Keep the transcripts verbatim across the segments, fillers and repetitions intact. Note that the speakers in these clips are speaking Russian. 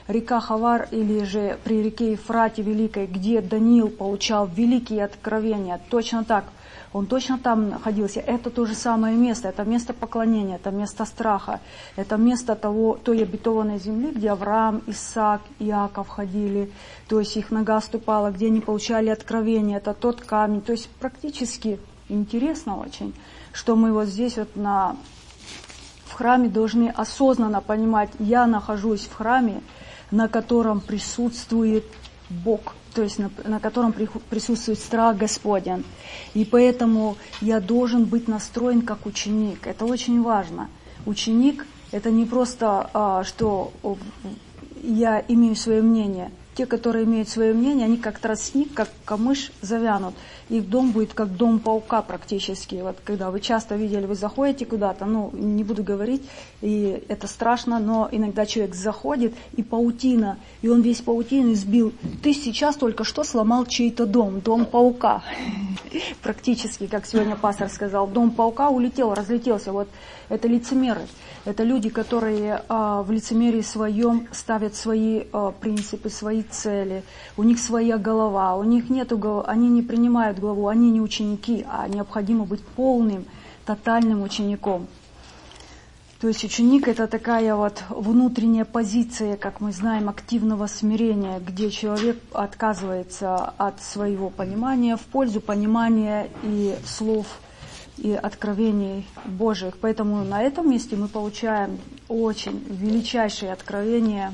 река Хавар или же при реке Ефрате Великой, где Даниил получал великие откровения, точно так, он точно там находился. Это то же самое место, это место поклонения, это место страха, это место того, той обетованной земли, где Авраам, Исаак, Иаков ходили, то есть их нога ступала, где они получали откровения, это тот камень. То есть практически интересно очень, что мы вот здесь вот на, в храме должны осознанно понимать, я нахожусь в храме, на котором присутствует Бог, то есть на, на котором при, присутствует страх Господень. И поэтому я должен быть настроен как ученик. Это очень важно. Ученик – это не просто, а, что я имею свое мнение. Те, которые имеют свое мнение, они как тростник, как камыш завянут. Их дом будет как дом паука практически. Вот когда вы часто видели, вы заходите куда-то, ну, не буду говорить, и это страшно, но иногда человек заходит, и паутина, и он весь паутиной сбил. Ты сейчас только что сломал чей-то дом, дом паука. Практически, как сегодня пастор сказал, дом паука улетел, разлетелся. Вот это лицемеры. Это люди, которые а, в лицемерии своем ставят свои а, принципы, свои цели. У них своя голова, у них нету головы, они не принимают главу, они не ученики, а необходимо быть полным, тотальным учеником. То есть ученик – это такая вот внутренняя позиция, как мы знаем, активного смирения, где человек отказывается от своего понимания в пользу понимания и слов, и откровений Божьих. Поэтому на этом месте мы получаем очень величайшие откровения,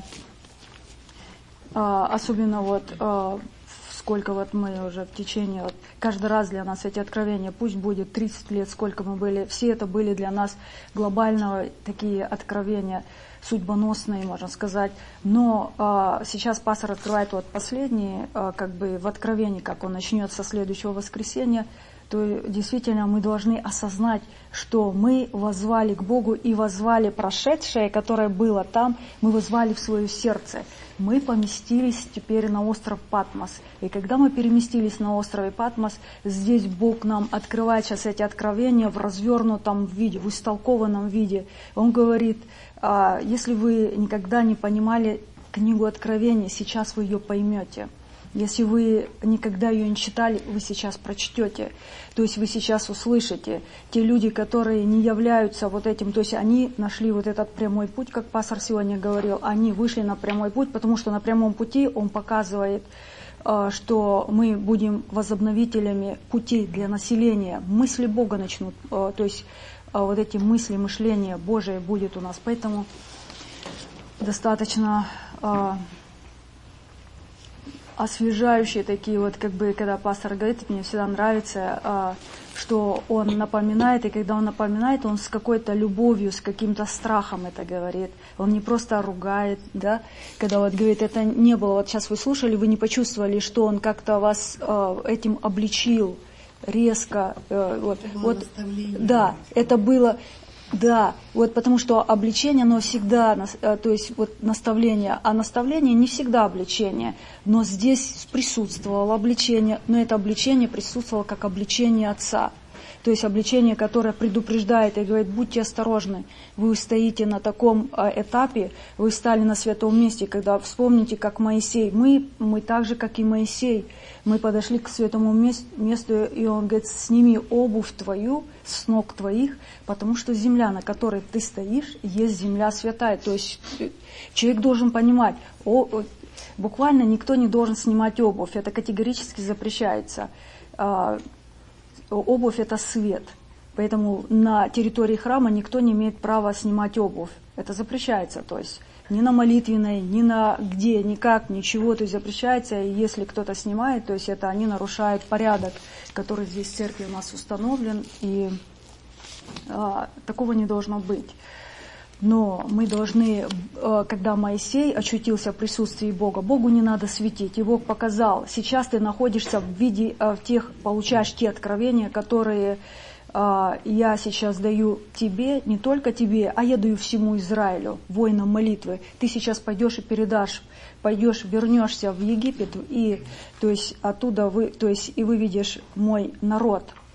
особенно вот сколько вот мы уже в течение, вот каждый раз для нас эти откровения, пусть будет тридцать лет, сколько мы были, все это были для нас глобального такие откровения, судьбоносные, можно сказать. Но а, сейчас пастор открывает вот последние, а, как бы в откровении, как он начнет со следующего воскресенья, то действительно мы должны осознать, что мы воззвали к Богу и воззвали прошедшее, которое было там, мы воззвали в свое сердце. Мы поместились теперь на остров Патмос. И когда мы переместились на острове Патмос, здесь Бог нам открывает сейчас эти откровения в развернутом виде, в истолкованном виде. Он говорит, если вы никогда не понимали книгу Откровений, сейчас вы ее поймете. Если вы никогда ее не читали, вы сейчас прочтете. То есть вы сейчас услышите. Те люди, которые не являются вот этим, то есть они нашли вот этот прямой путь, как пастор сегодня говорил, они вышли на прямой путь, потому что на прямом пути он показывает, что мы будем возобновителями путей для населения. Мысли Бога начнут, то есть вот эти мысли, мышление Божие будет у нас. Поэтому достаточно освежающие такие вот, как бы, когда пастор говорит, мне всегда нравится, что он напоминает, и когда он напоминает, он с какой-то любовью, с каким-то страхом это говорит. Он не просто ругает, да, когда вот говорит, это не было, вот сейчас вы слушали, вы не почувствовали, что он как-то вас этим обличил резко, вот, вот, да, это было... Да, вот потому что обличение, оно всегда, то есть вот наставление, а наставление не всегда обличение, но здесь присутствовало обличение, но это обличение присутствовало как обличение Отца. То есть обличение, которое предупреждает и говорит, будьте осторожны, вы стоите на таком этапе, вы стали на святом месте, когда вспомните, как Моисей, мы, мы так же, как и Моисей, мы подошли к святому месту, и он говорит, сними обувь твою с ног твоих, потому что земля, на которой ты стоишь, есть земля святая. То есть человек должен понимать, о, буквально никто не должен снимать обувь, это категорически запрещается. Обувь – это свет, поэтому на территории храма никто не имеет права снимать обувь. Это запрещается, то есть ни на молитвенной, ни на где, никак, ничего, то есть запрещается. И если кто-то снимает, то есть это они нарушают порядок, который здесь в церкви у нас установлен, и а, такого не должно быть. Но мы должны, когда Моисей очутился в присутствии Бога, Богу не надо светить. И Бог показал, сейчас ты находишься в виде, в тех, получаешь те откровения, которые я сейчас даю тебе, не только тебе, а я даю всему Израилю, воинам молитвы. Ты сейчас пойдешь и передашь, пойдешь, вернешься в Египет, и то есть оттуда вы, то есть и выведешь мой народ.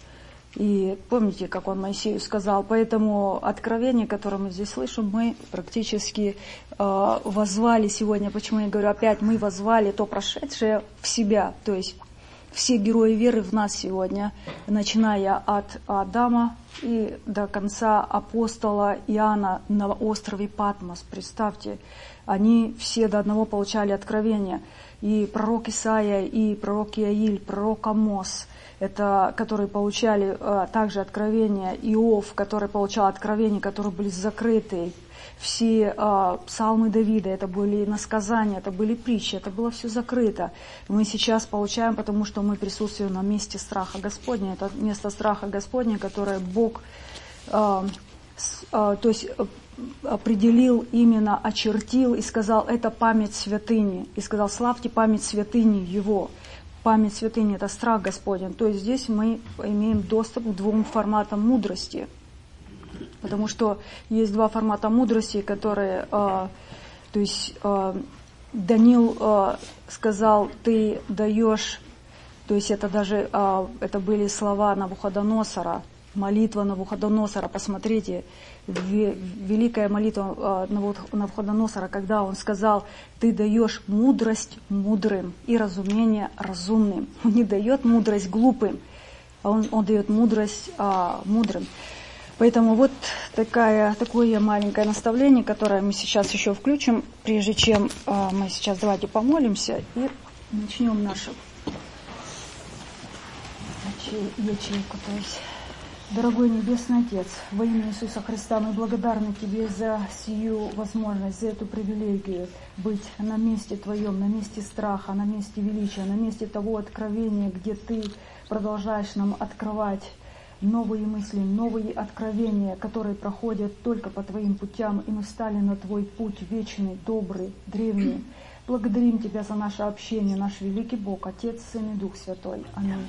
И помните, как он Моисею сказал? Поэтому откровение, которое мы здесь слышим, мы практически э, воззвали сегодня. Почему я говорю опять, мы воззвали то прошедшее в себя. То есть все герои веры в нас сегодня, начиная от Адама и до конца апостола Иоанна на острове Патмос. Представьте, они все до одного получали откровение. И пророк Исаия, и пророк Иаиль, пророк Амос, это, которые получали а, также откровения, Иов, который получал откровения, которые были закрыты, все а, псалмы Давида, это были насказания, это были притчи, это было все закрыто. Мы сейчас получаем, потому что мы присутствуем на месте страха Господня, это место страха Господня, которое Бог, а, с, а, то есть определил, именно очертил и сказал, это память святыни. И сказал, славьте память святыни Его. Память святыни – это страх Господень. То есть здесь мы имеем доступ к двум форматам мудрости. Потому что есть два формата мудрости, которые, э, то есть э, Даниил э, сказал, ты даешь, то есть это даже, э, это были слова Навуходоносора, молитва Навуходоносора, посмотрите, великая молитва Навуходоносора, когда он сказал, ты даешь мудрость мудрым и разумение разумным. Он не дает мудрость глупым, а он, он дает мудрость а, мудрым. Поэтому вот такая, такое маленькое наставление, которое мы сейчас еще включим, прежде чем а, мы сейчас давайте помолимся и начнем нашу ячейку. То есть, дорогой Небесный Отец, во имя Иисуса Христа мы благодарны Тебе за сию возможность, за эту привилегию быть на месте Твоем, на месте страха, на месте величия, на месте того откровения, где Ты продолжаешь нам открывать новые мысли, новые откровения, которые проходят только по Твоим путям, и мы встали на Твой путь вечный, добрый, древний. Благодарим Тебя за наше общение, наш великий Бог, Отец, Сын и Дух Святой. Аминь.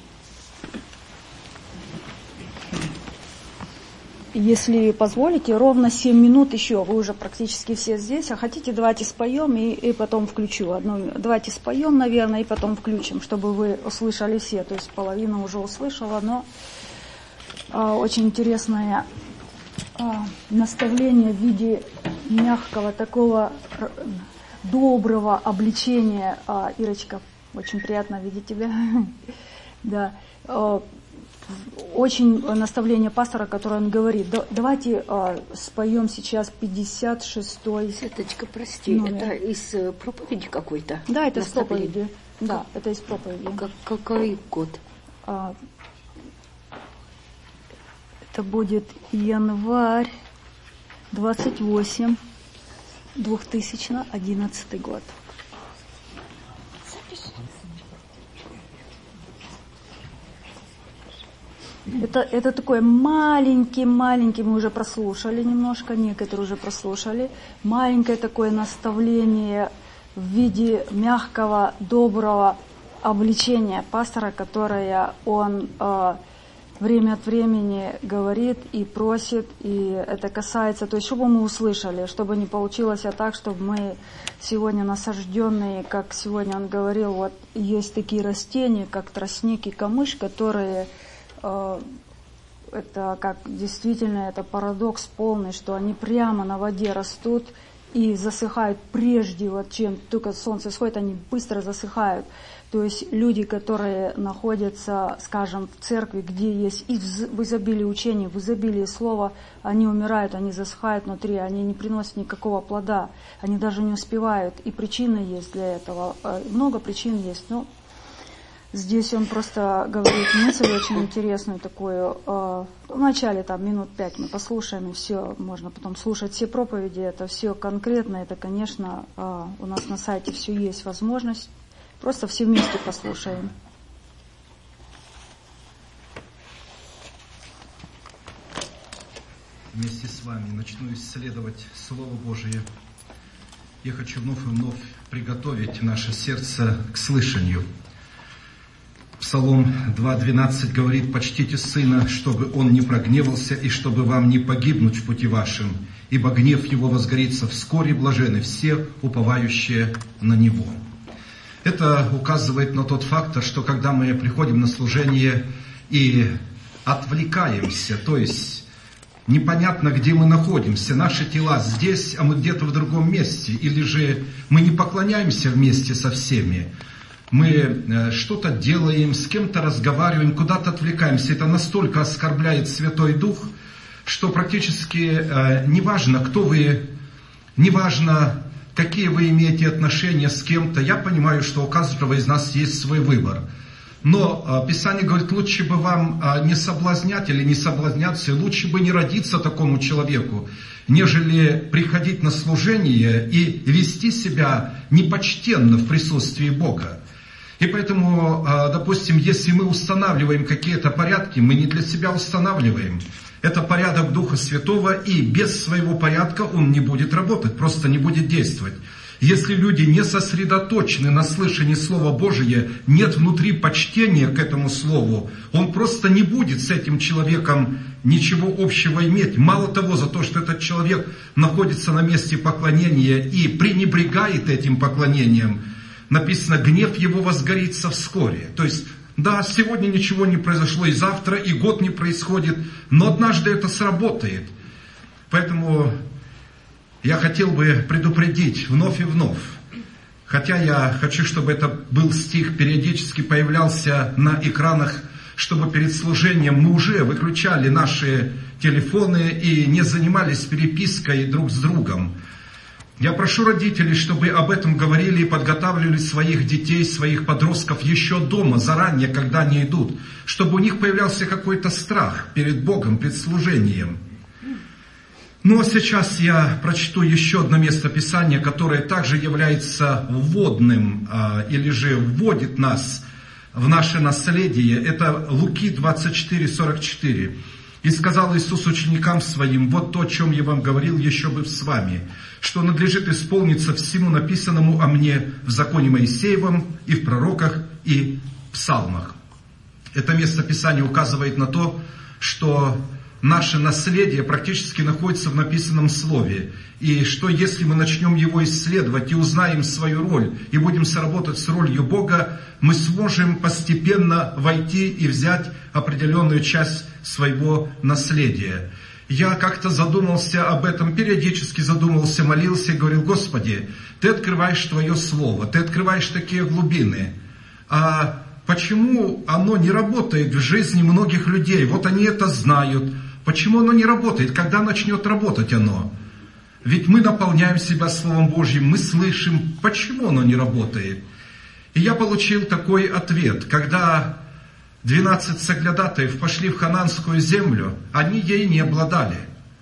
Если позволите, ровно семь минут еще, вы уже практически все здесь, а хотите, давайте споем и, и потом включу. Одну, давайте споем, наверное, и потом включим, чтобы вы услышали все. То есть половина уже услышала, но а, очень интересное а, наставление в виде мягкого, такого доброго обличения. А, Ирочка, очень приятно видеть тебя. Да. Очень наставление пастора, которое он говорит. Давайте э, споем сейчас пятьдесят шестой. Светочка, прости, номер. Это из э, проповеди какой-то? Да, это из проповеди. Да, как? Это из проповеди. Как, какой год? А, это будет январь двадцать восемь, две тысячи одиннадцатый год. Это, это такой маленький-маленький, мы уже прослушали немножко, некоторые уже прослушали, маленькое такое наставление в виде мягкого, доброго обличения пастора, которое он э, время от времени говорит и просит, и это касается, то есть чтобы мы услышали, чтобы не получилось а так, чтобы мы сегодня насажденные, как сегодня он говорил, вот есть такие растения, как тростник и камыш, которые... Это как действительно это парадокс полный, что они прямо на воде растут и засыхают прежде, вот чем только солнце сходит, они быстро засыхают. То есть люди, которые находятся, скажем, в церкви, где есть и в изобилии учения, в изобилии слова, они умирают, они засыхают внутри, они не приносят никакого плода, они даже не успевают. И причина есть для этого, много причин есть, но здесь он просто говорит мысль очень интересную такую. В начале там минут пять мы послушаем, и все, можно потом слушать все проповеди, это все конкретно, это, конечно, у нас на сайте все есть возможность. Просто все вместе послушаем. Вместе с вами начну исследовать Слово Божие. Я хочу вновь и вновь приготовить наше сердце к слышанию. Псалом два двенадцать говорит: «Почтите Сына, чтобы Он не прогневался, и чтобы вам не погибнуть в пути вашем, ибо гнев Его возгорится вскоре, блаженны все, уповающие на Него». Это указывает на тот фактор, что когда мы приходим на служение и отвлекаемся, то есть непонятно, где мы находимся, наши тела здесь, а мы где-то в другом месте, или же мы не поклоняемся вместе со всеми, мы что-то делаем, с кем-то разговариваем, куда-то отвлекаемся, это настолько оскорбляет Святой Дух, что практически неважно, кто вы, неважно, какие вы имеете отношения с кем-то, я понимаю, что у каждого из нас есть свой выбор. Но Писание говорит, лучше бы вам не соблазнять или не соблазняться, лучше бы не родиться такому человеку, нежели приходить на служение и вести себя непочтенно в присутствии Бога. И поэтому, допустим, если мы устанавливаем какие-то порядки, мы не для себя устанавливаем. Это порядок Духа Святого, и без своего порядка он не будет работать, просто не будет действовать. Если люди не сосредоточены на слышании Слова Божия, нет внутри почтения к этому Слову, он просто не будет с этим человеком ничего общего иметь. Мало того, за то, что этот человек находится на месте поклонения и пренебрегает этим поклонением, написано, гнев его возгорится вскоре. То есть, да, сегодня ничего не произошло, и завтра, и год не происходит, но однажды это сработает. Поэтому я хотел бы предупредить вновь и вновь, хотя я хочу, чтобы это был стих, периодически появлялся на экранах, чтобы перед служением мы уже выключали наши телефоны и не занимались перепиской друг с другом. Я прошу родителей, чтобы об этом говорили и подготавливали своих детей, своих подростков еще дома, заранее, когда они идут, чтобы у них появлялся какой-то страх перед Богом, перед служением. Ну а сейчас я прочту еще одно место Писания, которое также является вводным, или же вводит нас в наше наследие. Это Луки двадцать четыре сорок четыре. «И сказал Иисус ученикам Своим, вот то, о чем я вам говорил, еще бы с вами, что надлежит исполниться всему написанному о мне в законе Моисеевом и в пророках и псалмах». Это место Писания указывает на то, что наше наследие практически находится в написанном слове. И что если мы начнем его исследовать и узнаем свою роль, и будем соработать с ролью Бога, мы сможем постепенно войти и взять определенную часть своего наследия. Я как-то задумался об этом, периодически задумался, молился и говорил, Господи, Ты открываешь Твое Слово, Ты открываешь такие глубины. А почему оно не работает в жизни многих людей? Вот они это знают. Почему оно не работает? Когда начнет работать оно? Ведь мы наполняем себя Словом Божьим, мы слышим, почему оно не работает. И я получил такой ответ. Когда двенадцать соглядатаев пошли в Хананскую землю, они ей не обладали.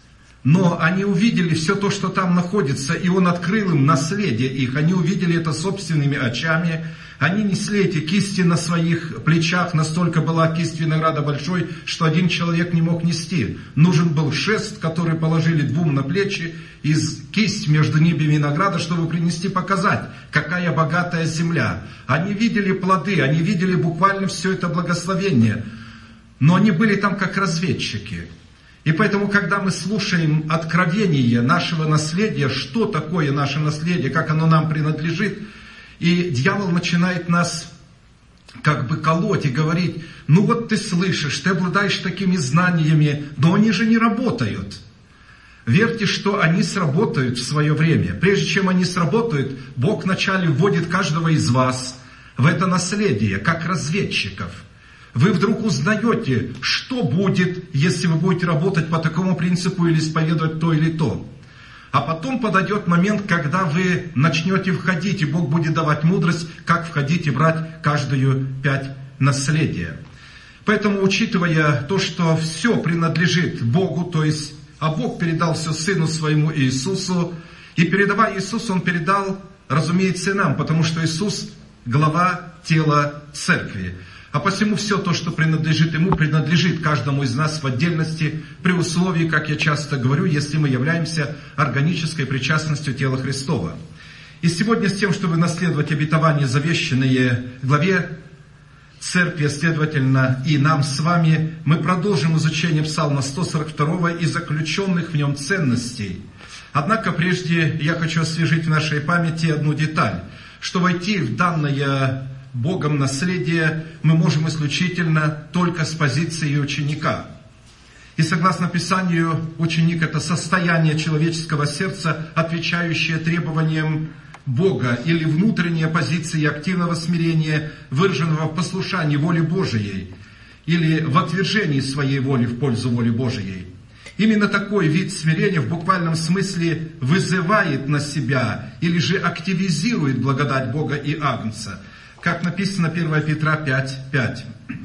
Но они увидели все то, что там находится, и Он открыл им наследие их. Они увидели это собственными очами. Они несли эти кисти на своих плечах, настолько была кисть винограда большой, что один человек не мог нести. Нужен был шест, который положили двум на плечи, и кисть между ними винограда, чтобы принести, показать, какая богатая земля. Они видели плоды, они видели буквально все это благословение, но они были там как разведчики. И поэтому, когда мы слушаем откровение нашего наследия, что такое наше наследие, как оно нам принадлежит, и дьявол начинает нас как бы колоть и говорить, ну вот ты слышишь, ты обладаешь такими знаниями, но они же не работают. Верьте, что они сработают в свое время. Прежде чем они сработают, Бог вначале вводит каждого из вас в это наследие, как разведчиков. Вы вдруг узнаете, что будет, если вы будете работать по такому принципу или исповедовать то или то. А потом подойдет момент, когда вы начнете входить, и Бог будет давать мудрость, как входить и брать каждую пять наследия. Поэтому, учитывая то, что все принадлежит Богу, то есть, а Бог передал все Сыну Своему Иисусу, и передавая Иисусу, Он передал, разумеется, и нам, потому что Иисус – глава тела Церкви. А посему все то, что принадлежит Ему, принадлежит каждому из нас в отдельности, при условии, как я часто говорю, если мы являемся органической причастностью тела Христова. И сегодня с тем, чтобы наследовать обетования, завещанные главе Церкви, следовательно, и нам с вами, мы продолжим изучение Псалма сто сорок два и заключенных в нем ценностей. Однако прежде я хочу освежить в нашей памяти одну деталь. Что войти в данное Богом наследие мы можем исключительно только с позиции ученика. И согласно Писанию, ученик – это состояние человеческого сердца, отвечающее требованиям Бога, или внутренняя позиция активного смирения, выраженного в послушании воле Божией, или в отвержении своей воли в пользу воли Божией. Именно такой вид смирения в буквальном смысле вызывает на себя или же активизирует благодать Бога и Агнца, как написано первое Петра пять пять.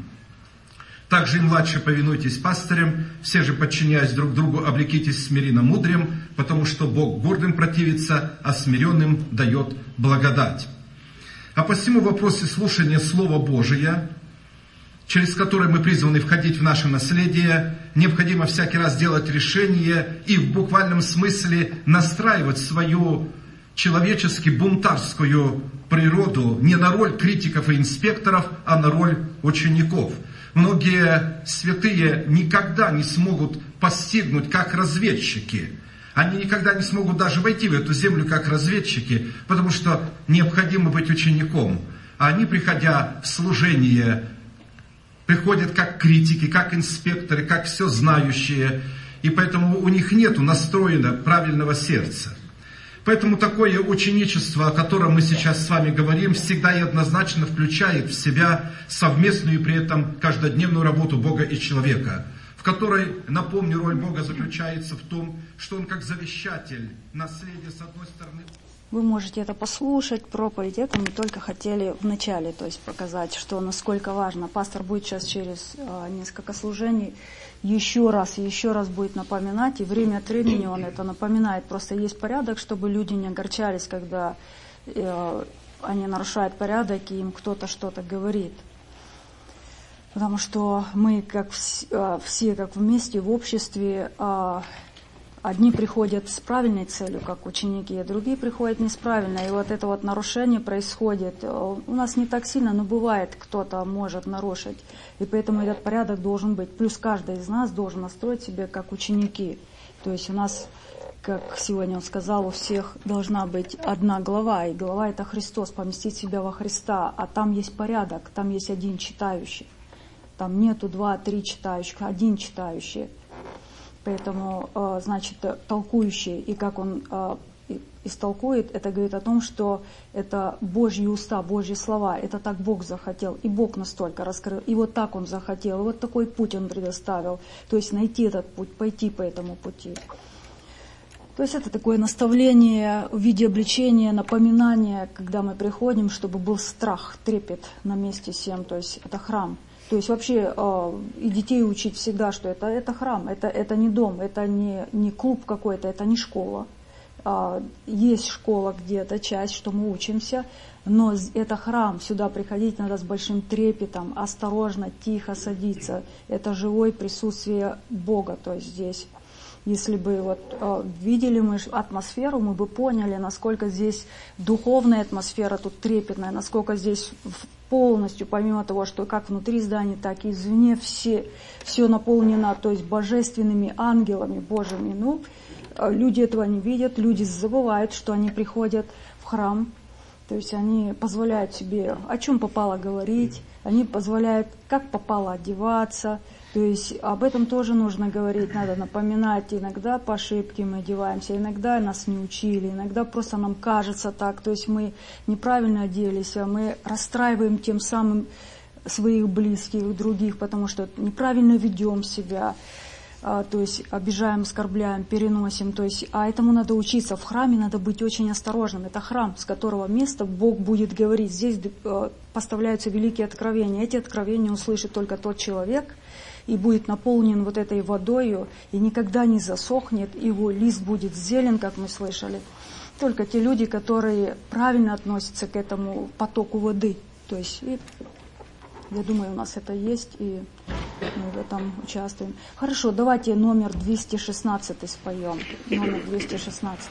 Также и младшие повинуйтесь пастырям, все же, подчиняясь друг другу, облекитесь смиренно-мудрым, потому что Бог гордым противится, а смиренным дает благодать. А посему в вопросе слушания Слова Божия, через которое мы призваны входить в наше наследие, необходимо всякий раз делать решение и в буквальном смысле настраивать свою человечески бунтарскую природу не на роль критиков и инспекторов, а на роль учеников. Многие святые никогда не смогут постигнуть как разведчики. Они никогда не смогут даже войти в эту землю как разведчики, потому что необходимо быть учеником. А они, приходя в служение, приходят как критики, как инспекторы, как все знающие. И поэтому у них нет настроена правильного сердца. Поэтому такое ученичество, о котором мы сейчас с вами говорим, всегда и однозначно включает в себя совместную и при этом каждодневную работу Бога и человека, в которой, напомню, роль Бога заключается в том, что Он как завещатель наследия с одной стороны... Вы можете это послушать, проповедь. Это мы только хотели в начале, то есть показать, что насколько важно. Пастор будет сейчас через э, несколько служений еще раз, еще раз будет напоминать, и время от времени он это напоминает. Просто есть порядок, чтобы люди не огорчались, когда э, они нарушают порядок, и им кто-то что-то говорит. Потому что мы, как э, все, как вместе в обществе, э, одни приходят с правильной целью, как ученики, а другие приходят не с правильной. И вот это вот нарушение происходит. У нас не так сильно, но бывает, кто-то может нарушить. И поэтому этот порядок должен быть. Плюс каждый из нас должен настроить себя как ученики. То есть у нас, как сегодня он сказал, у всех должна быть одна глава. И глава — это Христос, поместить себя во Христа. А там есть порядок, там есть один читающий. Там нету два, три читающих, один читающий. Поэтому, значит, толкующий, и как он истолкует, это говорит о том, что это Божьи уста, Божьи слова, это так Бог захотел, и Бог настолько раскрыл, и вот так Он захотел, и вот такой путь Он предоставил, то есть найти этот путь, пойти по этому пути. То есть это такое наставление в виде обличения, напоминания, когда мы приходим, чтобы был страх, трепет на месте всем, то есть это храм. То есть вообще э, и детей учить всегда, что это, это храм, это, это не дом, это не, не клуб какой-то, это не школа. Э, есть школа где-то, часть, что мы учимся, но это храм, сюда приходить надо с большим трепетом, осторожно, тихо садиться. Это живое присутствие Бога, то есть здесь. Если бы вот э, видели мы атмосферу, мы бы поняли, насколько здесь духовная атмосфера тут трепетная, насколько здесь полностью, помимо того, что как внутри здания, так и извне, все, все наполнено, то есть божественными ангелами Божьими. Ну, э, люди этого не видят, люди забывают, что они приходят в храм, то есть они позволяют себе о чем попало говорить, они позволяют как попало одеваться. То есть об этом тоже нужно говорить, надо напоминать. Иногда по ошибке мы одеваемся, иногда нас не учили, иногда просто нам кажется так. То есть мы неправильно оделись, а мы расстраиваем тем самым своих близких, других, потому что неправильно ведем себя. То есть обижаем, оскорбляем, переносим. То есть, а этому надо учиться. В храме надо быть очень осторожным. Это храм, с которого места Бог будет говорить. Здесь поставляются великие откровения. Эти откровения услышит только тот человек, и будет наполнен вот этой водою, и никогда не засохнет, его лист будет зелен, как мы слышали. Только те люди, которые правильно относятся к этому потоку воды. То есть, и, я думаю, у нас это есть, и мы в этом участвуем. Хорошо, давайте номер двести шестнадцать споем. Номер двести шестнадцать.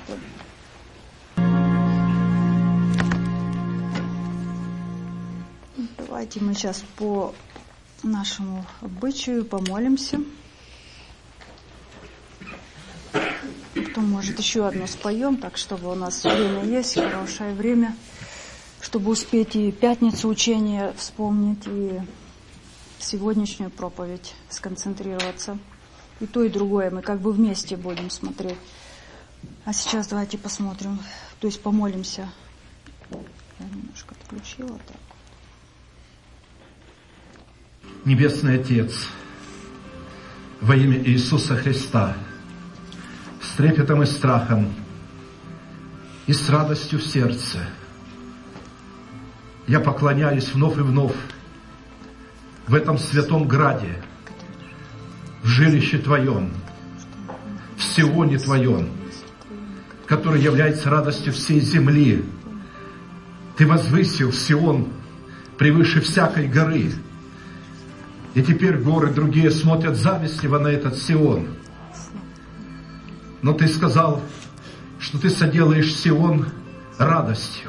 Давайте мы сейчас по нашему обычаю помолимся. Потом, может, еще одно споем, так чтобы у нас время есть, хорошее время, чтобы чтобы успеть и пятницу учения вспомнить, и сегодняшнюю проповедь сконцентрироваться. И то, и другое мы как бы вместе будем смотреть. А сейчас давайте посмотрим, то есть помолимся. Я немножко отключила так. Небесный Отец, во имя Иисуса Христа, с трепетом и страхом и с радостью в сердце я поклоняюсь вновь и вновь в этом святом граде, в жилище Твоем, в Сионе Твоем, который является радостью всей земли. Ты возвысил Сион превыше всякой горы. И теперь горы другие смотрят завистливо на этот Сион. Но Ты сказал, что Ты соделаешь Сион радостью,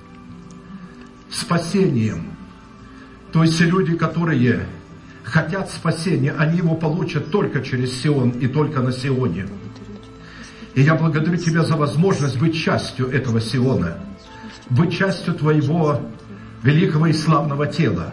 спасением. То есть люди, которые хотят спасения, они его получат только через Сион и только на Сионе. И я благодарю Тебя за возможность быть частью этого Сиона, быть частью Твоего великого и славного тела.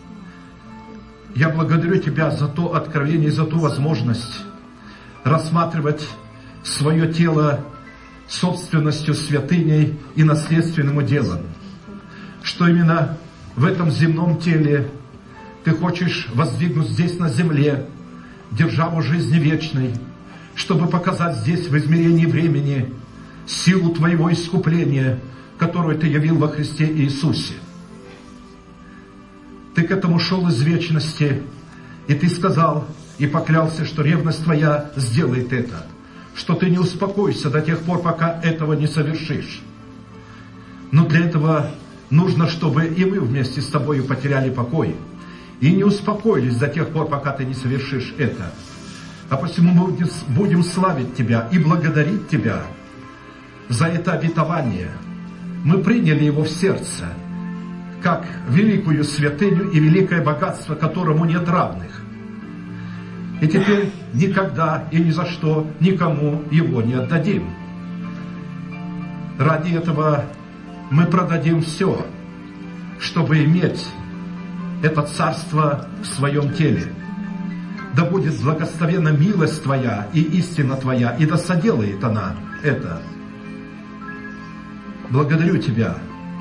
Я благодарю Тебя за то откровение, за ту возможность рассматривать свое тело собственностью, святыней и наследственным уделом. Что именно в этом земном теле Ты хочешь воздвигнуть здесь на земле державу жизни вечной, чтобы показать здесь в измерении времени силу Твоего искупления, которую Ты явил во Христе Иисусе. Ты к этому шел из вечности, и Ты сказал и поклялся, что ревность Твоя сделает это, что Ты не успокоишься до тех пор, пока этого не совершишь. Но для этого нужно, чтобы и мы вместе с Тобою потеряли покой и не успокоились до тех пор, пока Ты не совершишь это. А посему мы будем славить Тебя и благодарить Тебя за это обетование. Мы приняли его в сердце, как великую святыню и великое богатство, которому нет равных. И теперь никогда и ни за что никому его не отдадим. Ради этого мы продадим все, чтобы иметь это царство в своем теле. Да будет благословена милость Твоя и истина Твоя, и да соделает она это. Благодарю Тебя,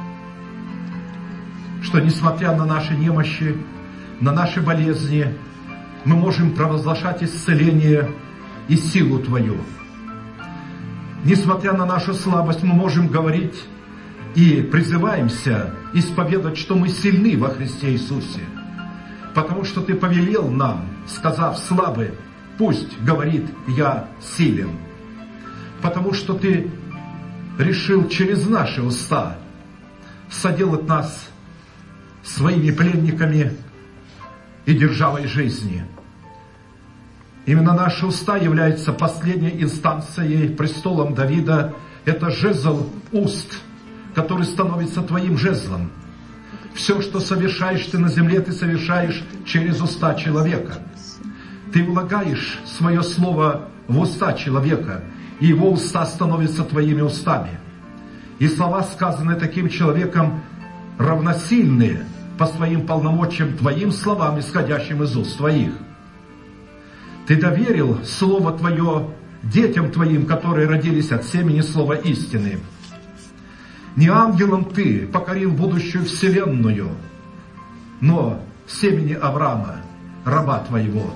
что несмотря на наши немощи, на наши болезни, мы можем провозглашать исцеление и силу Твою. Несмотря на нашу слабость, мы можем говорить и призываемся исповедать, что мы сильны во Христе Иисусе. Потому что Ты повелел нам, сказав слабый, пусть говорит я силен. Потому что Ты решил через наши уста соделать нас своими пленниками и державой жизни. Именно наши уста являются последней инстанцией, престолом Давида. Это жезл уст, который становится Твоим жезлом. Все, что совершаешь Ты на земле, Ты совершаешь через уста человека. Ты влагаешь свое слово в уста человека, и его уста становятся Твоими устами. И слова, сказанные таким человеком, равносильны по своим полномочиям Твоим словам, исходящим из уст Твоих. Ты доверил Слово Твое детям Твоим, которые родились от семени слова истины. Не ангелом Ты покорил будущую вселенную, но семени Авраама, раба Твоего.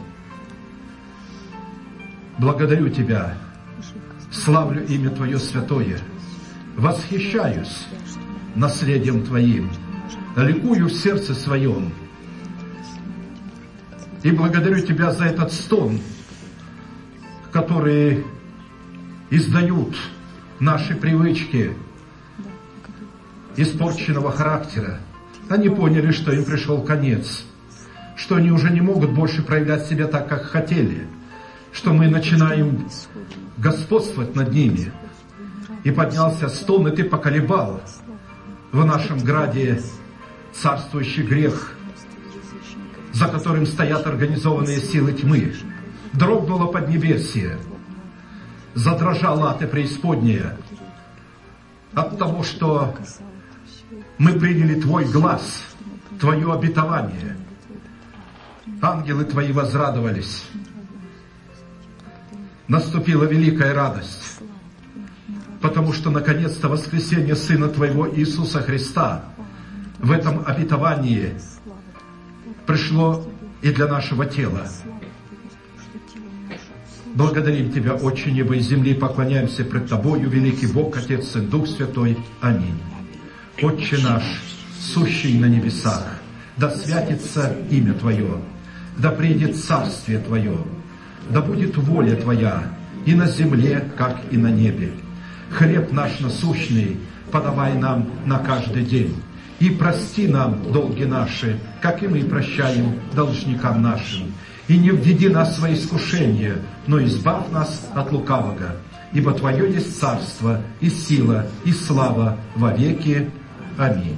Благодарю Тебя, славлю имя Твое святое, восхищаюсь наследием Твоим, ликую в сердце своем и благодарю Тебя за этот стон, который издают наши привычки испорченного характера. Они поняли, что им пришел конец, что они уже не могут больше проявлять себя так, как хотели, что мы начинаем господствовать над ними. И поднялся стон, и Ты поколебал в нашем граде царствующий грех, за которым стоят организованные силы тьмы. Дрогнуло поднебесье, задрожала ад и преисподняя от того, что Мы приняли Твой глаз, Твое обетование. Ангелы Твои возрадовались. Наступила великая радость, потому что наконец-то воскресение Сына Твоего Иисуса Христа в этом обетовании пришло и для нашего тела. Благодарим Тебя, Отче неба и земли, поклоняемся пред Тобою, великий Бог, Отец, Сын, Дух Святой. Аминь. Отче наш, сущий на небесах, да святится имя Твое, да придет царствие Твое, да будет воля Твоя и на земле, как и на небе. Хлеб наш насущный подавай нам на каждый день, и прости нам долги наши, как и мы прощаем должникам нашим. И не введи нас в свои искушения, но избавь нас от лукавого. Ибо Твое есть царство, и сила, и слава во веки. Аминь.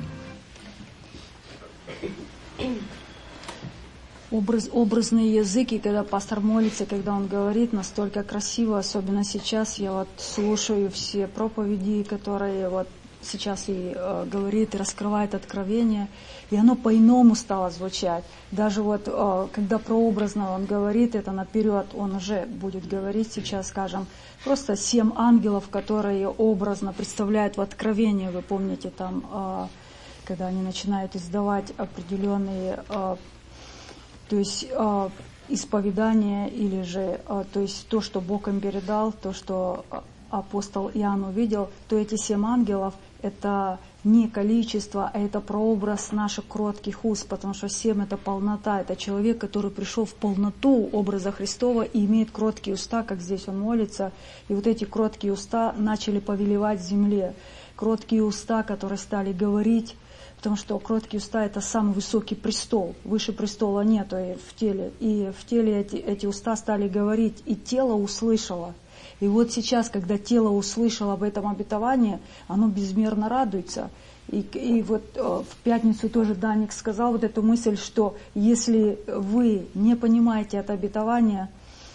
Образ, образные языки, когда пастор молится, когда он говорит, настолько красиво, особенно сейчас. Я вот слушаю все проповеди, которые вот сейчас и э, говорит, и раскрывает откровение, и оно по-иному стало звучать. Даже вот, э, когда прообразно он говорит, это наперед, он уже будет говорить сейчас, скажем, просто семь ангелов, которые образно представляют в откровении, вы помните, там, э, когда они начинают издавать определенные, э, то есть, э, исповедания, или же, э, то есть, то, что Бог им передал, то, что апостол Иоанн увидел, то эти семь ангелов — это не количество, а это прообраз наших кротких уст, потому что семь — это полнота, это человек, который пришел в полноту образа Христова и имеет кроткие уста, как здесь он молится, и вот эти кроткие уста начали повелевать земле, кроткие уста, которые стали говорить, потому что кроткие уста — это самый высокий престол, выше престола нету и в теле, и в теле эти, эти уста стали говорить, и тело услышало. И вот сейчас, когда тело услышало об этом обетовании, оно безмерно радуется. И, и вот э, в пятницу тоже Даник сказал вот эту мысль, что если вы не понимаете это обетование,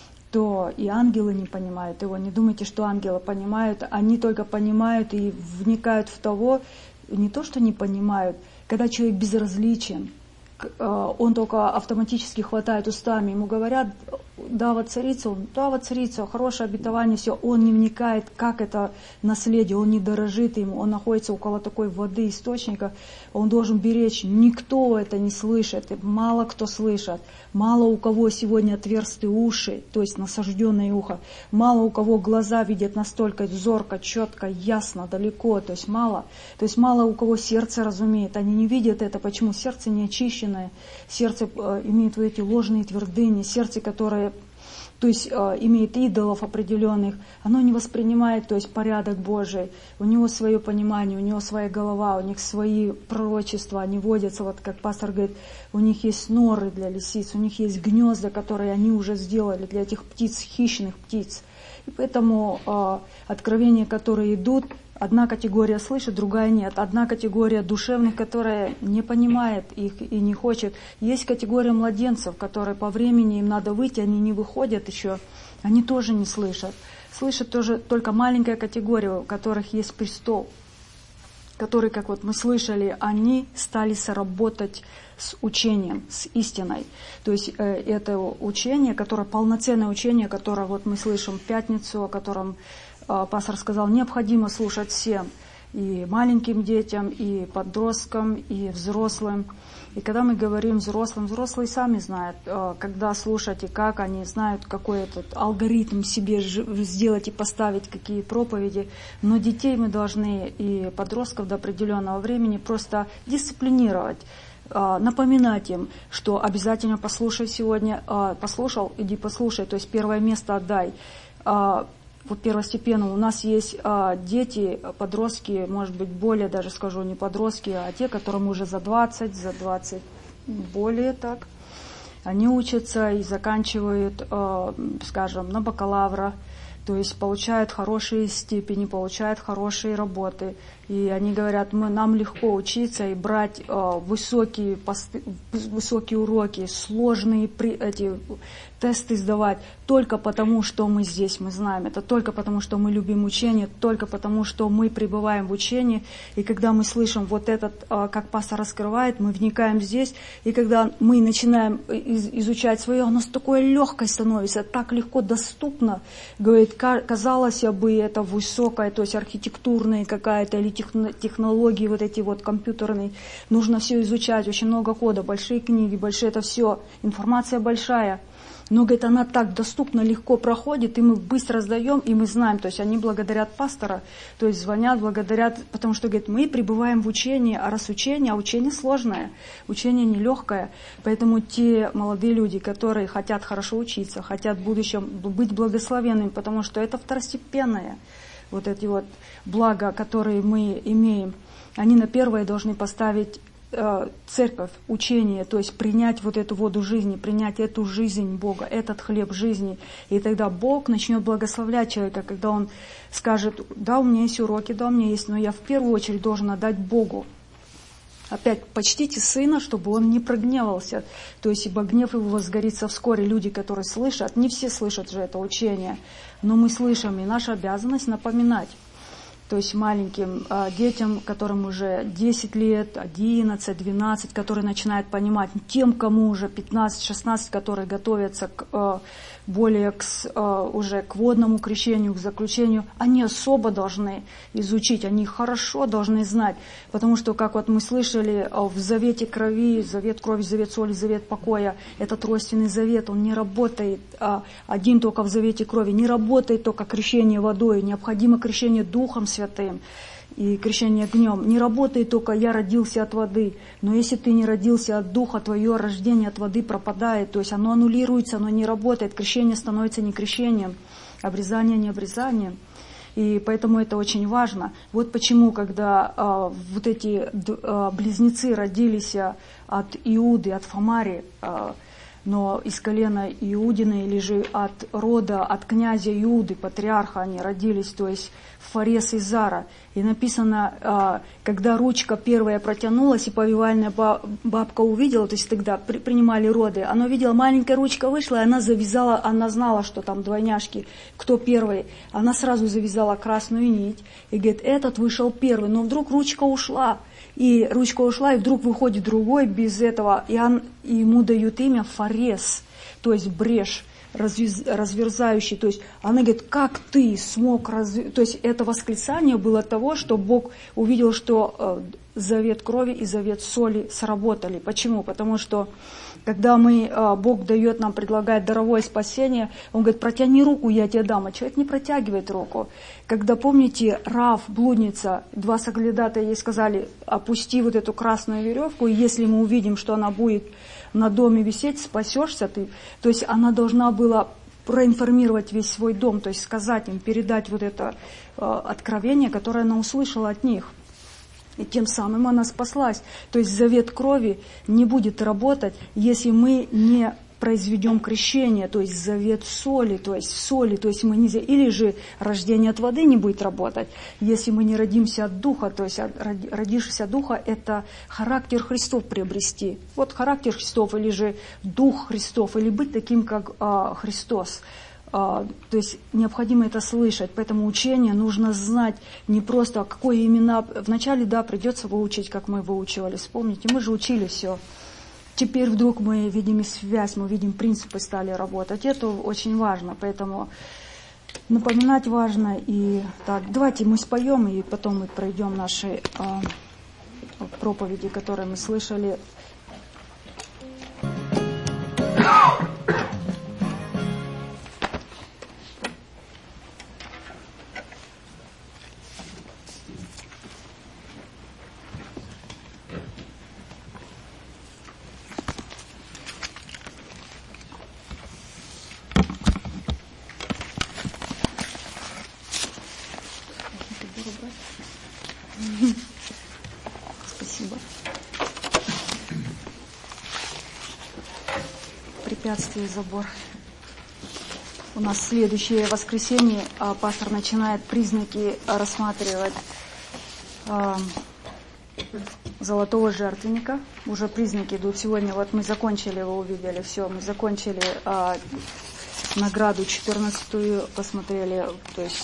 то и ангелы не понимают его. Не думайте, что ангелы понимают, они только понимают и вникают в того, не то, что не понимают, когда человек безразличен, он только автоматически хватает устами, ему говорят, да, воцарится, он, да, воцарится, хорошее обетование, все, он не вникает, как это наследие, он не дорожит им, он находится около такой воды, источника, он должен беречь, никто это не слышит, мало кто слышит, мало у кого сегодня отверсты уши, то есть насажденное ухо, мало у кого глаза видят настолько зорко, четко, ясно, далеко, то есть мало, то есть мало у кого сердце разумеет, они не видят это, почему? Сердце не очищенное, сердце э, имеет вот эти ложные твердыни, сердце, которое, то есть э, имеет идолов определенных, оно не воспринимает, то есть порядок Божий, у него свое понимание, у него своя голова, у них свои пророчества, они водятся, вот как пастор говорит, у них есть норы для лисиц, у них есть гнезда, которые они уже сделали для этих птиц, хищных птиц. И поэтому э, откровения, которые идут, одна категория слышит, другая нет. Одна категория душевных, которая не понимает их и не хочет. Есть категория младенцев, которые по времени им надо выйти, они не выходят еще, они тоже не слышат. Слышит тоже только маленькая категория, у которых есть престол, которые, как вот мы слышали, они стали соработать с учением, с истиной. То есть э, это учение, которое полноценное учение, которое вот мы слышим в пятницу, о котором э, пастор сказал, необходимо слушать всем, и маленьким детям, и подросткам, и взрослым. И когда мы говорим взрослым, взрослые сами знают, э, когда слушать и как, они знают, какой этот алгоритм себе сделать и поставить, какие проповеди. Но детей мы должны и подростков до определенного времени просто дисциплинировать, напоминать им, что обязательно послушай сегодня, послушал, иди послушай, то есть первое место отдай. Вот первостепенно у нас есть дети, подростки, может быть, более, даже скажу, не подростки, а те, которым уже за двадцать, за двадцать, более так. Они учатся и заканчивают, скажем, на бакалавра, то есть получают хорошие степени, получают хорошие работы. И они говорят, мы, нам легко учиться и брать э, высокие, посты, высокие уроки, сложные при, эти, тесты сдавать. только потому, что мы здесь, мы знаем. Это только потому, что мы любим учение, только потому, что мы пребываем в учении. И когда мы слышим вот этот, как пастор раскрывает, мы вникаем здесь. И когда мы начинаем изучать свое, оно с такой легкой становится, так легко доступно. Говорит, казалось бы, это высокое, то есть архитектурная какая-то или технологии вот эти вот компьютерные. Нужно все изучать, очень много кода, большие книги, большие это все. Информация большая. Но, говорит, она так доступно, легко проходит, и мы быстро сдаем, и мы знаем. То есть они благодарят пастора, то есть звонят, благодарят, потому что, говорит, мы пребываем в учении, а раз учение, а учение сложное, учение нелегкое. Поэтому те молодые люди, которые хотят хорошо учиться, хотят в будущем быть благословенными, потому что это второстепенное, вот эти вот блага, которые мы имеем, они на первое должны поставить церковь, учение, то есть принять вот эту воду жизни, принять эту жизнь Бога, этот хлеб жизни. И тогда Бог начнет благословлять человека, когда он скажет, да, у меня есть уроки, да, у меня есть, но я в первую очередь должен отдать Богу. Опять, почтите сына, чтобы он не прогневался. То есть, ибо гнев его возгорится вскоре. Люди, которые слышат, не все слышат же это учение, но мы слышим, и наша обязанность напоминать. То есть маленьким э, детям, которым уже десять лет, одиннадцать, двенадцать, которые начинают понимать, тем, кому уже пятнадцать-шестнадцать, которые готовятся к, э, более к, э, уже к водному крещению, к заключению, они особо должны изучить, они хорошо должны знать. Потому что, как вот мы слышали, э, в завете крови, завет крови, завет соли, завет покоя, этот тройственный завет, он не работает э, один только в завете крови, не работает только крещение водой, необходимо крещение Духом Святым. Святым и крещение огнем. Не работает только «я родился от воды», но если ты не родился от Духа, твое рождение от воды пропадает, то есть оно аннулируется, оно не работает, крещение становится не крещением, обрезание не обрезанием. И поэтому это очень важно. Вот почему, когда э, вот эти э, близнецы родились от Иуды, от Фомари, э, но из колена Иудина, или же от рода, от князя Иуды, патриарха они родились, то есть Фарес и Зара. И написано, когда ручка первая протянулась, и повивальная бабка увидела, то есть тогда принимали роды, она видела, маленькая ручка вышла, и она завязала, она знала, что там двойняшки, кто первый. Она сразу завязала красную нить, и говорит, этот вышел первый, но вдруг ручка ушла. И ручка ушла, и вдруг выходит другой без этого, и, он, и ему дают имя Фарес, то есть брешь, развез, разверзающий. То есть она говорит, как ты смог разве... То есть это восклицание было того, что Бог увидел, что э, завет крови и завет соли сработали. Почему? Потому что когда мы, э, Бог дает нам, предлагает даровое спасение, Он говорит, протяни руку, я тебе дам. А человек не протягивает руку. Когда, помните, Рав, блудница, два соглядатая ей сказали, опусти вот эту красную веревку, и если мы увидим, что она будет на доме висеть, спасешься ты. То есть она должна была проинформировать весь свой дом, то есть сказать им, передать вот это э, откровение, которое она услышала от них. И тем самым она спаслась. То есть завет крови не будет работать, если мы не произведем крещение, то есть завет соли, то есть соли, то есть мы не... Или же рождение от воды не будет работать, если мы не родимся от Духа, то есть родившись от Духа, это характер Христов приобрести. Вот характер Христов, или же Дух Христов, или быть таким, как а, Христос. А, то есть необходимо это слышать, поэтому учение нужно знать не просто, какое имена. Вначале, да, придется выучить, как мы выучивали, вспомните, мы же учили все. Теперь вдруг мы видим и связь, мы видим принципы, стали работать. Это очень важно, поэтому напоминать важно. И так, давайте мы споем, и потом мы пройдем наши э, проповеди, которые мы слышали. Спасибо. Препятствие, забор. У нас следующее воскресенье а, пастор начинает признаки а, рассматривать а, золотого жертвенника. Уже признаки идут. Сегодня вот мы закончили, вы увидели, все, мы закончили а, награду четырнадцатую посмотрели, то есть,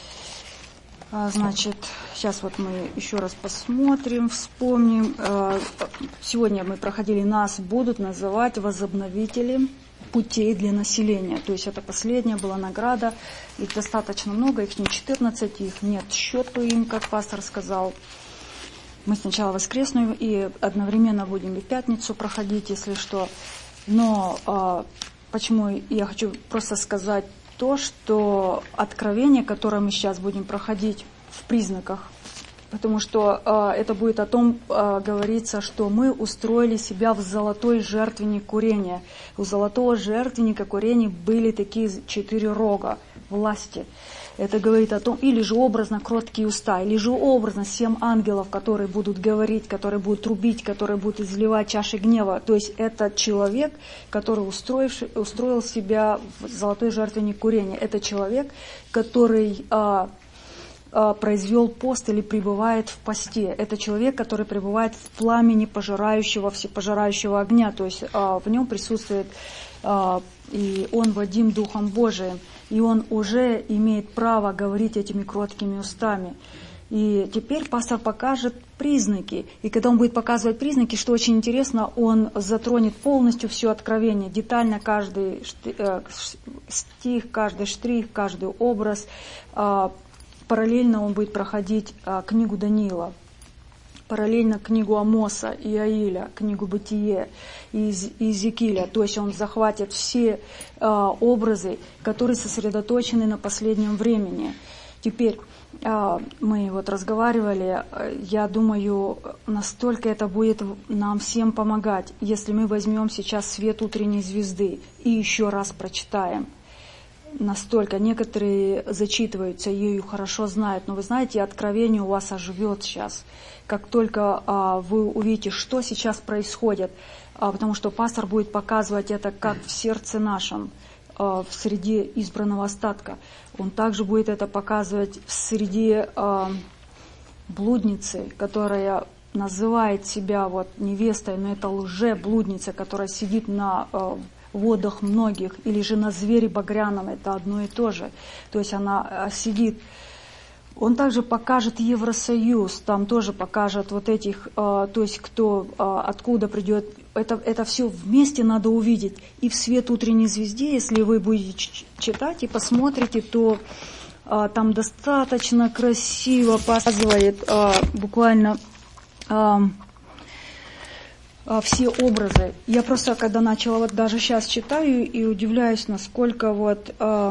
значит, сейчас вот мы еще раз посмотрим, вспомним. Сегодня мы проходили, нас будут называть возобновителем путей для населения. То есть это последняя была награда, их достаточно много, их не четырнадцать, их нет счету им, как пастор сказал. Мы сначала воскресную и одновременно будем и в пятницу проходить, если что. Но а, почему я хочу просто сказать то, что откровение, которое мы сейчас будем проходить в признаках, потому что а, это будет о том, а, говорится, что мы устроили себя в золотой жертвенник курения. У золотого жертвенника курения были такие четыре рога власти. Это говорит о том, или же образно кроткие уста, или же образно семь ангелов, которые будут говорить, которые будут трубить, которые будут изливать чаши гнева. То есть это человек, который устроил себя в золотой жертвенник курения. Это человек, который а, а, произвел пост или пребывает в посте. Это человек, который пребывает в пламени пожирающего, всепожирающего огня. То есть а, в нем присутствует, а, и он водим Духом Божиим. И он уже имеет право говорить этими кроткими устами. И теперь пастор покажет признаки. И когда он будет показывать признаки, что очень интересно, он затронет полностью все откровение, детально каждый стих, каждый штрих, каждый образ. Параллельно он будет проходить книгу Даниила. Параллельно книгу Амоса, Иаиля, книгу Бытие, из Иезекииля. То есть он захватит все э, образы, которые сосредоточены на последнем времени. Теперь э, мы вот разговаривали, э, я думаю, настолько это будет нам всем помогать, если мы возьмем сейчас свет утренней звезды и еще раз прочитаем. Настолько некоторые зачитываются ею, хорошо знают, но вы знаете, откровение у вас оживет сейчас. Как только а, вы увидите, что сейчас происходит, а, потому что пастор будет показывать это как в сердце нашем, а, в среде избранного остатка. Он также будет это показывать в среде а, блудницы, которая называет себя вот невестой, но это лже-блудница, которая сидит на а, водах многих, или же на звере багряном, это одно и то же. То есть она а, сидит. Он также покажет Евросоюз, там тоже покажет вот этих, э, то есть кто, э, откуда придет. Это, это все вместе надо увидеть. И в свет утренней звезде, если вы будете читать и посмотрите, то э, там достаточно красиво показывает э, буквально э, э, все образы. Я просто, когда начала, вот даже сейчас читаю и удивляюсь, насколько вот... Э,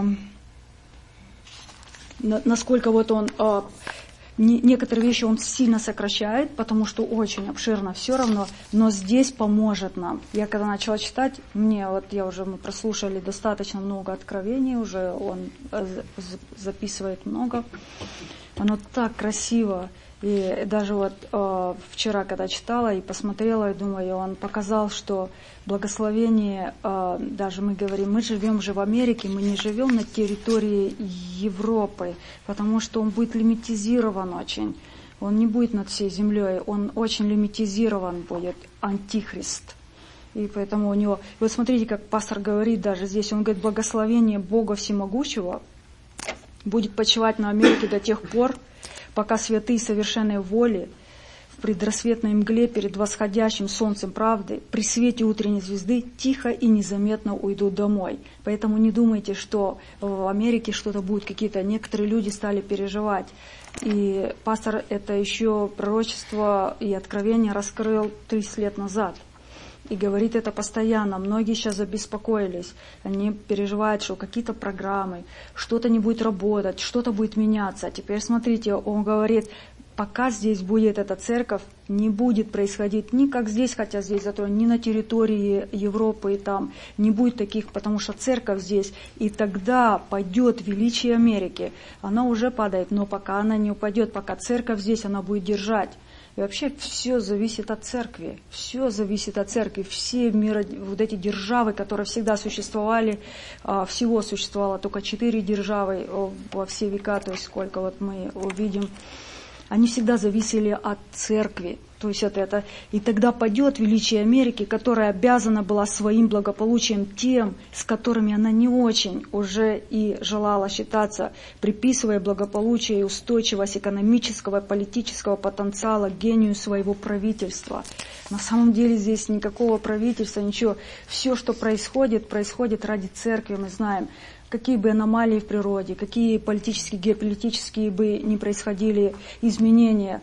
насколько вот он, э, не, некоторые вещи он сильно сокращает, потому что очень обширно все равно, но здесь поможет нам. Я когда начала читать, мне вот я уже, мы прослушали достаточно много откровений, уже он записывает много. Оно так красиво. И даже вот э, вчера, когда читала и посмотрела, и думаю, он показал, что благословение, э, даже мы говорим, мы живем же в Америке, мы не живем на территории Европы, потому что он будет лимитизирован очень. Он не будет над всей землей, он очень лимитизирован будет, антихрист. И поэтому у него... И вот смотрите, как пастор говорит даже здесь, он говорит, благословение Бога Всемогущего будет почивать на Америке до тех пор, пока святые совершенной воли в предрассветной мгле перед восходящим солнцем правды при свете утренней звезды тихо и незаметно уйдут домой. Поэтому не думайте, что в Америке что-то будет, какие-то некоторые люди стали переживать. И пастор это еще пророчество и откровение раскрыл тридцать лет назад. И говорит это постоянно. Многие сейчас забеспокоились. Они переживают, что какие-то программы, что-то не будет работать, что-то будет меняться. Теперь смотрите, он говорит, пока здесь будет эта церковь, не будет происходить ни как здесь, хотя здесь зато ни на территории Европы и там не будет таких, потому что церковь здесь. И тогда пойдет величие Америки. Она уже падает, но пока она не упадет, пока церковь здесь, она будет держать. И вообще все зависит от церкви, все зависит от церкви, все мира, вот эти державы, которые всегда существовали, всего существовало только четыре державы во все века, то есть сколько вот мы увидим, они всегда зависели от церкви. То есть это, это. И тогда падет величие Америки, которая обязана была своим благополучием тем, с которыми она не очень уже и желала считаться, приписывая благополучие и устойчивость экономического и политического потенциала гению своего правительства. На самом деле здесь никакого правительства, ничего. Все, что происходит, происходит ради церкви, мы знаем. Какие бы аномалии в природе, какие политические, геополитические бы ни происходили изменения,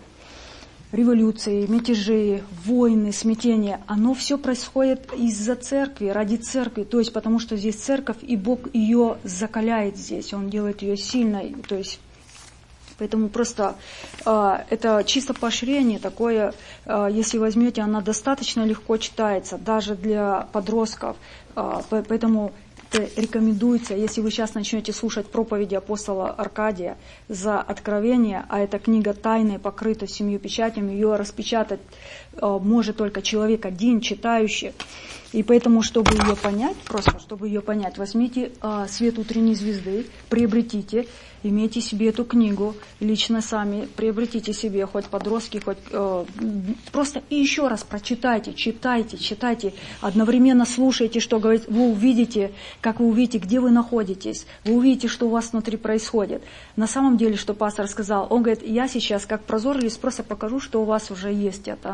революции, мятежи, войны, смятения, оно все происходит из-за церкви, ради церкви, то есть потому что здесь церковь, и Бог ее закаляет здесь, Он делает ее сильной, то есть поэтому просто э, это чисто поощрение такое, э, если возьмете, она достаточно легко читается, даже для подростков, э, поэтому рекомендуется, если вы сейчас начнете слушать проповеди апостола Аркадия за откровение, а эта книга тайная, покрыта семью печатями, ее распечатать э, может только человек один, читающий. И поэтому, чтобы ее понять, просто чтобы ее понять, возьмите э, «Свет утренней звезды», приобретите, имейте себе эту книгу, лично сами приобретите себе, хоть подростки, хоть э, просто и еще раз прочитайте, читайте, читайте, одновременно слушайте, что говорит, вы увидите, как вы увидите, где вы находитесь, вы увидите, что у вас внутри происходит. На самом деле, что пастор сказал, он говорит, я сейчас как прозор лист просто покажу, что у вас уже есть это.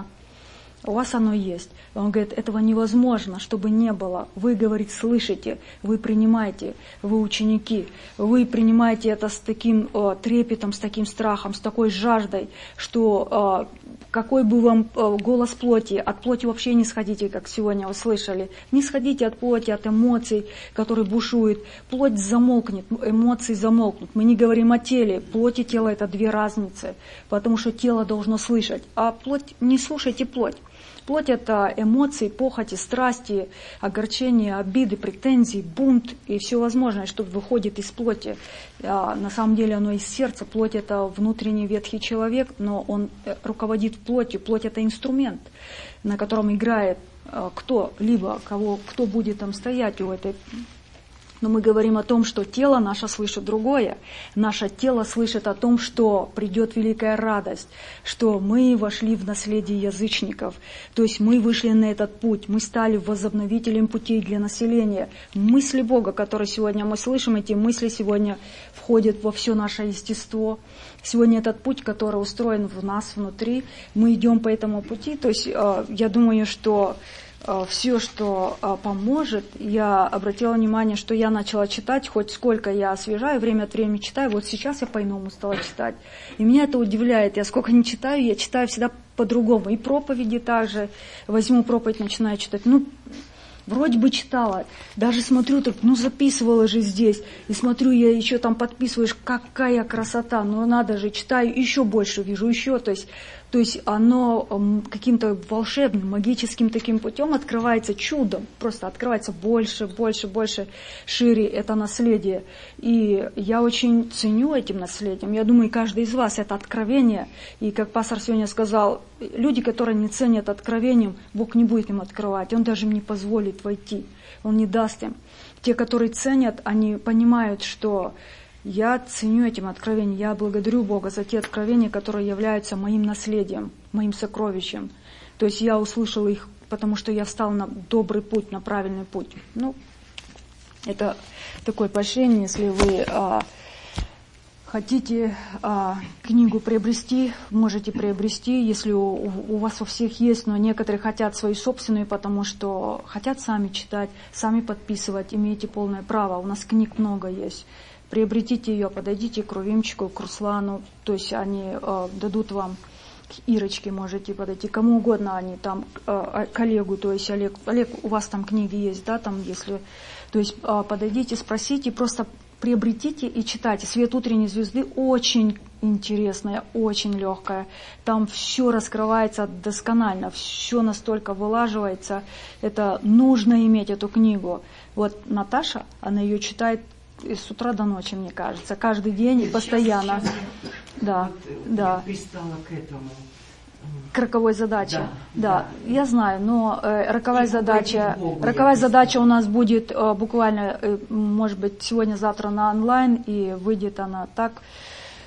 У вас оно есть. Он говорит, этого невозможно, чтобы не было. Вы, говорит, слышите, вы принимаете, вы ученики, вы принимаете это с таким э, трепетом, с таким страхом, с такой жаждой, что э, какой бы вам э, голос плоти, от плоти вообще не сходите, как сегодня услышали. Не сходите от плоти, от эмоций, которые бушуют. Плоть замолкнет, эмоции замолкнут. Мы не говорим о теле. Плоть и тело – это две разницы, потому что тело должно слышать, а плоть, не слушайте плоть. Плоть – это эмоции, похоти, страсти, огорчения, обиды, претензии, бунт и все возможное, что выходит из плоти. А на самом деле оно из сердца. Плоть – это внутренний ветхий человек, но он руководит плотью. Плоть – это инструмент, на котором играет кто-либо, кого, кто будет там стоять у этой. Но мы говорим о том, что тело наше слышит другое. Наше тело слышит о том, что придет великая радость, что мы вошли в наследие язычников. То есть мы вышли на этот путь, мы стали возобновителем путей для населения. Мысли Бога, которые сегодня мы слышим, эти мысли сегодня входят во все наше естество. Сегодня этот путь, который устроен в нас внутри, мы идем по этому пути. То есть я думаю, что все, что поможет, я обратила внимание, что я начала читать, хоть сколько я освежаю, время от времени читаю, вот сейчас я по-иному стала читать. И меня это удивляет, я сколько не читаю, я читаю всегда по-другому. И проповеди также, возьму проповедь, начинаю читать, ну, вроде бы читала, даже смотрю, так, ну записывала же здесь, и смотрю, я еще там подписываешь, какая красота, ну надо же, читаю, еще больше вижу, еще, то есть, то есть оно каким-то волшебным, магическим таким путем открывается чудом, просто открывается больше, больше, больше, шире это наследие. И я очень ценю этим наследием, я думаю, каждый из вас это откровение, и как пастор сегодня сказал, люди, которые не ценят откровением, Бог не будет им открывать, Он даже им не позволит войти, Он не даст им. Те, которые ценят, они понимают, что я ценю этим откровением, я благодарю Бога за те откровения, которые являются моим наследием, моим сокровищем. То есть я услышала их, потому что я встал на добрый путь, на правильный путь. Ну, это такое поощрение, если вы а, хотите а, книгу приобрести, можете приобрести, если у, у вас у всех есть, но некоторые хотят свою собственную, потому что хотят сами читать, сами подписывать, имеете полное право, у нас книг много есть. Приобретите ее, подойдите к Рувимчику, к Руслану, то есть они э, дадут вам, к Ирочке можете подойти, кому угодно они там, э, коллегу, то есть Олег, Олег, у вас там книги есть, да, там, если, то есть э, подойдите, спросите, просто приобретите и читайте. «Свет утренней звезды» очень интересная, очень легкая, там все раскрывается досконально, все настолько вылаживается, это нужно иметь эту книгу. Вот Наташа, она ее читает с утра до ночи, мне кажется, каждый день и постоянно. Сейчас, да, вот да. Я пристала к этому. К роковой задаче. Да, да, да. Я знаю, но э, роковая и задача, Богу, роковая задача у нас будет э, буквально, э, может быть, сегодня-завтра на онлайн, и выйдет она так.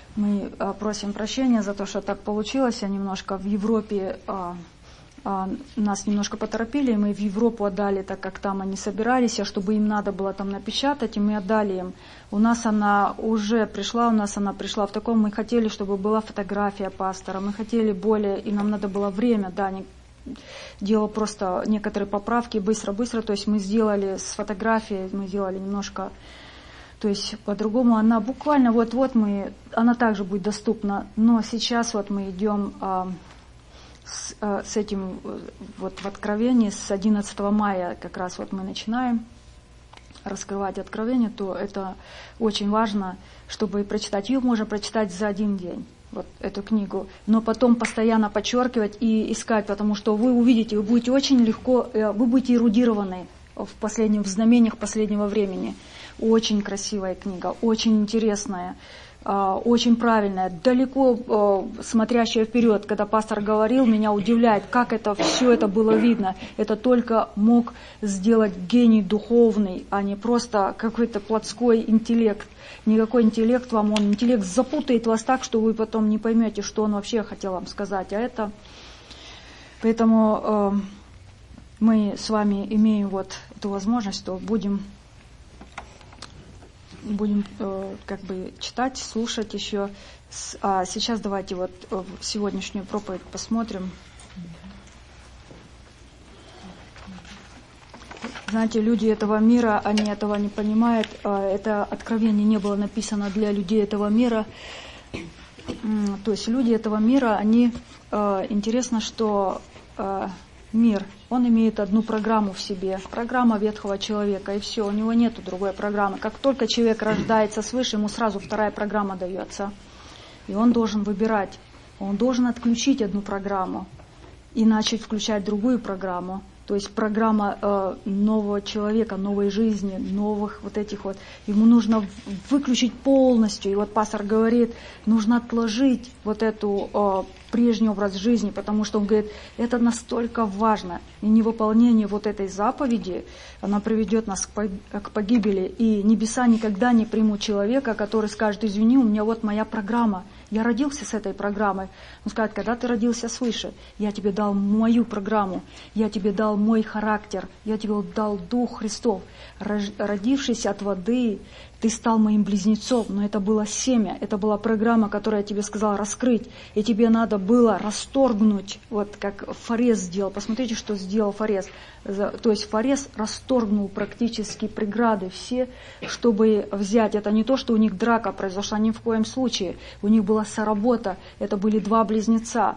Мы а, просим прощения за то, что так получилось. Я немножко в Европе, а, а, нас немножко поторопили, и мы в Европу отдали, так как там они собирались, а чтобы им надо было там напечатать, и мы отдали им. У нас она уже пришла, у нас она пришла в таком, мы хотели, чтобы была фотография пастора, мы хотели более, и нам надо было время, да, не делал просто некоторые поправки быстро-быстро, то есть мы сделали с фотографией, мы сделали немножко, то есть по-другому, она буквально вот-вот мы, она также будет доступна, но сейчас вот мы идем а, с, а, с этим вот в Откровении, с одиннадцатого мая как раз вот мы начинаем раскрывать Откровение, то это очень важно, чтобы прочитать. Ее можно прочитать за один день, вот эту книгу, но потом постоянно подчеркивать и искать, потому что вы увидите, вы будете очень легко, вы будете эрудированы в последних в знамениях последнего времени. Очень красивая книга, очень интересная, очень правильная, далеко смотрящая вперед. Когда пастор говорил, меня удивляет, как это все это было видно. Это только мог сделать гений духовный, а не просто какой-то плотской интеллект. Никакой интеллект вам, он интеллект запутает вас так, что вы потом не поймете, что он вообще хотел вам сказать. А это, поэтому э, мы с вами имеем вот эту возможность, что будем Будем э, как бы читать, слушать еще. А сейчас давайте вот э, сегодняшнюю проповедь посмотрим. Знаете, люди этого мира, они этого не понимают. Это откровение не было написано для людей этого мира. То есть люди этого мира, они... Интересно, что мир, он имеет одну программу в себе. Программа ветхого человека, и все, у него нету другой программы. Как только человек рождается свыше, ему сразу вторая программа дается. И он должен выбирать. Он должен отключить одну программу и начать включать другую программу. То есть программа э, нового человека, новой жизни, новых вот этих вот. Ему нужно выключить полностью. И вот пастор говорит, нужно отложить вот эту э, прежний образ жизни, потому что он говорит, это настолько важно. И невыполнение вот этой заповеди, она приведет нас к погибели. И небеса никогда не примут человека, который скажет, извини, у меня вот моя программа. Я родился с этой программой. Он скажет, когда ты родился свыше, я тебе дал мою программу, я тебе дал мой характер, я тебе дал Дух Христов. Родившись от воды, ты стал моим близнецом, но это было семя, это была программа, которая я тебе сказала раскрыть, и тебе надо было расторгнуть, вот как Фарес сделал. Посмотрите, что сделал Фарес. То есть Фарес расторгнул практически преграды все, чтобы взять. Это не то, что у них драка произошла, ни в коем случае. У них была соработа, это были два близнеца.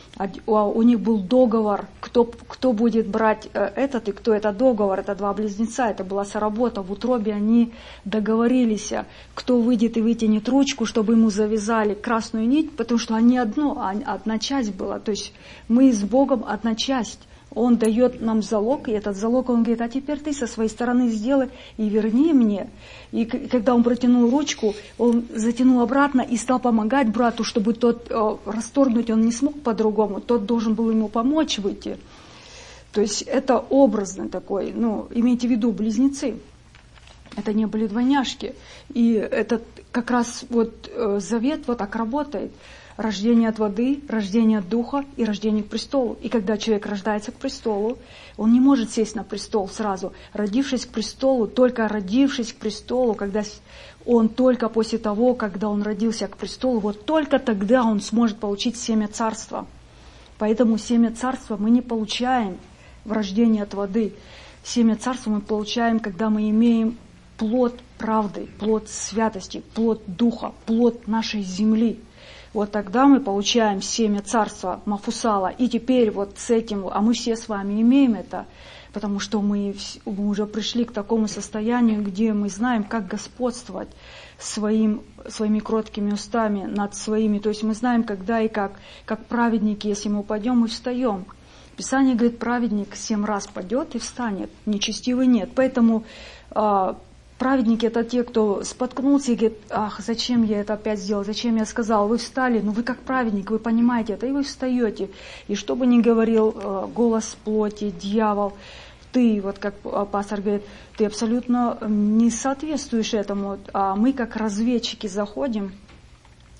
У них был договор, кто, кто будет брать этот и кто этот договор, это два близнеца, это была соработа. В утробе они договорились, кто выйдет и вытянет ручку, чтобы ему завязали красную нить, потому что они одно, одна часть была. То есть мы с Богом одна часть. Он дает нам залог, и этот залог, он говорит, а теперь ты со своей стороны сделай и верни мне. И когда он протянул ручку, он затянул обратно и стал помогать брату, чтобы тот э, расторгнуть, он не смог по-другому, тот должен был ему помочь выйти. То есть это образный такой, ну, имейте в виду, близнецы. Это не были двойняшки. И этот как раз вот э, завет вот так работает. Рождение от воды, рождение от духа и рождение к престолу. И когда человек рождается к престолу, он не может сесть на престол сразу. Родившись к престолу, только родившись к престолу, когда он только после того, когда он родился к престолу, вот только тогда он сможет получить семя царства. Поэтому семя царства мы не получаем в рождении от воды. Семя царства мы получаем, когда мы имеем плод правды, плод святости, плод духа, плод нашей земли. Вот тогда мы получаем семя царства Мафусала. И теперь вот с этим, а мы все с вами имеем это, потому что мы, мы уже пришли к такому состоянию, где мы знаем, как господствовать своим, своими кроткими устами над своими. То есть мы знаем, когда и как. Как праведники, если мы упадем, мы встаем. Писание говорит, праведник семь раз падет и встанет, нечестивый нет. Поэтому... Праведники — это те, кто споткнулся и говорит, ах, зачем я это опять сделал, зачем я сказал, вы встали, ну вы как праведник, вы понимаете это, и вы встаете. И что бы ни говорил голос плоти, дьявол, ты, вот как пастор говорит, ты абсолютно не соответствуешь этому, а мы как разведчики заходим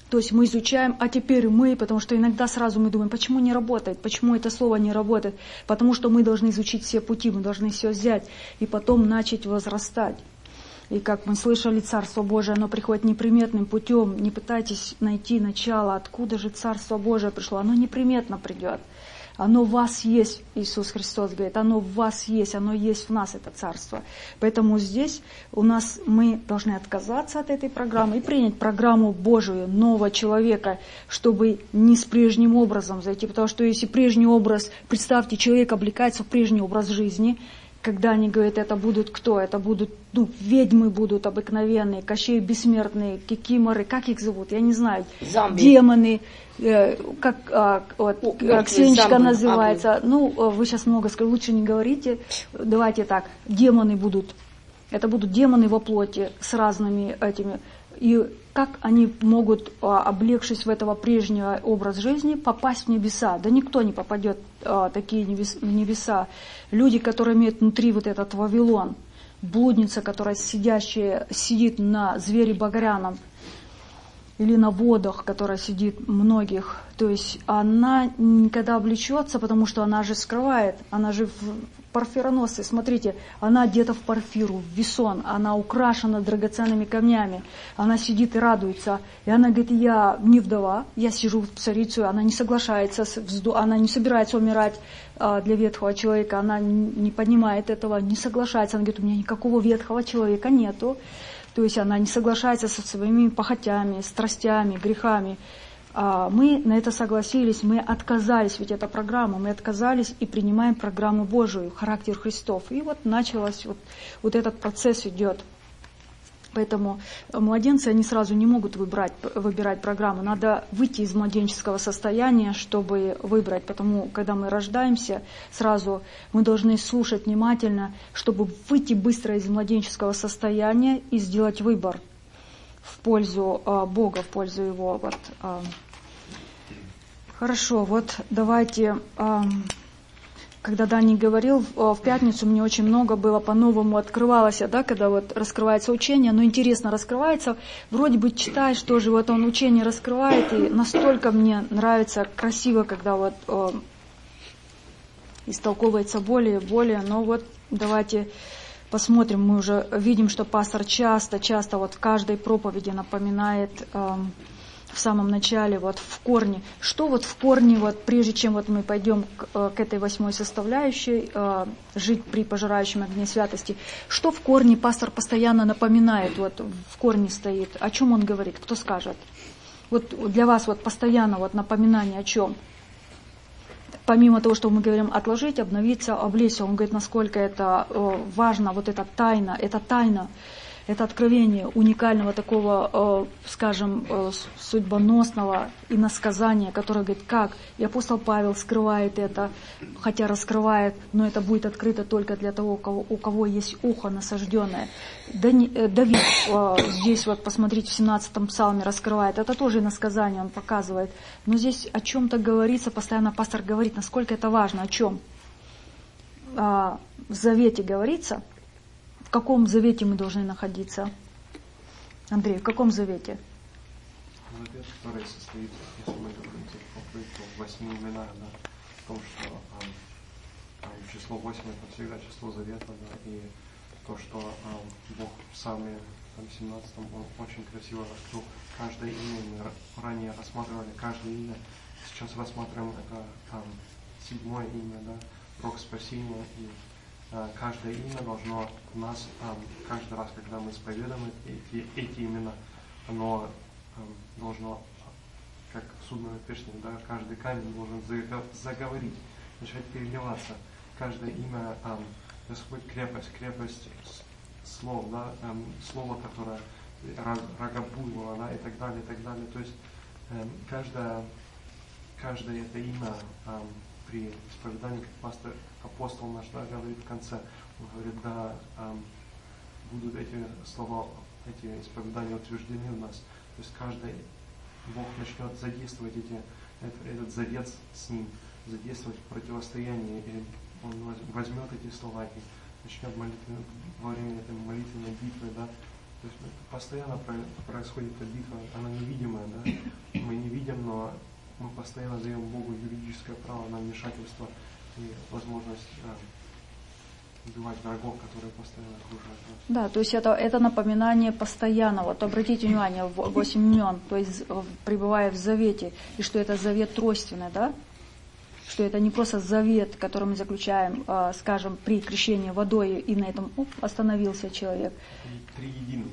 То есть мы изучаем, а теперь мы, потому что иногда сразу мы думаем, почему не работает, почему это слово не работает, потому что мы должны изучить все пути, мы должны все взять и потом начать возрастать. И как мы слышали, Царство Божие, оно приходит неприметным путем, не пытайтесь найти начало, откуда же Царство Божие пришло, оно неприметно придет. Оно в вас есть, Иисус Христос говорит, оно в вас есть, оно есть в нас, это Царство. Поэтому здесь у нас мы должны отказаться от этой программы и принять программу Божию, нового человека, чтобы не с прежним образом зайти. Потому что если прежний образ, представьте, человек облекается в прежний образ жизни, когда они говорят, это будут кто? Это будут, ну, ведьмы будут обыкновенные, Кощей бессмертные, кикиморы, как их зовут? Я не знаю. Зомби. Демоны, э, как, а, вот, О, Ксенечка зомби. называется. Ну, вы сейчас много скажете, лучше не говорите. Давайте так, демоны будут. Это будут демоны во плоти с разными этими. И как они могут, облегшись в этого прежнего образ жизни, попасть в небеса? Да никто не попадет в такие небеса. Люди, которые имеют внутри вот этот Вавилон, блудница, которая сидящая, сидит на звере багряном, или на водах, которая сидит многих. То есть она никогда облечется, потому что она же скрывает, она же в парфироносце, смотрите, она одета в парфиру, в весон, она украшена драгоценными камнями, она сидит и радуется. И она говорит, я не вдова, я сижу в царицу, она не соглашается, она не собирается умирать для ветхого человека, она не понимает этого, не соглашается. Она говорит, у меня никакого ветхого человека нету. То есть она не соглашается со своими похотями, страстями, грехами. Мы на это согласились, мы отказались, ведь это программа, мы отказались и принимаем программу Божию, характер Христов. И вот началось, вот, вот этот процесс идет. Поэтому младенцы, они сразу не могут выбрать, выбирать программу. Надо выйти из младенческого состояния, чтобы выбрать. Потому, когда мы рождаемся, сразу мы должны слушать внимательно, чтобы выйти быстро из младенческого состояния и сделать выбор в пользу э, Бога, в пользу Его. Вот, э. Хорошо, вот давайте... Э, Когда Дани говорил, в пятницу мне очень много было по-новому открывалось, да, когда вот раскрывается учение, но интересно раскрывается, вроде бы читаешь тоже, вот он учение раскрывает, и настолько мне нравится, красиво, когда вот о, истолковывается более и более, но вот давайте посмотрим, мы уже видим, что пастор часто, часто вот в каждой проповеди напоминает... Э, в самом начале, вот в корне. Что вот в корне, вот прежде чем вот мы пойдем к, к этой восьмой составляющей, э, жить при пожирающем огне святости, что в корне пастор постоянно напоминает, вот в корне стоит, о чем он говорит, кто скажет? Вот для вас вот постоянно вот напоминание о чем? Помимо того, что мы говорим отложить, обновиться, облечься, он говорит, насколько это э, важно, вот эта тайна, это тайна, это откровение уникального такого, скажем, судьбоносного иносказания, которое говорит, как? И апостол Павел скрывает это, хотя раскрывает, но это будет открыто только для того, у кого, у кого есть ухо насажденное. Давид здесь, вот посмотрите, в семнадцатом псалме раскрывает, это тоже иносказание, он показывает. Но здесь о чем-то говорится, постоянно пастор говорит, насколько это важно, о чем? В Завете говорится. В каком завете мы должны находиться? Андрей, в каком завете? Завет, который состоит, если мы говорим в восьми именах, да, в том, что а, число восемь это всегда число завета, да, и то, что а, Бог в Псалме семнадцатом, он очень красиво раскрыл каждое имя, мы ранее рассматривали каждое имя, сейчас рассматриваем это там, седьмое имя, да, Рог спасения, и каждое имя должно нас, каждый раз, когда мы исповедуем эти, эти имена, оно должно, как в судной песне, да, каждый камень должен заговорить, начать переливаться. Каждое имя, Господь, крепость, крепость слов, да, слово, которое рогобуйло, да, и так далее, и так далее. То есть каждое, каждое это имя при исповедании, как пастор, апостол наш, да, говорит в конце, он говорит, да, эм, будут эти слова, эти исповедания утверждены в нас. То есть каждый, Бог начнет задействовать эти, этот, этот завет с ним, задействовать в противостоянии, и он возьмет эти слова и начнет молитвы, во время этой молитвенной битвы, да, То есть постоянно происходит эта битва, она невидимая, да? Мы не видим, но мы постоянно даем Богу юридическое право на вмешательство и возможность э, убивать врагов, которые постоянно окружают нас. Да, то есть это, это напоминание постоянно. Вот обратите внимание, восемь имен, то есть пребывая в завете, и что это завет тройственный, да? Что это не просто завет, который мы заключаем, э, скажем, при крещении водой, и на этом оп, остановился человек. Три единый.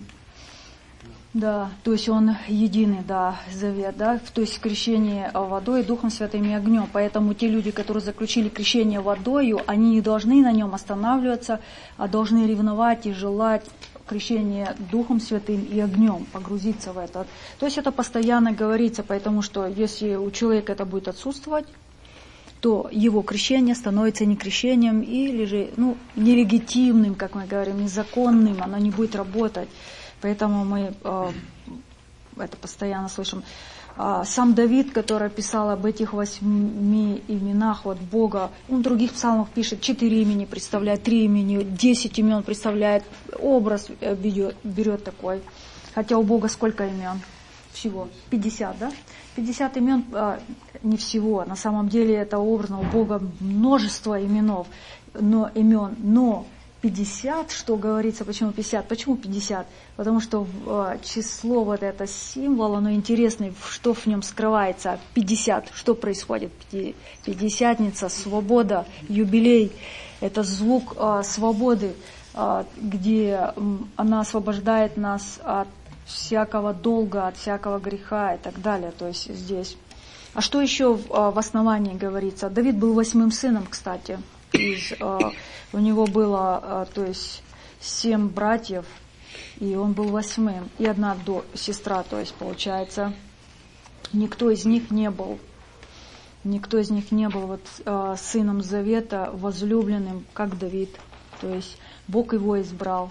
Да, то есть он единый, да, завет, да, то есть крещение водой, Духом Святым и огнем. Поэтому те люди, которые заключили крещение водою, они не должны на нем останавливаться, а должны ревновать и желать крещения Духом Святым и огнем, погрузиться в это. То есть это постоянно говорится, потому что если у человека это будет отсутствовать, то его крещение становится не крещением или же, ну, нелегитимным, как мы говорим, незаконным, оно не будет работать. Поэтому мы э, это постоянно слышим. А сам Давид, который писал об этих восьми именах вот Бога, он в других псалмах пишет, четыре имени представляет, три имени, десять имен представляет, образ берет, берет такой. Хотя у Бога сколько имен? Всего? пятьдесят, да? пятьдесят имен а, не всего. На самом деле это образно. У Бога множество именов, но, имен, но пятьдесят, что говорится, почему пятьдесят? Почему пятьдесят? Потому что а, число вот это символ, оно интересное, что в нем скрывается. пятьдесят, что происходит? Пятидесятница, свобода, юбилей. Это звук а, свободы, а, где она освобождает нас от всякого долга, от всякого греха и так далее. То есть здесь. А что еще в, в основании говорится? Давид был восьмым сыном, кстати. Из, у него было, то есть, семь братьев, и он был восьмым. И одна до, сестра, то есть, получается, никто из них не был, никто из них не был вот, сыном завета, возлюбленным, как Давид. То есть, Бог его избрал.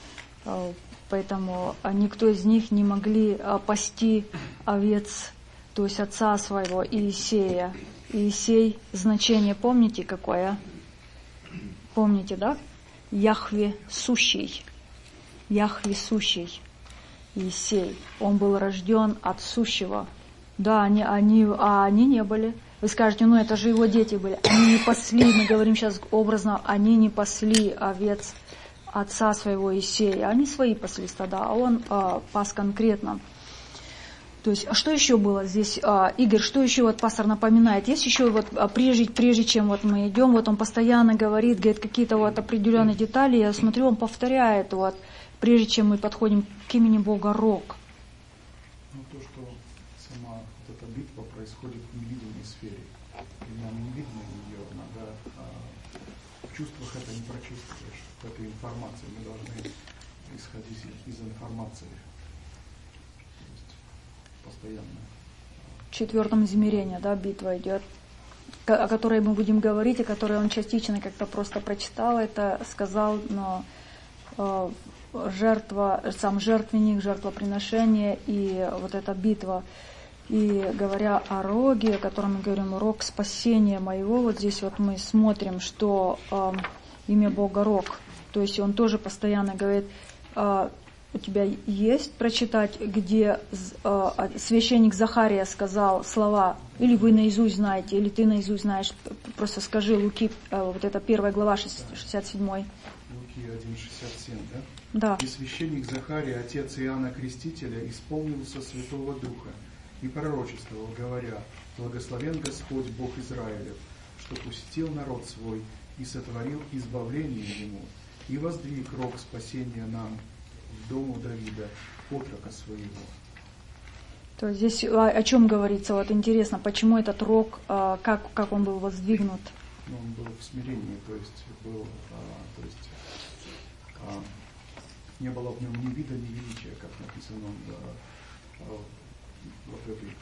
Поэтому никто из них не могли пасти овец, то есть отца своего, Иисея. Иисей, значение помните какое? Помните, да? Яхве сущий. Яхве сущий. Иисей. Он был рожден от сущего. Да, они, они, а они не были. Вы скажете, ну это же его дети были. Они не пасли, мы говорим сейчас образно, они не пасли овец отца своего Иисея. Они свои пасли стада, а он а, пас конкретно. То есть, а что еще было здесь, а, Игорь, что еще вот пастор напоминает? Есть еще вот, а, прежде, прежде чем вот мы идем, вот он постоянно говорит, говорит какие-то вот определенные детали, я смотрю, он повторяет, вот, прежде чем мы подходим к имени Бога Рог. Ну, то, что сама вот эта битва происходит в невидимой сфере. И нам не видно ее, иногда а, в чувствах это не прочувствуешь. Этой информации мы должны исходить из информации. То есть постоянно. В четвертом измерении, да, битва идет, о которой мы будем говорить, о которой он частично как-то просто прочитал это, сказал, но э, жертва, сам жертвенник, жертвоприношение и вот эта битва. И говоря о роге, о котором мы говорим, рог спасения моего, вот здесь вот мы смотрим, что э, имя Бога Рог. То есть он тоже постоянно говорит, а, у тебя есть прочитать, где а, священник Захария сказал слова, или вы наизусть знаете, или ты наизусть знаешь, просто скажи, Луки, а, вот это первая глава, шестьдесят семь. Луки один шестьдесят семь, да? Да. И священник Захария, отец Иоанна Крестителя, исполнился Святого Духа и пророчествовал, говоря, благословен Господь Бог Израилев, что посетил народ свой и сотворил избавление ему, и воздвиг рог спасения нам в дому Давида, отрока своего. То есть здесь о, о чем говорится? Вот интересно, почему этот рог, а, как, как он был воздвигнут? Ну, он был в смирении, то есть, был, а, то есть а, не было в нем ни вида, ни величия, как написано а, а, вот в этой...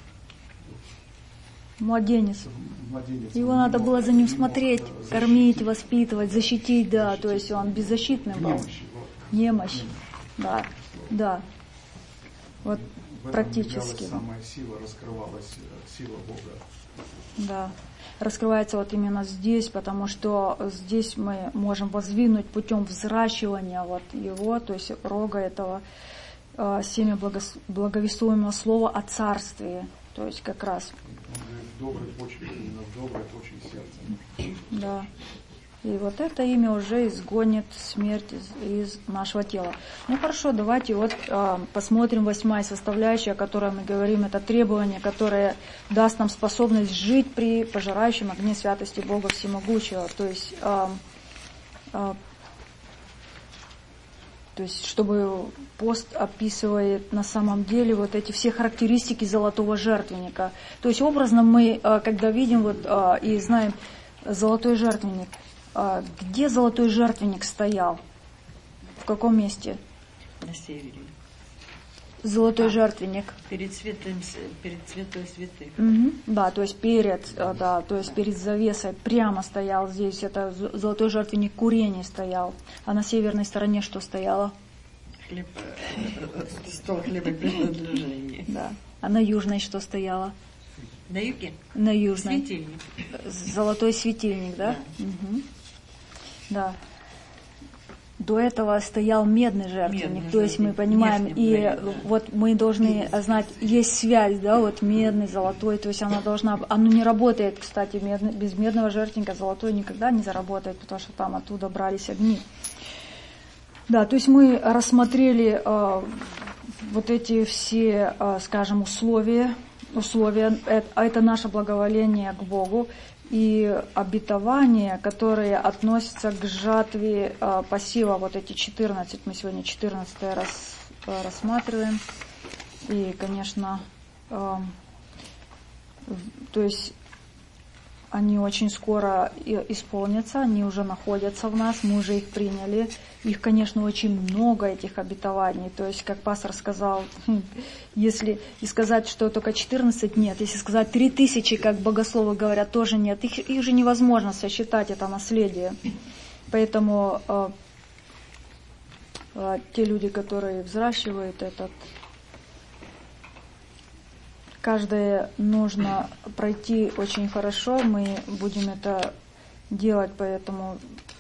Младенец. Младенец. Его надо было за ним смотреть, мог, кормить, воспитывать, защитить, да, защитить. То есть он беззащитный был. Немощь. Немощь. Да, да. Вот в практически. Самая сила раскрывалась, сила Бога. Да. Раскрывается вот именно здесь, потому что здесь мы можем воздвигнуть путем взращивания вот его, то есть рога этого. э, семя благос, благовествуемого слова о царстве. То есть как раз. В доброй почве, именно в доброй почве сердца. Да. И вот это имя уже изгонит смерть из, из нашего тела. Ну хорошо, давайте вот э, посмотрим восьмая составляющая, о которой мы говорим. Это требование, которое даст нам способность жить при пожирающем огне святости Бога Всемогущего. То есть, э, э, то есть, чтобы пост описывает на самом деле вот эти все характеристики золотого жертвенника. То есть образно мы, э, когда видим вот, э, и знаем золотой жертвенник, где золотой жертвенник стоял? В каком месте? На севере. Золотой а, жертвенник. Перед святым, перед святой святых. Угу. Да, то есть перед, да, то есть перед завесой прямо стоял здесь. Это золотой жертвенник курения стоял. А на северной стороне что стояло? Хлеб, стол хлеба предложения. Да. А на южной что стояло? На юге? На южной. Светильник. Золотой светильник, да? Да. Угу. Да. До этого стоял медный жертвенник, медный то есть мы понимаем, и да. вот мы должны знать, есть связь, да, вот медный, золотой, то есть она должна, оно не работает, кстати, медный, без медного жертвенника золотой никогда не заработает, потому что там оттуда брались огни. Да, то есть мы рассмотрели э, вот эти все, э, скажем, условия, условия, это, это наше благоволение к Богу, и обетования, которые относятся к жатве э, пассива, вот эти четырнадцать, мы сегодня четырнадцатое раз, э, рассматриваем. И, конечно, э, то есть они очень скоро исполнятся, они уже находятся в нас, мы уже их приняли. Их, конечно, очень много, этих обетований. То есть, как пастор сказал, если и сказать, что только четырнадцать, нет. Если сказать три тысячи, как богословы говорят, тоже нет. Их, их же невозможно сосчитать, это наследие. Поэтому э, э, те люди, которые взращивают этот, каждое нужно пройти очень хорошо. Мы будем это делать, поэтому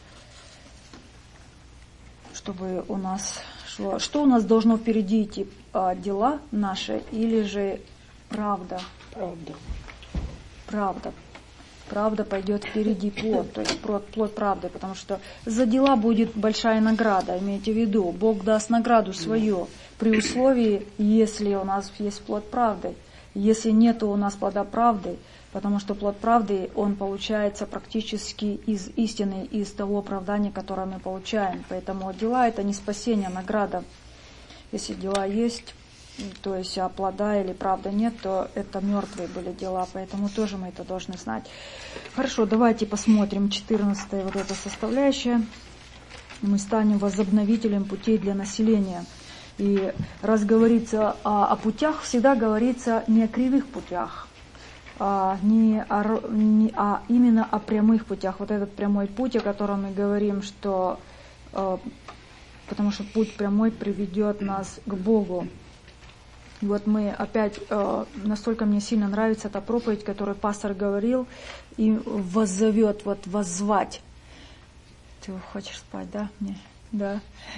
чтобы у нас шло. Что у нас должно впереди идти? Дела наши или же правда? Правда. Правда. Правда пойдет впереди плод, то есть плод, плод правды, потому что за дела будет большая награда, имейте в виду. Бог даст награду свою при условии, если у нас есть плод правды. Если нет у нас плода правды, потому что плод правды, он получается практически из истины, из того оправдания, которое мы получаем. Поэтому дела – это не спасение, а награда. Если дела есть, то есть а плода или правда нет, то это мертвые были дела, поэтому тоже мы это должны знать. Хорошо, давайте посмотрим четырнадцатая вот эта составляющая. Мы станем возобновителем путей для населения. И раз говорится о, о путях, всегда говорится не о кривых путях, а, не о, не, а именно о прямых путях. Вот этот прямой путь, о котором мы говорим, что, э, потому что путь прямой приведет нас к Богу. И вот мы опять, э, настолько мне сильно нравится эта проповедь, которую пастор говорил, и воззовет, вот воззвать. Ты хочешь спать, да? Не? Да.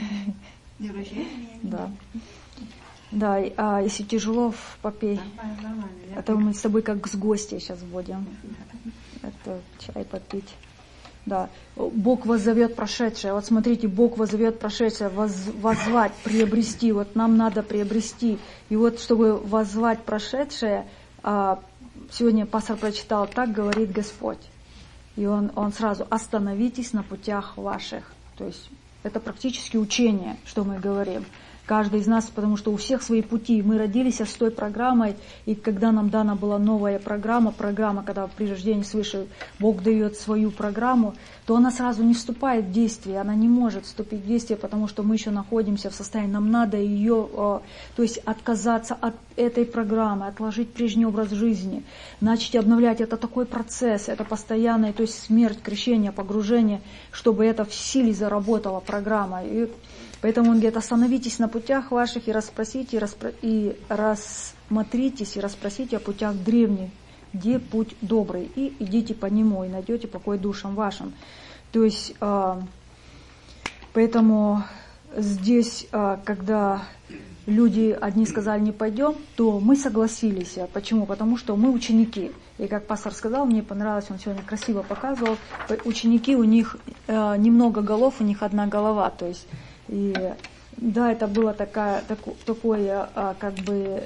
Да. Да, а если тяжело, попей. Это мы с тобой как с гостей сейчас будем. Это чай попить. Да. Бог воззовет прошедшее. Вот смотрите, Бог воззовет прошедшее, воз, воззвать, приобрести. Вот нам надо приобрести. И вот, чтобы воззвать прошедшее, сегодня пастор прочитал, так говорит Господь. И он, он сразу, остановитесь на путях ваших. То есть это практически учение, что мы говорим. Каждый из нас, потому что у всех свои пути. Мы родились с той программой, и когда нам дана была новая программа, программа, когда при рождении свыше Бог дает свою программу, то она сразу не вступает в действие, она не может вступить в действие, потому что мы еще находимся в состоянии, нам надо ее, то есть отказаться от этой программы, отложить прежний образ жизни, начать обновлять. Это такой процесс, это постоянное, то есть смерть, крещение, погружение, чтобы это в силе заработала программа. И поэтому он говорит, остановитесь на путях ваших и расспросите, и, распро... и рассмотритесь, и расспросите о путях древних, где путь добрый, и идите по нему, и найдете покой душам вашим. То есть, э, поэтому здесь, э, когда люди одни сказали не пойдем, то мы согласились. Почему? Потому что мы ученики. И как пастор сказал, мне понравилось, он сегодня красиво показывал, ученики, у них э, немного голов, у них одна голова. То есть, и, да, это было такая, тако, такое, э, как бы,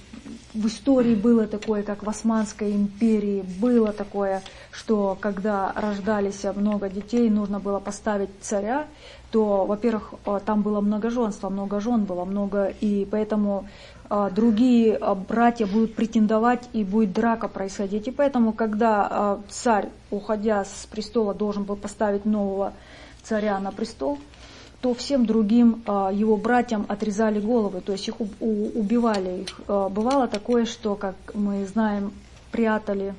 в истории было такое, как в Османской империи, было такое, что когда рождались много детей, нужно было поставить царя, то, во-первых, там было многоженство, много жен было, много, и поэтому а, другие а, братья будут претендовать, и будет драка происходить. И поэтому, когда а, царь, уходя с престола, должен был поставить нового царя на престол, то всем другим а, его братьям отрезали головы, то есть их у, у, убивали. Их. А, бывало такое, что, как мы знаем, прятали,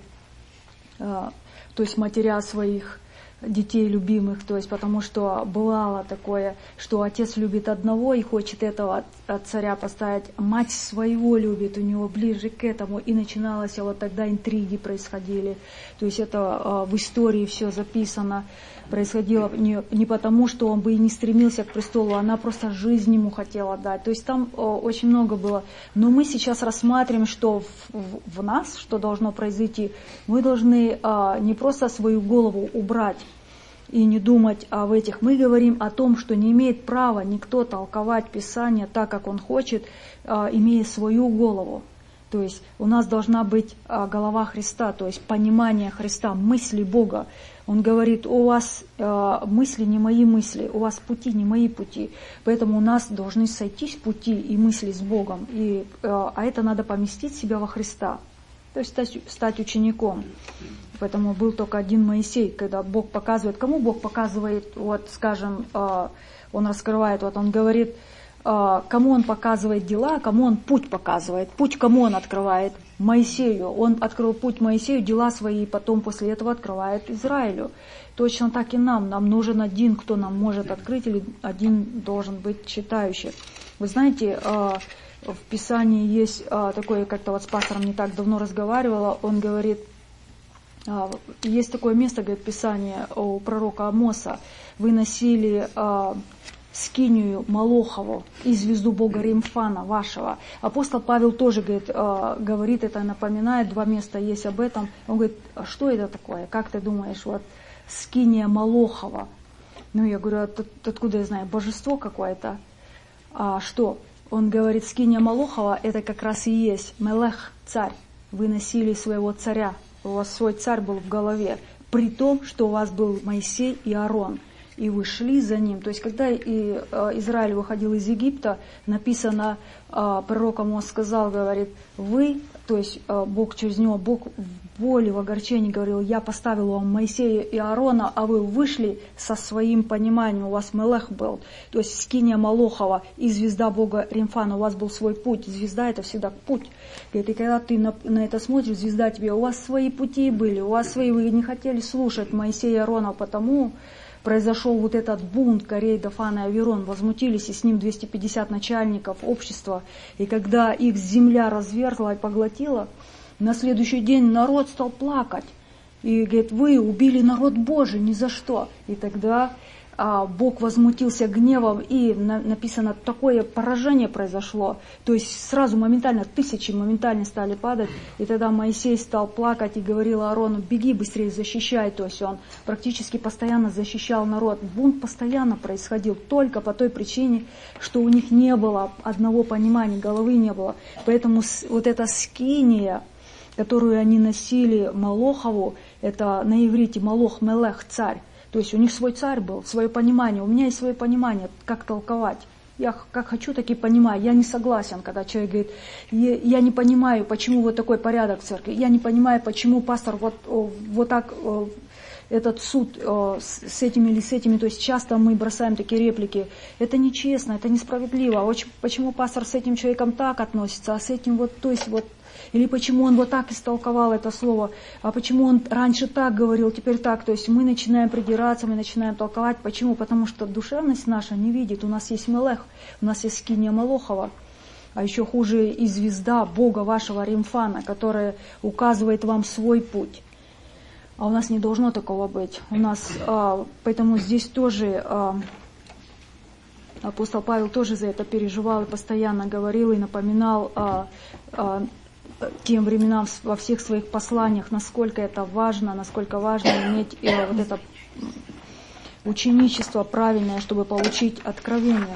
а, то есть матеря своих детей любимых, то есть потому что бывало такое, что отец любит одного и хочет этого от царя поставить, мать своего любит, у него ближе к этому, и начиналось, вот тогда интриги происходили, то есть это в истории все записано, происходило не, не потому, что он бы и не стремился к престолу, она просто жизнь ему хотела дать, то есть там очень много было, но мы сейчас рассматриваем, что в, в, в нас, что должно произойти, мы должны а, не просто свою голову убрать, и не думать об этих. Мы говорим о том, что не имеет права никто толковать Писание так, как он хочет, имея свою голову. То есть у нас должна быть голова Христа, то есть понимание Христа, мысли Бога. Он говорит, у вас мысли не мои мысли, у вас пути не мои пути. Поэтому у нас должны сойтись пути и мысли с Богом. И, а это надо поместить себя во Христа, то есть стать, стать учеником. Поэтому был только один Моисей, когда Бог показывает, кому Бог показывает, вот скажем, он раскрывает, вот он говорит, кому он показывает дела, кому он путь показывает. Путь кому он открывает? Моисею. Он открыл путь Моисею, дела свои, и потом после этого открывает Израилю. Точно так и нам. Нам нужен один, кто нам может открыть, или один должен быть читающий. Вы знаете, в Писании есть такое, как-то вот с пастором не так давно разговаривала, он говорит, есть такое место, говорит, Писание у пророка Амоса, вы носили а, скинию Молохову и звезду Бога Римфана вашего. Апостол Павел тоже говорит, а, говорит это, напоминает, два места есть об этом. Он говорит, а что это такое? Как ты думаешь, вот скиния Молохова? Ну, я говорю, от, откуда я знаю, божество какое-то? А что? Он говорит, скиния Молохова, это как раз и есть Мелех, царь. Вы носили своего царя. У вас свой царь был в голове, при том, что у вас был Моисей и Аарон, и вы шли за ним. То есть, когда и, э, Израиль выходил из Египта, написано, э, пророк Амос сказал, говорит, вы, то есть э, Бог через него, Бог в боли, в огорчении говорил, я поставил вам Моисея и Аарона, а вы вышли со своим пониманием, у вас Мелех был, то есть скиния Молохова и звезда Бога Римфана, у вас был свой путь, звезда это всегда путь. Говорит, и когда ты на, на это смотришь, звезда тебе, у вас свои пути были, у вас свои, вы не хотели слушать Моисея и Аарона, потому произошел вот этот бунт Корей, Дафан и Аверон, возмутились, и с ним двести пятьдесят начальников общества, и когда их земля развергла и поглотила, на следующий день народ стал плакать. И говорит, вы убили народ Божий ни за что. И тогда а, Бог возмутился гневом, и на, написано, такое поражение произошло. То есть сразу моментально, тысячи моментально стали падать. И тогда Моисей стал плакать и говорил Аарону, беги быстрее, защищай. То есть он практически постоянно защищал народ. Бунт постоянно происходил только по той причине, что у них не было одного понимания, головы не было. Поэтому вот эта скиния, которую они носили Молохову, это на иврите Молох, Мелех, царь. То есть у них свой царь был, свое понимание. У меня есть свое понимание, как толковать. Я как хочу, так и понимаю. Я не согласен, когда человек говорит, я не понимаю, почему вот такой порядок в церкви. Я не понимаю, почему пастор вот, вот так этот суд с этими или с этими. То есть часто мы бросаем такие реплики. Это нечестно, это несправедливо. Почему пастор с этим человеком так относится, а с этим вот, то есть вот. Или почему он вот так истолковал это слово, а почему он раньше так говорил, теперь так. То есть мы начинаем придираться, мы начинаем толковать. Почему? Потому что душевность наша не видит. У нас есть Мелех, у нас есть скиния Молохова. А еще хуже и звезда Бога вашего Римфана, которая указывает вам свой путь. А у нас не должно такого быть. У нас, а, поэтому здесь тоже... А, Апостол Павел тоже за это переживал и постоянно говорил и напоминал а, а, тем временам во всех своих посланиях, насколько это важно, насколько важно иметь а, вот это ученичество правильное, чтобы получить откровение.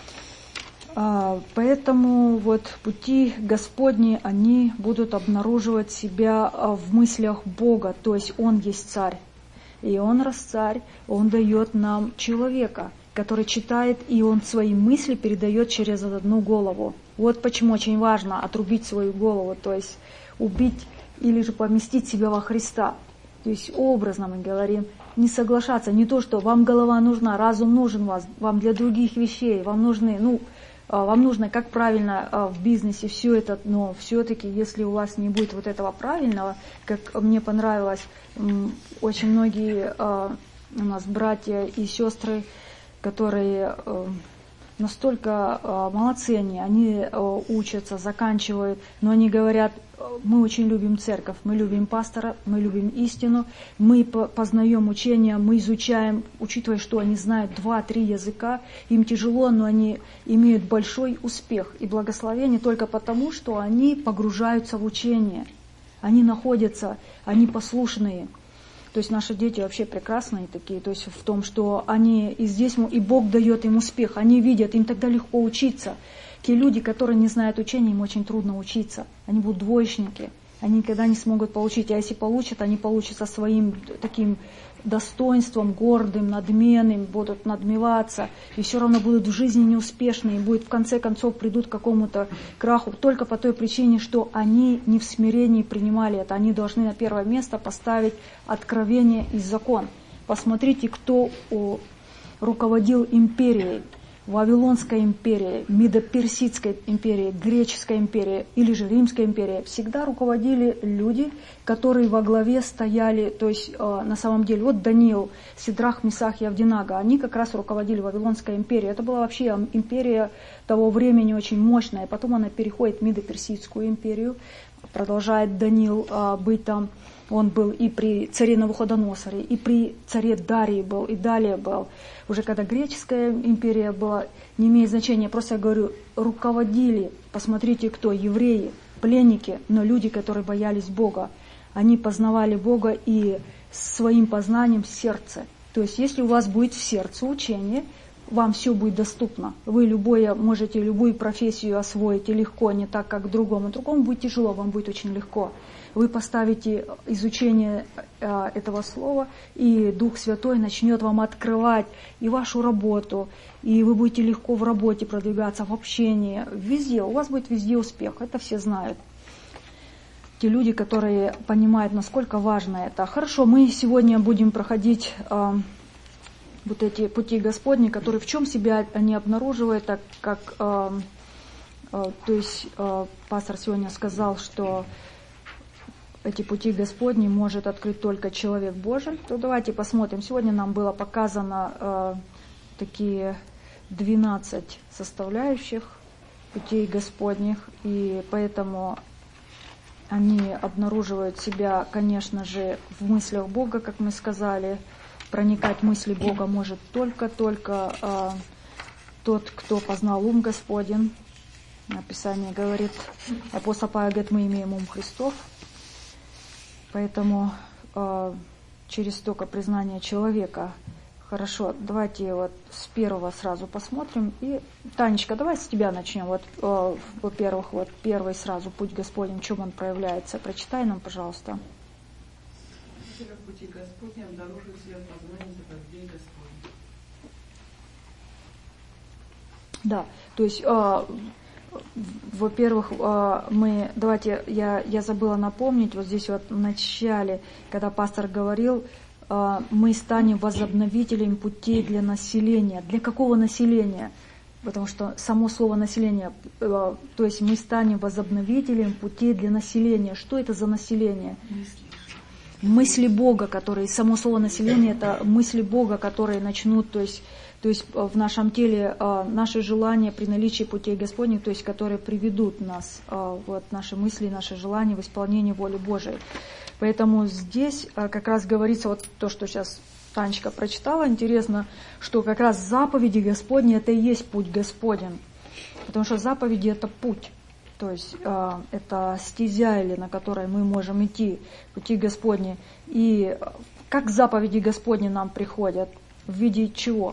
А, поэтому вот пути Господни, они будут обнаруживать себя в мыслях Бога, то есть Он есть Царь. И Он, раз Царь, Он дает нам человека, который читает, и он свои мысли передает через одну голову. Вот почему очень важно отрубить свою голову, то есть убить или же поместить себя во Христа. То есть образно мы говорим, не соглашаться, не то, что вам голова нужна, разум нужен вас, вам для других вещей, вам нужны, ну, вам нужно, как правильно в бизнесе все это, но все-таки, если у вас не будет вот этого правильного, как мне понравилось, очень многие у нас братья и сестры, которые э, настолько э, молодцы они, они э, учатся, заканчивают, но они говорят, мы очень любим церковь, мы любим пастора, мы любим истину, мы познаем учение, мы изучаем, учитывая, что они знают два-три языка, им тяжело, но они имеют большой успех и благословение только потому, что они погружаются в учение, они находятся, они послушные. То есть наши дети вообще прекрасные такие, то есть в том, что они и здесь, и Бог дает им успех, они видят, им тогда легко учиться. Те люди, которые не знают учения, им очень трудно учиться. Они будут двоечники, они никогда не смогут получить. А если получат, они получат со своим таким достоинством, гордым, надменным, будут надмеваться, и все равно будут в жизни неуспешны, и будет в конце концов придут к какому-то краху, только по той причине, что они не в смирении принимали это. Они должны на первое место поставить откровение и закон. Посмотрите, кто руководил империей. Вавилонская империя, Медо-Персидская империя, Греческая империя или же Римская империя, всегда руководили люди, которые во главе стояли, то есть э, на самом деле, вот Даниил, Сидрах, Месах и Авдинага, они как раз руководили Вавилонской империей. Это была вообще империя того времени очень мощная, потом она переходит в Медо-Персидскую империю, продолжает Даниил э, быть там. Он был и при царе Навуходоносоре, и при царе Дарии был, и далее был. Уже когда Греческая империя была, не имеет значения, просто я говорю, руководили, посмотрите кто, евреи, пленники, но люди, которые боялись Бога. Они познавали Бога и своим познанием сердце. То есть если у вас будет в сердце учение, вам все будет доступно. Вы любое, можете любую профессию освоить и легко, не так, как другому. Другому будет тяжело, вам будет очень легко. Вы поставите изучение э, этого слова, и Дух Святой начнет вам открывать и вашу работу, и вы будете легко в работе продвигаться, в общении, везде. У вас будет везде успех, это все знают. Те люди, которые понимают, насколько важно это. Хорошо, мы сегодня будем проходить э, вот эти пути Господни, которые в чем себя они обнаруживают, так как, э, э, то есть э, пастор сегодня сказал, что эти пути Господни может открыть только человек Божий. То давайте посмотрим. Сегодня нам было показано э, такие двенадцать составляющих путей Господних, и поэтому они обнаруживают себя, конечно же, в мыслях Бога, как мы сказали. Проникать в мысли Бога может только-только э, тот, кто познал ум Господень. Написание говорит, апостол Павел говорит, мы имеем ум Христов. Поэтому э, через только признание человека. Хорошо, давайте вот с первого сразу посмотрим. И, Танечка, давай с тебя начнем. Вот, э, во-первых, вот первый сразу путь Господень, в чем он проявляется. Прочитай нам, пожалуйста. В пути Господня обнаружил себя познание заповедей Господних. Да, то есть... Э, Во-первых, мы, давайте, я, я забыла напомнить, вот здесь вот в начале, когда пастор говорил, мы станем возобновителем путей для населения. Для какого населения? Потому что само слово население, то есть мы станем возобновителем путей для населения. Что это за население? Мысли. Мысли Бога, которые, само слово население, это мысли Бога, которые начнут, то есть, то есть в нашем теле наши желания при наличии путей Господних, то есть которые приведут нас, вот, наши мысли, наши желания в исполнение воли Божией. Поэтому здесь как раз говорится вот то, что сейчас Танечка прочитала, интересно, что как раз заповеди Господни это и есть путь Господень. Потому что заповеди это путь. То есть э, это стезя, или на которой мы можем идти, пути Господни. И как заповеди Господни нам приходят? В виде чего?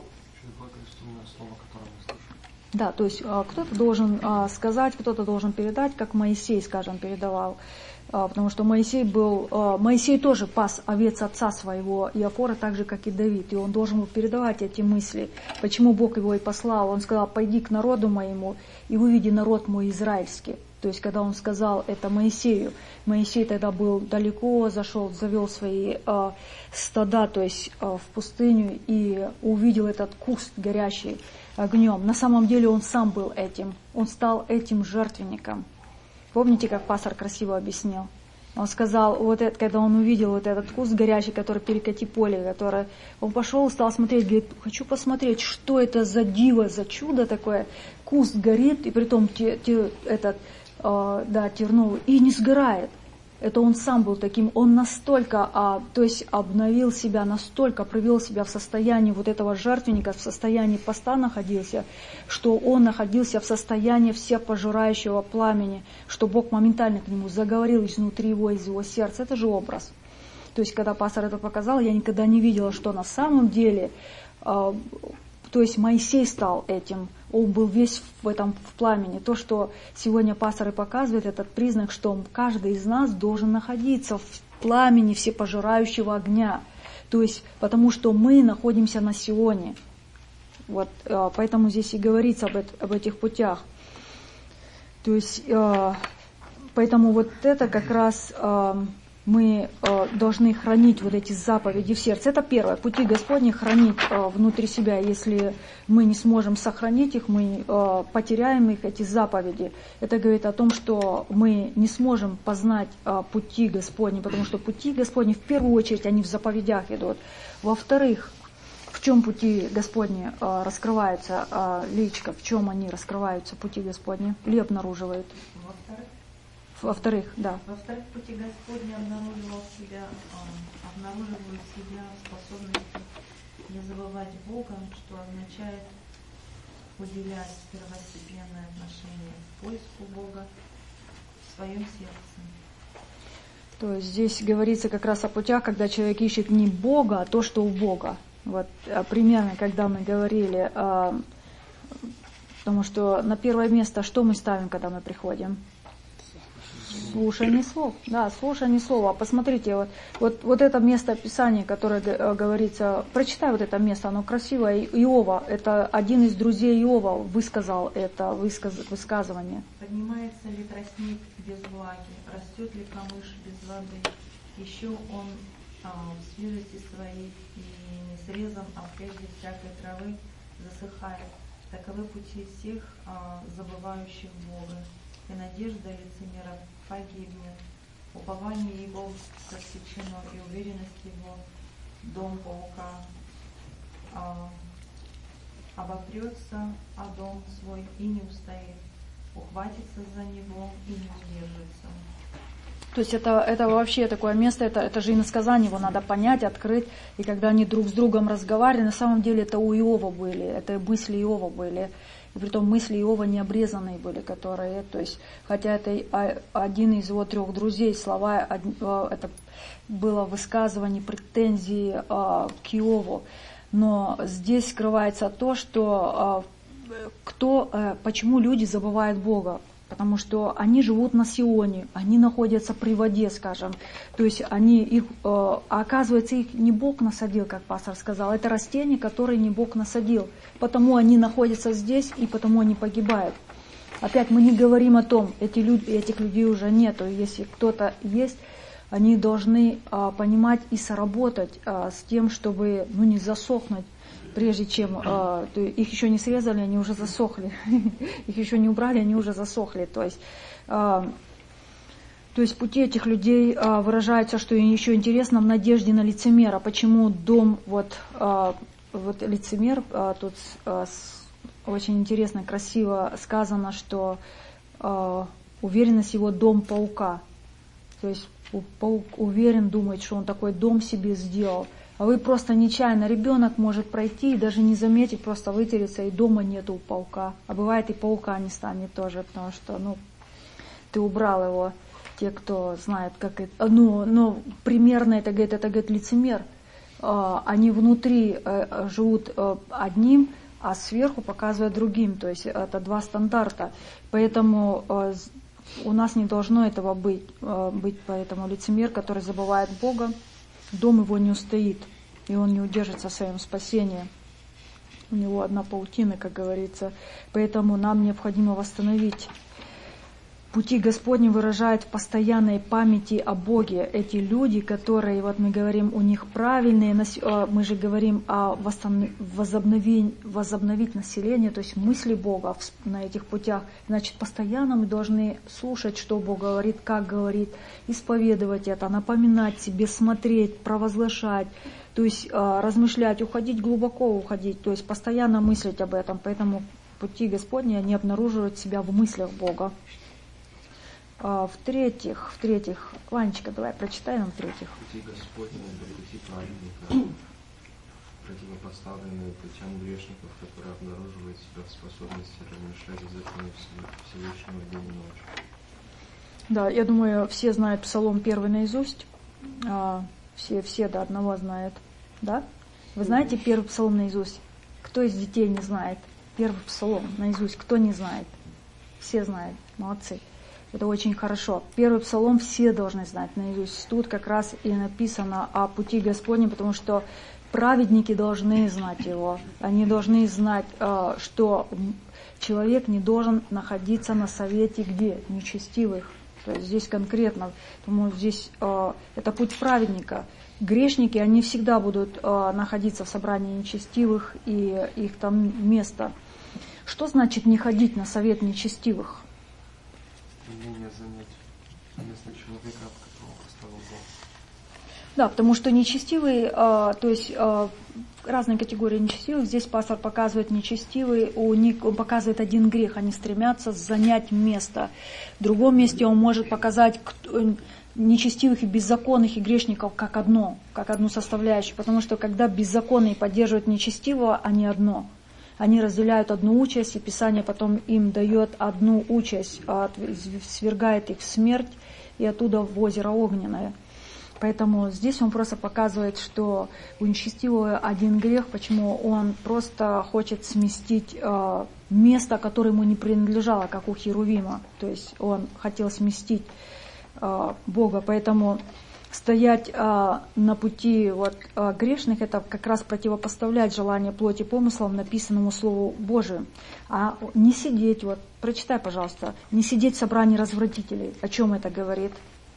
Да, то есть э, кто-то должен э, сказать, кто-то должен передать, как Моисей, скажем, передавал. Э, потому что Моисей был, э, Моисей тоже пас овец отца своего Иофора, так же, как и Давид. И он должен был передавать эти мысли. Почему Бог его и послал? Он сказал: пойди к народу моему и выведи народ мой израильский. То есть, когда он сказал это Моисею, Моисей тогда был далеко, зашел, завел свои э, стада, то есть э, в пустыню, и увидел этот куст горящий огнем. На самом деле он сам был этим, он стал этим жертвенником. Помните, как пастор красиво объяснил? Он сказал, вот это, когда он увидел вот этот куст горящий, который перекати поле, который, он пошел, стал смотреть, говорит: хочу посмотреть, что это за диво, за чудо такое. Куст горит, и притом те, те, этот, э, да, терновый, и не сгорает. Это он сам был таким, он настолько, а, то есть обновил себя, настолько привел себя в состоянии вот этого жертвенника, в состоянии поста находился, что он находился в состоянии всепожирающего пламени, что Бог моментально к нему заговорил изнутри его, из его сердца. Это же образ. То есть, когда пастор это показал, я никогда не видела, что на самом деле, э, то есть Моисей стал этим. Он был весь в этом в пламени. То, что сегодня пастор и показывает, этот признак, что каждый из нас должен находиться в пламени всепожирающего огня. То есть, потому что мы находимся на Сионе. Вот, поэтому здесь и говорится об, об этих путях. То есть, поэтому вот это как раз мы э, должны хранить вот эти заповеди в сердце. Это первое. Пути Господни хранить э, внутри себя. Если мы не сможем сохранить их, мы э, потеряем их, эти заповеди. Это говорит о том, что мы не сможем познать э, пути Господни, потому что пути Господни в первую очередь они в заповедях идут. Во-вторых, в чем пути Господни э, раскрываются, э, Личка, в чем они раскрываются, пути Господни, или обнаруживают? Во-вторых, Во-вторых, да. Во-вторых, пути Господни обнаруживал себя, э, обнаруживал в себя способность не забывать Бога, что означает уделять первостепенное отношение к поиску Бога в своем сердце. То есть здесь говорится как раз о путях, когда человек ищет не Бога, а то, что у Бога. Вот примерно, когда мы говорили, э, потому что на первое место что мы ставим, когда мы приходим? Слушание слов. Да, слушание слова. Посмотрите, вот, вот, вот это место Писания, которое говорится, прочитай вот это место, оно красивое. Иова, это один из друзей Иова высказал это высказ, высказывание. Поднимается ли тростник без влаги, растет ли камыш без воды, еще он а, в свежести своей и не срезан, а прежде всякой травы засыхает. Таковы пути всех а, забывающих Бога. И надежда лицемера погибнет, упование его рассечено, и уверенность его дом паука а, обопрется, а дом свой и не устоит, ухватится за него и не удержится. То есть это, это вообще такое место, это, это же иносказание, его надо понять, открыть. И когда они друг с другом разговаривали, на самом деле это у Иова были, это мысли Иова были. И притом мысли Иова не обрезанные были, которые, то есть, хотя это один из его трех друзей, слова, это было высказывание претензий к Иову. Но здесь скрывается то, что кто, почему люди забывают Бога. Потому что они живут на Сионе, они находятся при воде, скажем. То есть они их, а оказывается, их не Бог насадил, как пастор сказал. Это растения, которые не Бог насадил. Потому они находятся здесь, и потому они погибают. Опять мы не говорим о том, эти люди, этих людей уже нету. Если кто-то есть, они должны а, понимать и соработать а, с тем, чтобы ну, не засохнуть. Прежде чем э, их еще не срезали, они уже засохли. Их еще не убрали, они уже засохли. То есть, э, то есть пути этих людей э, выражаются, что им еще интересно, в надежде на лицемера. Почему дом, вот, э, вот лицемер, э, тут э, с, очень интересно, красиво сказано, что э, уверенность его дом паука. То есть паук уверен, думает, что он такой дом себе сделал. А вы просто нечаянно, ребенок может пройти и даже не заметить, просто вытереться, и дома нету паука. А бывает и паука не станет тоже, потому что, ну, ты убрал его. Те, кто знает, как это, ну, ну примерно это, говорит, это, говорит, лицемер. Они внутри живут одним, а сверху показывают другим. То есть это два стандарта. Поэтому у нас не должно этого быть. быть поэтому лицемер, который забывает Бога, дом его не устоит, и он не удержится в своем спасении. У него одна паутина, как говорится. Поэтому нам необходимо восстановить. Пути Господни выражают в постоянной памяти о Боге. Эти люди, которые, вот мы говорим, у них правильные, мы же говорим о возобновить, возобновить население, то есть мысли Бога на этих путях. Значит, постоянно мы должны слушать, что Бог говорит, как говорит, исповедовать это, напоминать себе, смотреть, провозглашать, то есть размышлять, уходить глубоко, уходить, то есть постоянно мыслить об этом. Поэтому пути Господни, они обнаруживают себя в мыслях Бога. В-третьих, в-третьих, Ванечка, давай прочитай нам в-третьих. Пути Господни — это пути праведника, противопоставленные путям грешников, которые обнаруживают себя в способности размышлять о законе Всевышнего день и ночь. Да, я думаю, все знают Псалом первый наизусть, все, все до одного знают, да? Вы знаете первый Псалом наизусть? Кто из детей не знает? Первый Псалом наизусть, кто не знает? Все знают, молодцы. Это очень хорошо. Первый Псалом все должны знать наизусть. Тут как раз и написано о пути Господнем, потому что праведники должны знать его. Они должны знать, что человек не должен находиться на совете где? Нечестивых. То есть здесь конкретно, потому здесь это путь праведника. Грешники, они всегда будут находиться в собрании нечестивых, и их там место. Что значит не ходить на совет нечестивых? Умение занять место человека, которого поставил Бог. Да, потому что нечестивые, а, то есть а, разные категории нечестивых. Здесь пастор показывает нечестивые, у них он показывает один грех, они стремятся занять место. В другом месте он может показать нечестивых и беззаконных и грешников как одно, как одну составляющую, потому что когда беззаконные поддерживают нечестивого, они одно. Они разделяют одну участь, и Писание потом им дает одну участь, свергает их в смерть и оттуда в озеро огненное. Поэтому здесь он просто показывает, что у нечестивого один грех, почему он просто хочет сместить место, которое ему не принадлежало, как у Херувима. То есть он хотел сместить Бога, поэтому стоять а, на пути вот, а, грешных, это как раз противопоставлять желание плоти помыслам написанному Слову Божию. А не сидеть, вот, прочитай, пожалуйста, не сидеть в собрании развратителей. О чем это говорит?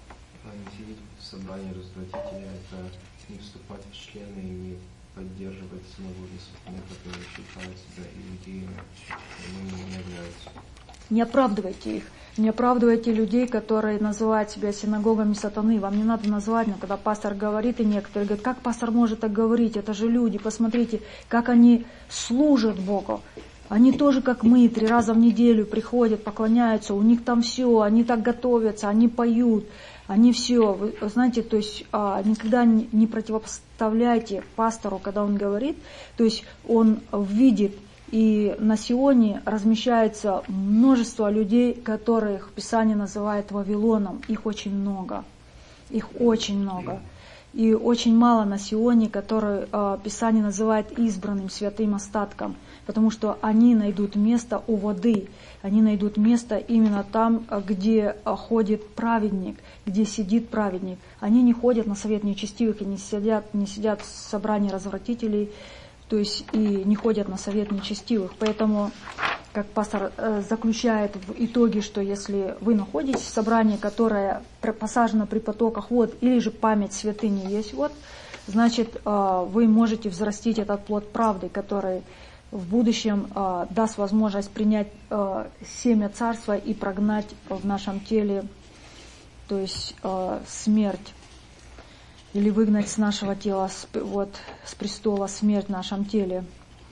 Не сидеть в собрании развратителей, это не вступать в члены и не поддерживать синагоги сатаны, которые считают себя иудеями, но не являются. Не оправдывайте их. Не оправдывайте людей, которые называют себя синагогами сатаны. Вам не надо называть, но когда пастор говорит, и некоторые говорят, как пастор может так говорить? Это же люди, посмотрите, как они служат Богу. Они тоже, как мы, три раза в неделю приходят, поклоняются, у них там все, они так готовятся, они поют, они все. Вы знаете, то есть никогда не противопоставляйте пастору, когда он говорит, то есть он видит. И на Сионе размещается множество людей, которых Писание называет Вавилоном. Их очень много. Их очень много. И очень мало на Сионе, которые э, Писание называет избранным святым остатком. Потому что они найдут место у воды. Они найдут место именно там, где ходит праведник, где сидит праведник. Они не ходят на совет нечестивых и не сидят, не сидят в собрании развратителей, то есть и не ходят на совет нечестивых. Поэтому, как пастор э, заключает в итоге, что если вы находитесь в собрании, которое посажено при потоках вод, или же память святыни есть вод, значит, э, вы можете взрастить этот плод правды, который в будущем э, даст возможность принять э, семя царства и прогнать в нашем теле, то есть э, смерть. Или выгнать с нашего тела, вот, с престола смерть в нашем теле.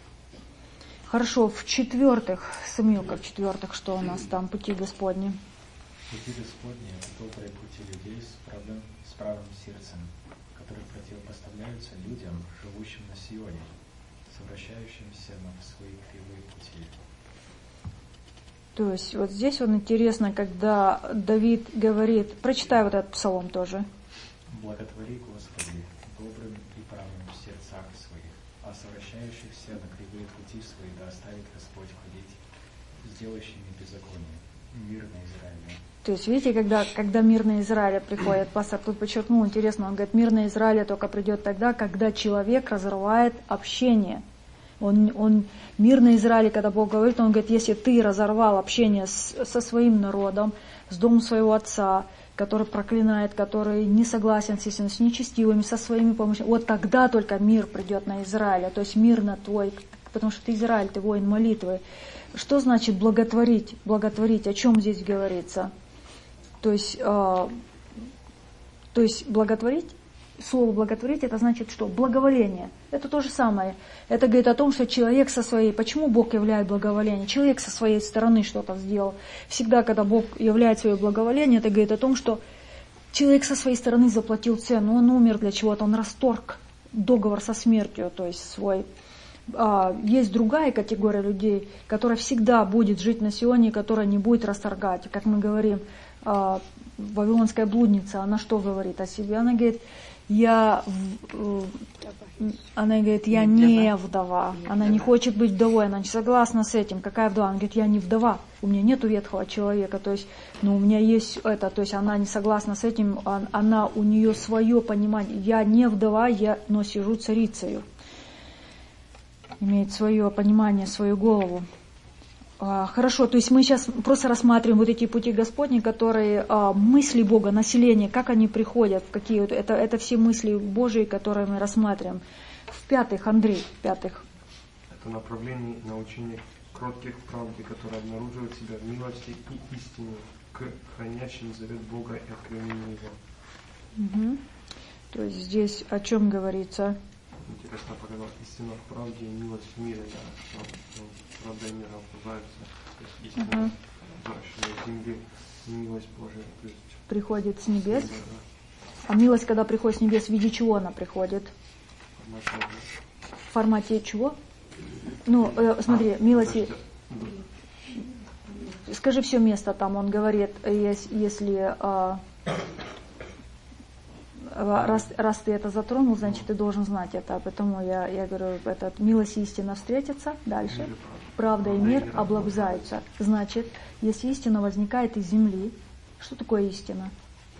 Хорошо, в-четвертых, Самилка, в-четвертых, что у нас там, пути Господни? Пути Господни — это добрые пути людей с правым, с правым сердцем, которые противопоставляются людям, живущим на Сионе, совращающимся на свои кривые пути. То есть вот здесь вот интересно, когда Давид говорит, прочитай вот этот псалом тоже. Благотвори, Господи, добрым и правым в сердцах своих, а совращающихся на кривые пути свои да оставит Господь ходить, сделающими беззаконие. Мир на Израиле. То есть, видите, когда, когда мир на Израиле приходит, пастор тут подчеркнул, интересно, он говорит, мир на Израиле только придет тогда, когда человек разрывает общение. Он, он, мир на Израиле, когда Бог говорит, он говорит, если ты разорвал общение с, со своим народом, с домом своего отца, который проклинает, который не согласен с истиной, с нечестивыми, со своими помощниками, вот тогда только мир придет на Израиль, то есть мир на твой, потому что ты Израиль, ты воин молитвы. Что значит благотворить? Благотворить, о чем здесь говорится? То есть, э, то есть благотворить, слово благотворить, это значит что? Благоволение. Это то же самое. Это говорит о том, что человек со своей... Почему Бог являет благоволение? Человек со своей стороны что-то сделал. Всегда, когда Бог являет свое благоволение, это говорит о том, что человек со своей стороны заплатил цену, он умер для чего-то, он расторг договор со смертью, то есть свой... Есть другая категория людей, которая всегда будет жить на Сионе, которая не будет расторгать. Как мы говорим, вавилонская блудница, она что говорит о себе? Она говорит, я, она говорит, я не вдова, она не хочет быть вдовой, она не согласна с этим. Какая вдова? Она говорит, я не вдова, у меня нету ветхого человека, то есть, ну, у меня есть это, то есть она не согласна с этим, она, у нее свое понимание, я не вдова, я, но сижу царицею. Имеет свое понимание, свою голову. А, хорошо, то есть мы сейчас просто рассматриваем вот эти пути Господни, которые а, мысли Бога, население, как они приходят, какие это, это все мысли Божьи, которые мы рассматриваем. В-пятых, Андрей, в-пятых. Это направление научения кротких в правде, которые обнаруживают себя в милости и истине, к хранящим завет Бога и откровению Его. Угу. То есть здесь о чем говорится? Интересно показал истина в правде и милость в мире, да, что правда и мир окружаются, то есть истина, взращенная uh-huh. в земле, и милость Божия, то есть приходит с небес. Да, да. А милость, когда приходит с небес, в виде чего она приходит? В формате чего? Ну, э, смотри, а, милость. Скажи все место там, он говорит, если. Э, Раз, раз ты это затронул, значит, ты должен знать это. Поэтому я, я говорю, этот, милость и истина встретятся. Дальше. Правда и мир облобзаются. Значит, если истина возникает из земли, что такое истина?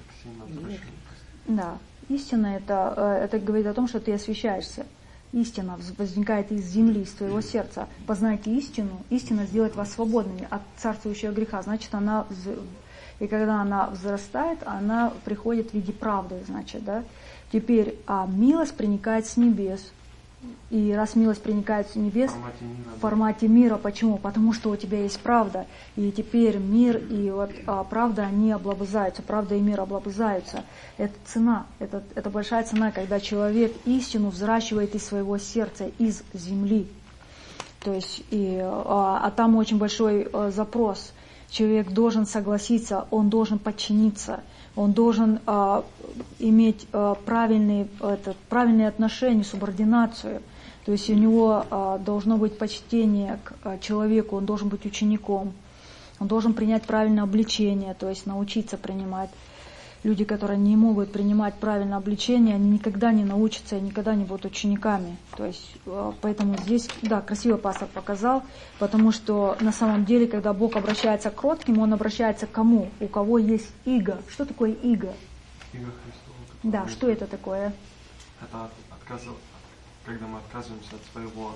Да. Истина это, это говорит о том, что ты освящаешься. Истина возникает из земли, из твоего сердца. Познайте истину. Истина сделает вас свободными от царствующего греха. Значит, она... И когда она взрастает, она приходит в виде правды, значит, да. Теперь, а милость проникает с небес. И раз милость проникает с небес, в формате мира, в формате мира. Почему? Потому что у тебя есть правда. И теперь мир и вот, а, правда, они облобызаются. Правда и мир облобызаются. Это цена. Это, это большая цена, когда человек истину взращивает из своего сердца, из земли. То есть, и, а, а там очень большой а, запрос. Человек должен согласиться, он должен подчиниться, он должен э, иметь э, правильные, это, правильные отношения, субординацию. То есть у него э, должно быть почтение к э, человеку, он должен быть учеником, он должен принять правильное обличение, то есть научиться принимать. Люди, которые не могут принимать правильное обличение, они никогда не научатся и никогда не будут учениками. То есть, поэтому здесь, да, красиво пастор показал, потому что на самом деле, когда Бог обращается к кротким, Он обращается к кому? У кого есть иго. Что такое иго? Иго Христово. Да, что это такое? Это отказ, когда мы отказываемся от своего...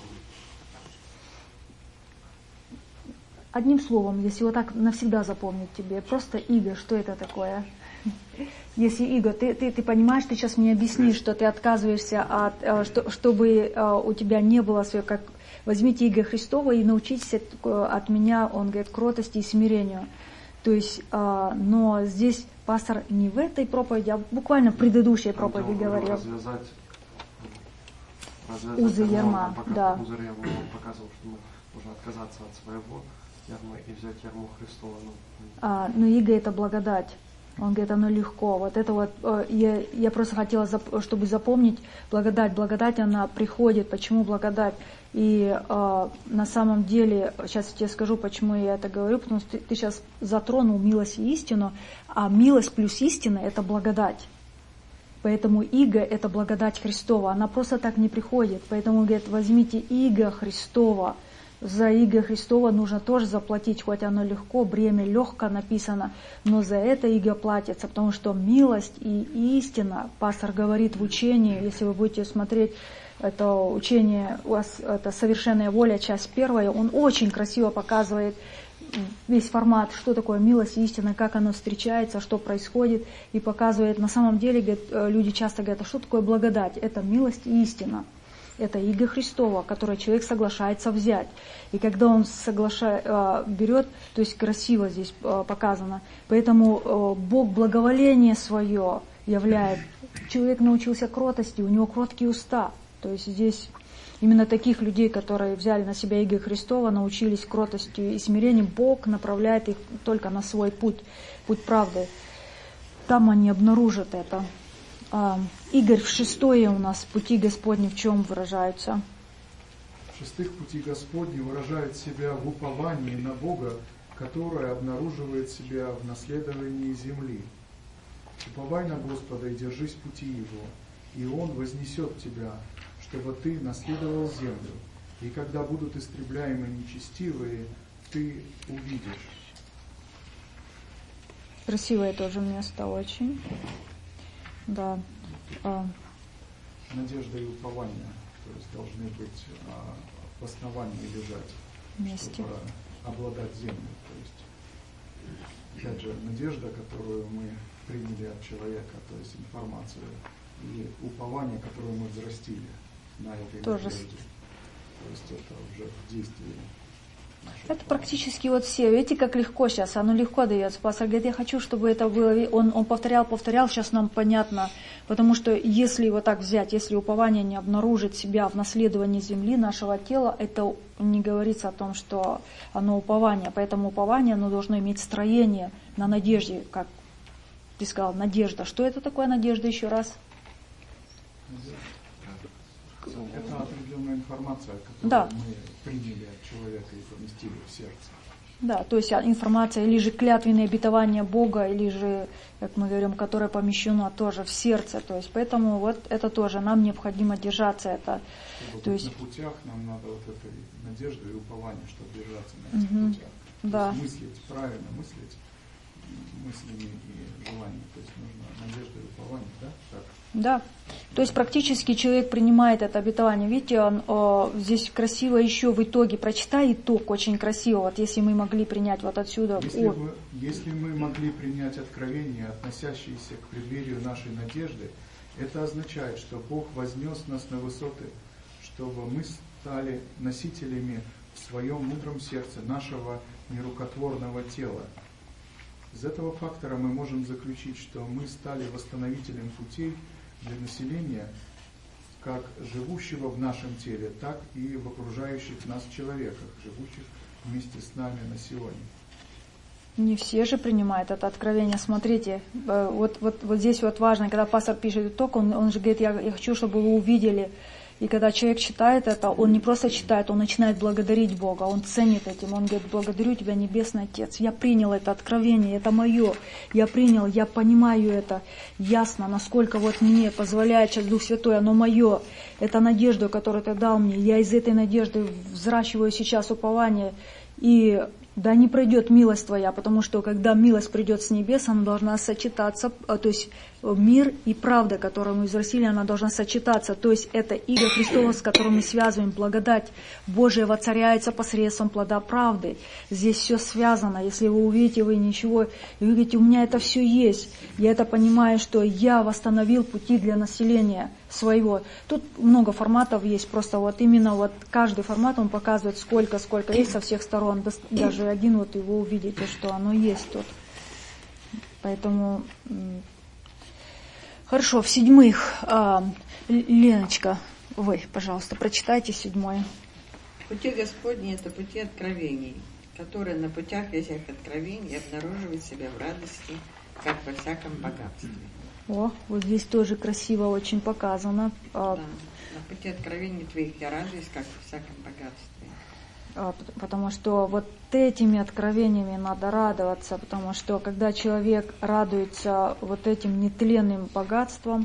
Одним словом, если вот так навсегда запомнить тебе, просто иго, что это такое? Если иго, ты, ты, ты понимаешь, ты сейчас мне объяснишь, что ты отказываешься от, что, чтобы у тебя не было своего, как возьмите иго Христово и научитесь от меня, он говорит, кротости и смирению. То есть, но здесь пастор не в этой проповеди, а буквально в предыдущей проповеди говорил. Развязать, развязать узы ярма, да. Узы ярма, он показывал, что мы нужно отказаться от своего ярма и взять ярмо Христово. Ну, а, но иго это благодать. Он говорит, оно легко. Вот это вот, я, я просто хотела, чтобы запомнить, благодать. Благодать, она приходит. Почему благодать? И э, на самом деле, сейчас я тебе скажу, почему я это говорю, потому что ты, ты сейчас затронул милость и истину, а милость плюс истина – это благодать. Поэтому иго – это благодать Христова, она просто так не приходит. Поэтому, говорит, возьмите иго Христова. За иго Христова нужно тоже заплатить, хоть оно легко, бремя легко написано, но за это иго платится, потому что милость и истина, пастор говорит в учении, если вы будете смотреть это учение, у вас это «Совершенная воля», часть первая, он очень красиво показывает весь формат, что такое милость и истина, как оно встречается, что происходит, и показывает, на самом деле, говорит, люди часто говорят, а что такое благодать? Это милость и истина. Это иго Христова, которое человек соглашается взять. И когда он соглаша... берет, то есть красиво здесь показано, поэтому Бог благоволение свое являет. Человек научился кротости, у него кроткие уста. То есть здесь именно таких людей, которые взяли на себя иго Христова, научились кротости и смирению, Бог направляет их только на свой путь, путь правды. Там они обнаружат это. Игорь, в шестое у нас пути Господни в чем выражаются? В-шестых, пути Господни выражают себя в уповании на Бога, которое обнаруживает себя в наследовании земли. Уповай на Господа и держись пути Его, и Он вознесет тебя, чтобы ты наследовал землю, и когда будут истребляемы нечестивые, ты увидишь. Красивое тоже место очень. Да. А. Надежда и упование, то есть должны быть а, в основании лежать, вместе, чтобы обладать землей. То есть, опять же, надежда, которую мы приняли от человека, то есть информацию, и упование, которое мы взрастили на этой тоже надежде. То есть это уже в действии. Это практически вот все. Видите, как легко сейчас, оно легко дается. Пастор говорит, я хочу, чтобы это было, он, он повторял, повторял, сейчас нам понятно. Потому что если вот так взять, если упование не обнаружит себя в наследовании земли, нашего тела, это не говорится о том, что оно упование. Поэтому упование, оно должно иметь строение на надежде, как ты сказал, надежда. Что это такое надежда еще раз? Это определенная информация, которую да. мы приняли от человека и поместили в сердце. Да, то есть информация, или же клятвенное обетование Бога, или же, как мы говорим, которое помещено тоже в сердце. То есть поэтому вот это тоже, нам необходимо держаться. Это, чтобы то есть... на путях нам надо вот этой надежды и упования, чтобы держаться на этих угу. путях. Да. То есть мыслить, правильно мыслить мыслями и желаниями. То есть нужно надежда и упование, да? Так. Да, то есть практически человек принимает это обетование. Видите, он, о, здесь красиво еще в итоге, прочитай итог очень красиво, вот если мы могли принять вот отсюда. Если, мы, если мы могли принять откровение, относящееся к преддверию нашей надежды, это означает, что Бог вознес нас на высоты, чтобы мы стали носителями в своем мудром сердце нашего нерукотворного тела. Из этого фактора мы можем заключить, что мы стали восстановителем путей для населения, как живущего в нашем теле, так и в окружающих нас человеках, живущих вместе с нами на Сионе. Не все же принимают это откровение. Смотрите, вот, вот, вот здесь вот важно, когда пастор пишет итог, он, он же говорит, я, я хочу, чтобы вы увидели. И когда человек читает это, он не просто читает, он начинает благодарить Бога, он ценит этим, он говорит, благодарю тебя, Небесный Отец, я принял это откровение, это мое, я принял, я понимаю это ясно, насколько вот мне позволяет сейчас Дух Святой, оно мое, это надежда, которую ты дал мне, я из этой надежды взращиваю сейчас упование, и да не пройдет милость твоя, потому что когда милость придет с небес, она должна сочетаться, то есть мир и правда, которую мы взрастили, она должна сочетаться, то есть это иго Христово, с которым мы связываем, благодать Божия воцаряется посредством плода правды. Здесь все связано, если вы увидите, вы ничего, и вы говорите, у меня это все есть, я это понимаю, что я восстановил пути для населения своего. Тут много форматов есть, просто вот именно вот каждый формат, он показывает сколько, сколько есть со всех сторон, даже один вот его увидите, что оно есть тут. Поэтому, хорошо, в-седьмых, Леночка, вы, пожалуйста, прочитайте седьмое. Пути Господни – это пути откровений, которые на путях этих откровений обнаруживают себя в радости, как во всяком богатстве. О, вот здесь тоже красиво очень показано. Да, на пути откровений твоих я радуюсь, как во всяком богатстве. Потому что вот этими откровениями надо радоваться, потому что когда человек радуется вот этим нетленным богатством,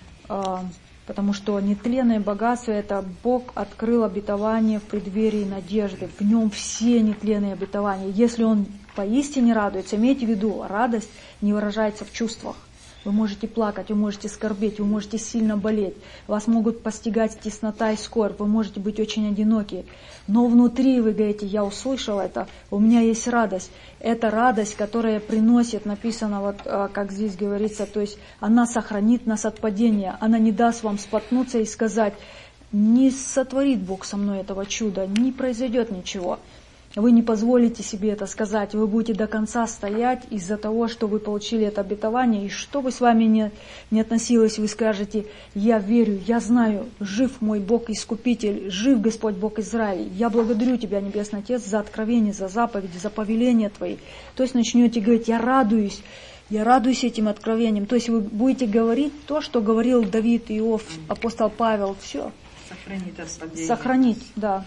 потому что нетленное богатство — это Бог открыл обетование в преддверии надежды, в нем все нетленные обетования. Если он поистине радуется, имейте в виду, радость не выражается в чувствах. Вы можете плакать, вы можете скорбеть, вы можете сильно болеть, вас могут постигать теснота и скорбь, вы можете быть очень одиноки. Но внутри вы говорите: я услышал это, у меня есть радость. Это радость, которая приносит, написано, вот как здесь говорится, то есть она сохранит нас от падения, она не даст вам споткнуться и сказать: не сотворит Бог со мной этого чуда, не произойдет ничего. Вы не позволите себе это сказать, вы будете до конца стоять из-за того, что вы получили это обетование, и что бы с вами ни, ни относилось, вы скажете: я верю, я знаю, жив мой Бог Искупитель, жив Господь Бог Израиля, я благодарю Тебя, Небесный Отец, за откровение, за заповеди, за повеления Твои. То есть начнете говорить: я радуюсь, я радуюсь этим откровением. То есть вы будете говорить то, что говорил Давид, Иов, апостол Павел, все. Сохранить от падения. Сохранить, да.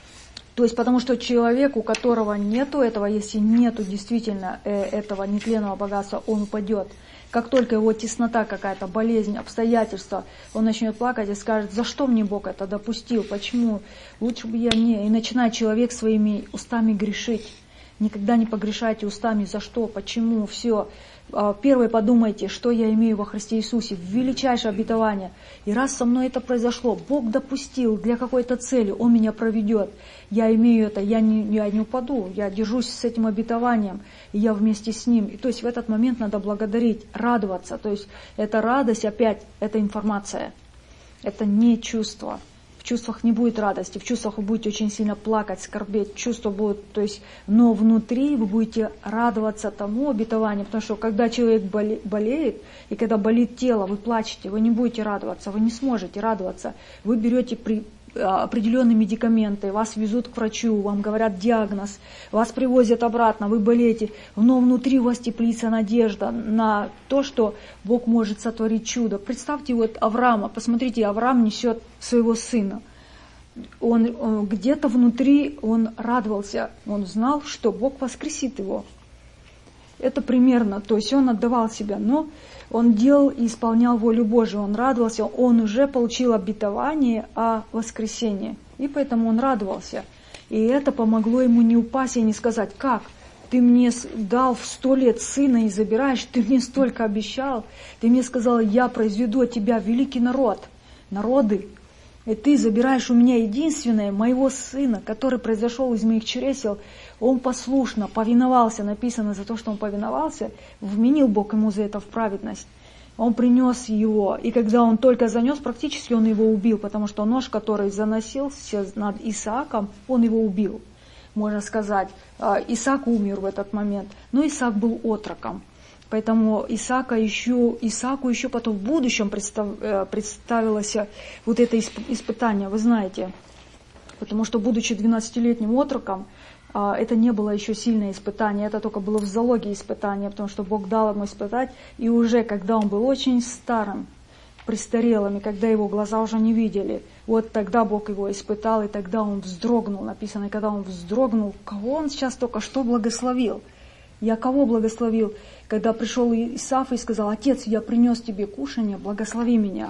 То есть потому что человек, у которого нету этого, если нету действительно э, этого нетленного богатства, он упадет. Как только его теснота какая-то, болезнь, обстоятельства, он начнет плакать и скажет: за что мне Бог это допустил, почему, лучше бы я не... И начинает человек своими устами грешить. Никогда не погрешайте устами, за что, почему, все. Первое, подумайте, что я имею во Христе Иисусе, величайшее обетование. И раз со мной это произошло, Бог допустил для какой-то цели, Он меня проведет. Я имею это, я не, я не упаду, я держусь с этим обетованием, и я вместе с Ним. И, то есть в этот момент надо благодарить, радоваться. То есть эта радость опять, это информация, это не чувство. В чувствах не будет радости, в чувствах вы будете очень сильно плакать, скорбеть, чувства будут, то есть, но внутри вы будете радоваться тому обетованию, потому что когда человек болеет, и когда болит тело, вы плачете, вы не будете радоваться, вы не сможете радоваться, вы берете при, определенные медикаменты, вас везут к врачу, вам говорят диагноз, вас привозят обратно, вы болеете, но внутри у вас теплится надежда на то, что Бог может сотворить чудо. Представьте вот Авраама, посмотрите, Авраам несет своего сына. Он, он где-то внутри он радовался, он знал, что Бог воскресит его. Это примерно, то есть он отдавал себя, но он делал и исполнял волю Божию, он радовался, он уже получил обетование о воскресении, и поэтому он радовался. И это помогло ему не упасть и не сказать: как? Ты мне дал в сто лет сына и забираешь, ты мне столько обещал, ты мне сказал: я произведу от тебя великий народ, народы, и ты забираешь у меня единственное, моего сына, который произошел из моих чресел. Он послушно повиновался, написано, за то, что он повиновался, вменил Бог ему за это в праведность. Он принес его, и когда он только занес, практически он его убил, потому что нож, который заносился над Исааком, он его убил, можно сказать. Исаак умер в этот момент, но Исаак был отроком. Поэтому Исаака еще, Исааку еще потом в будущем представ, представилось вот это испытание, вы знаете. Потому что, будучи двенадцатилетним отроком, это не было еще сильное испытание, это только было в залоге испытание, потому что Бог дал ему испытать. И уже когда он был очень старым, престарелым, и когда его глаза уже не видели, вот тогда Бог его испытал, и тогда он вздрогнул, написано, и когда он вздрогнул, кого он сейчас только что благословил? Я кого благословил? Когда пришел Исав и сказал: отец, я принес тебе кушанье, благослови меня.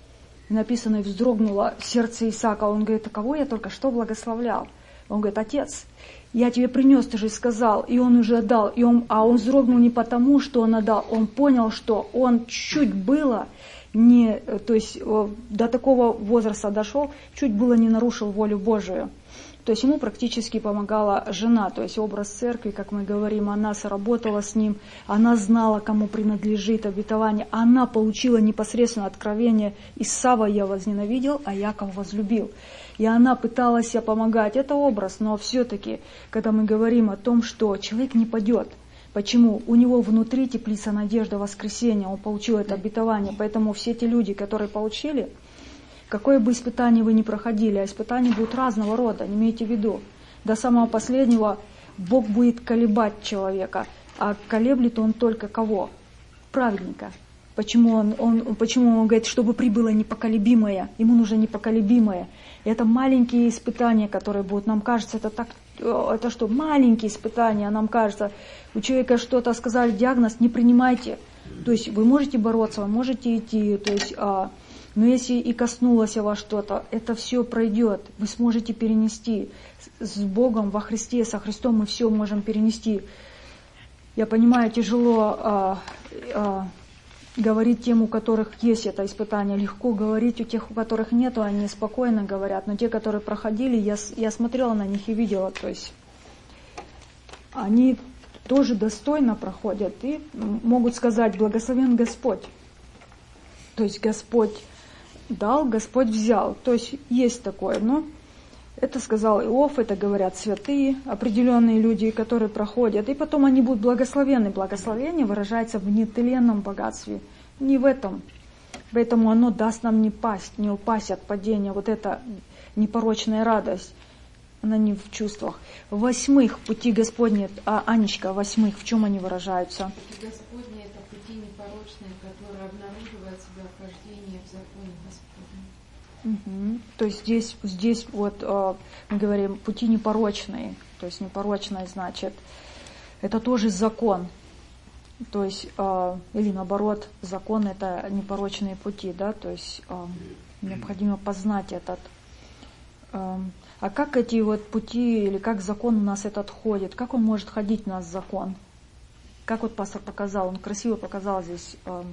И написано, и вздрогнуло сердце Исаака. Он говорит: а кого я только что благословлял? Он говорит: отец, я тебе принес, ты же сказал, и он уже отдал. И он, а он вздрогнул не потому, что он отдал, он понял, что он чуть было не, то есть до такого возраста дошел, чуть было не нарушил волю Божию. То есть ему практически помогала жена, то есть образ церкви, как мы говорим, она сработала с ним, она знала, кому принадлежит обетование, она получила непосредственно откровение: Исава я возненавидел, а Яков возлюбил. И она пыталась помогать, это образ, но все-таки, когда мы говорим о том, что человек не падет, почему? У него внутри теплится надежда воскресения, он получил это обетование, поэтому все те люди, которые получили, какое бы испытание вы ни проходили, а испытания будут разного рода, не имейте в виду. До самого последнего Бог будет колебать человека, а колеблет он только кого? праведника. Почему он, он, почему он говорит, чтобы прибыло непоколебимое, ему нужно непоколебимое. И это маленькие испытания, которые будут. Нам кажется, это так, это что, маленькие испытания, нам кажется, у человека что-то сказали, диагноз, не принимайте. То есть вы можете бороться, вы можете идти, то есть, а, но если и коснулось вас что-то, это все пройдет, вы сможете перенести. С Богом во Христе, со Христом мы все можем перенести. Я понимаю, тяжело а, а, говорить тем, у которых есть это испытание, легко говорить у тех, у которых нету, они спокойно говорят, но те, которые проходили, я, я смотрела на них и видела, то есть они тоже достойно проходят и могут сказать: благословен Господь. То есть Господь дал, Господь взял. То есть есть такое, но это сказал Иов, это говорят святые, определенные люди, которые проходят. И потом они будут благословенны. Благословение выражается в нетленном богатстве, не в этом. Поэтому оно даст нам не пасть, не упасть от падения. Вот эта непорочная радость, она не в чувствах. Восьмых, пути Господни, а, Анечка, восьмых, в чем они выражаются? Пути Господни — это пути непорочные, которые обнаруживают себя в хождении в законе Господнем. Угу. То есть здесь, здесь вот э, мы говорим пути непорочные. То есть непорочное значит, это тоже закон. То есть, э, или наоборот, закон — это непорочные пути, да, то есть э, необходимо познать этот. Э, а как эти вот пути, или как закон у нас этот ходит, как он может ходить у нас закон? Как вот пастор показал, он красиво показал здесь. Э,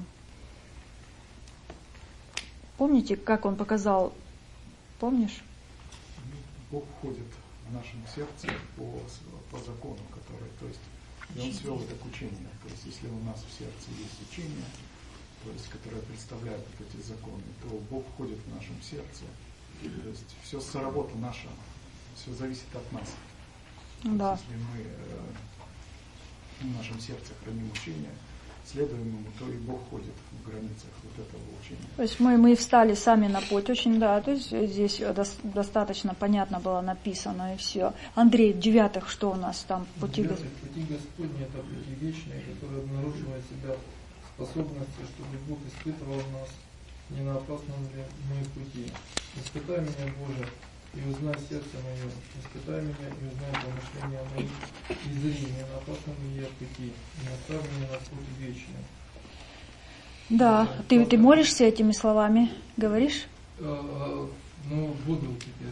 помните, как он показал, помнишь? Бог ходит в нашем сердце по, по закону, который, то есть, и он свел это к учению. То есть, если у нас в сердце есть учение, то есть, которое представляет вот эти законы, то Бог входит в нашем сердце. То есть, все соработа наша, все зависит от нас. Да. Есть, если мы э, в нашем сердце храним учение, следуем ему, то и Бог ходит в границах вот этого учения. То есть мы, мы встали сами на путь, очень, да, то есть здесь достаточно понятно было написано и все. Андрей, в девятых что у нас там? Пути Господни. Пути Господни — это пути вечные, которые обнаруживают себя в способности, чтобы Бог испытывал нас не на опасном ли мы пути. Испытай меня, Боже, и узнай сердце мое, испытай меня и узнай помышления мои, и зри, не на опасном ли я пути, и наставь меня на путь вечный. Да, Ну, ты, ты молишься этими словами, говоришь? А, ну, буду теперь.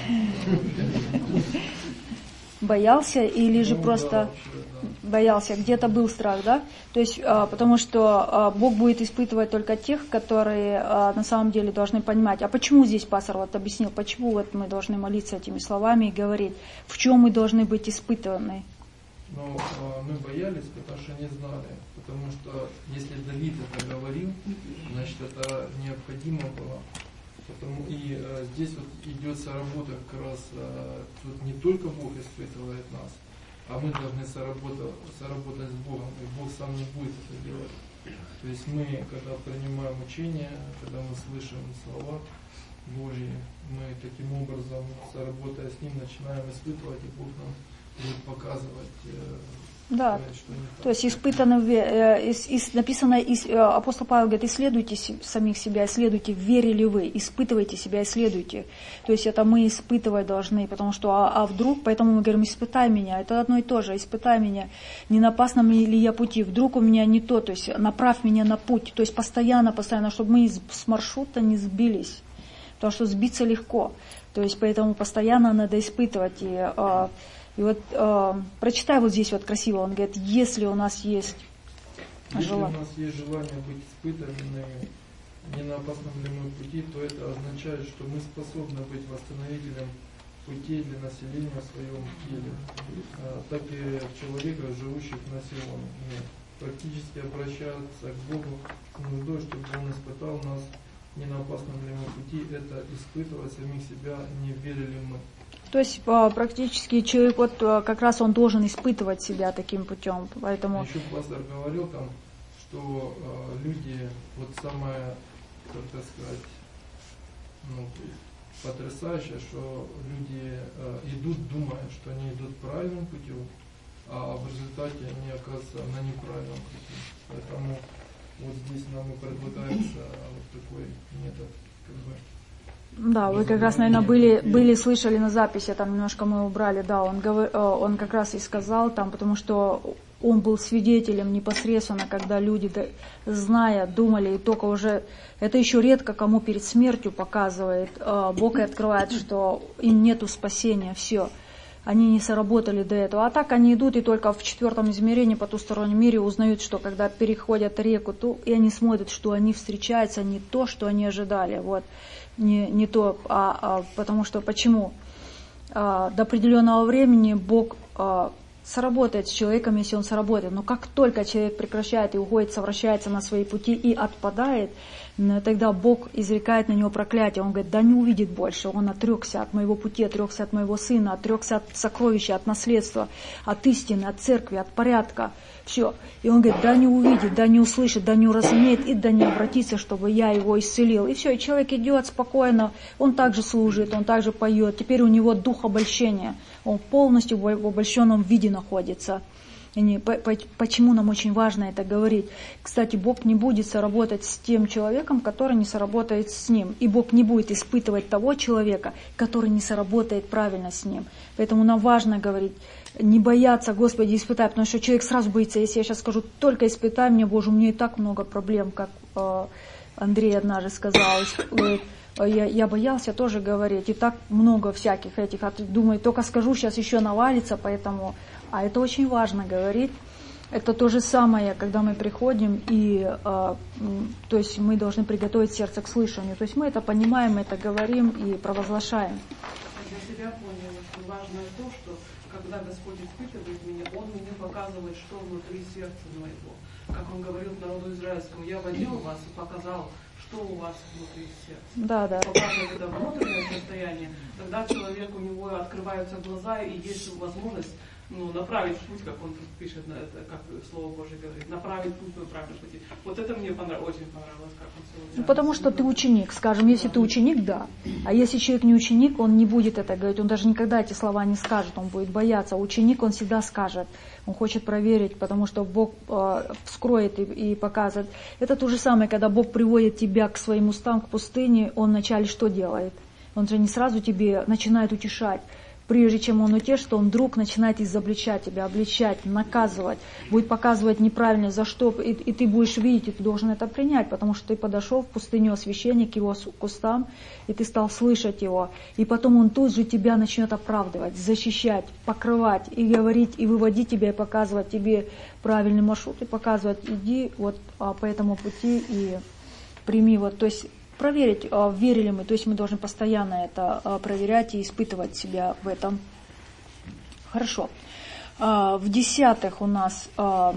Боялся или же Ну, просто да, вообще, да. боялся? Где-то был страх, да? То есть, а, потому что а, Бог будет испытывать только тех, которые а, на самом деле должны понимать. А почему здесь пастор вот объяснил, почему вот мы должны молиться этими словами и говорить, в чем мы должны быть испытаны? Но а, мы боялись, потому что не знали. Потому что если Давид это говорил, значит это необходимо было. Потому, и а, здесь вот идет соработа как раз, а, тут не только Бог испытывает нас, а мы должны соработать, соработать с Богом, и Бог сам не будет это делать. То есть мы, когда принимаем учение, когда мы слышим слова Божьи, мы таким образом, соработая с Ним, начинаем испытывать, и Бог нам будет показывать, да. сказать, что не так. То есть испытано, э, из, из, написано, из, э, апостол Павел говорит, исследуйте си, самих себя, исследуйте, в вере ли вы, испытывайте себя, исследуйте. То есть это мы испытывать должны, потому что, а, а вдруг, поэтому мы говорим, испытай меня, это одно и то же, испытай меня, не на опасном ли я пути, вдруг у меня не то, то есть направь меня на путь, то есть постоянно, постоянно, чтобы мы с маршрута не сбились, потому что сбиться легко, то есть поэтому постоянно надо испытывать. И, э, И вот э, прочитай вот здесь вот красиво, он говорит, если у нас есть Если желание. у нас есть желание быть испытанными не на опасном ли мы пути, то это означает, что мы способны быть восстановителем путей для населения в своем теле, а, так и человека, живущих на Сионе. Практически обращаться к Богу с нуждой, чтобы Он испытал нас не на опасном ли мы пути, это испытывать самих себя, не верили мы. То есть практически человек вот как раз он должен испытывать себя таким путем, поэтому. Еще пастор говорил там, что э, люди, вот самое, как так сказать, ну, потрясающее, что люди э, идут, думая, что они идут правильным путем, а в результате они оказываются на неправильном пути. Поэтому Вот здесь нам и предлагается вот такой метод, как бы. Да, вы как раз, наверное, были, были слышали на записи, там немножко мы убрали, да, он, говор, он как раз и сказал там, потому что он был свидетелем непосредственно, когда люди, зная, думали, и только уже, это еще редко кому перед смертью показывает, Бог и открывает, что им нету спасения, все. Они не сработали до этого. А так они идут и только в четвертом измерении, потустороннем мире, узнают, что когда переходят реку, то, и они смотрят, что они встречаются, не то, что они ожидали. Вот. Не, не то, а, а потому что почему? А, до определенного времени Бог а, сработает с человеком, если он сработает. Но как только человек прекращает и уходит, совращается на свои пути и отпадает, тогда Бог изрекает на него проклятие. Он говорит, да не увидит больше. Он отрекся от моего пути, отрекся от моего сына, отрекся от сокровища, от наследства, от истины, от церкви, от порядка. Все. И он говорит, да не увидит, да не услышит, да не уразумеет и да не обратится, чтобы я его исцелил. И все, и человек идет спокойно, он также служит, он также поет. Теперь у него дух обольщения. Он полностью в обольщенном виде находится. И почему нам очень важно это говорить? Кстати, Бог не будет соработать с тем человеком, который не соработает с ним. И Бог не будет испытывать того человека, который не соработает правильно с ним. Поэтому нам важно говорить, не бояться, Господи, испытай, потому что человек сразу боится, если я сейчас скажу, только испытай меня, Боже, у меня и так много проблем, как э, Андрей однажды сказал, говорит, я, я боялся тоже говорить, и так много всяких этих, а думаю, только скажу, сейчас еще навалится, поэтому... А это очень важно говорить. Это то же самое, когда мы приходим, и э, то есть мы должны приготовить сердце к слышанию. То есть мы это понимаем, мы это говорим и провозглашаем. Для себя поняла, что важно то, что когда Господь испытывает меня, Он мне показывает, что внутри сердца моего. Как Он говорил народу израильскому, я водил вас и показал, что у вас внутри сердца. Да, да. Показывает это внутреннее состояние, тогда человек, у него открываются глаза, и есть возможность ну, направить путь, как он пишет, как Слово Божие говорит, направить путь по правильному пути. Вот это мне понрав... очень понравилось, как он сегодня. Ну, потому что ты ученик, скажем, если да. ты ученик, да. А если человек не ученик, он не будет это говорить, он даже никогда эти слова не скажет, он будет бояться. Ученик, он всегда скажет, он хочет проверить, потому что Бог э, вскроет и, и показывает. Это то же самое, когда Бог приводит тебя к своим устам, к пустыне, он вначале что делает? Он же не сразу тебе начинает утешать. Прежде чем он утешит, он вдруг начинает изобличать тебя, обличать, наказывать, будет показывать неправильно, за что, и, и ты будешь видеть, и ты должен это принять, потому что ты подошел в пустыню освящения к его кустам, и ты стал слышать его, и потом он тут же тебя начнет оправдывать, защищать, покрывать, и говорить, и выводить тебя, и показывать тебе правильный маршрут, и показывать, иди вот а, по этому пути и прими вот, то есть проверить, верили мы, то есть мы должны постоянно это проверять и испытывать себя в этом. Хорошо. В десятых у нас,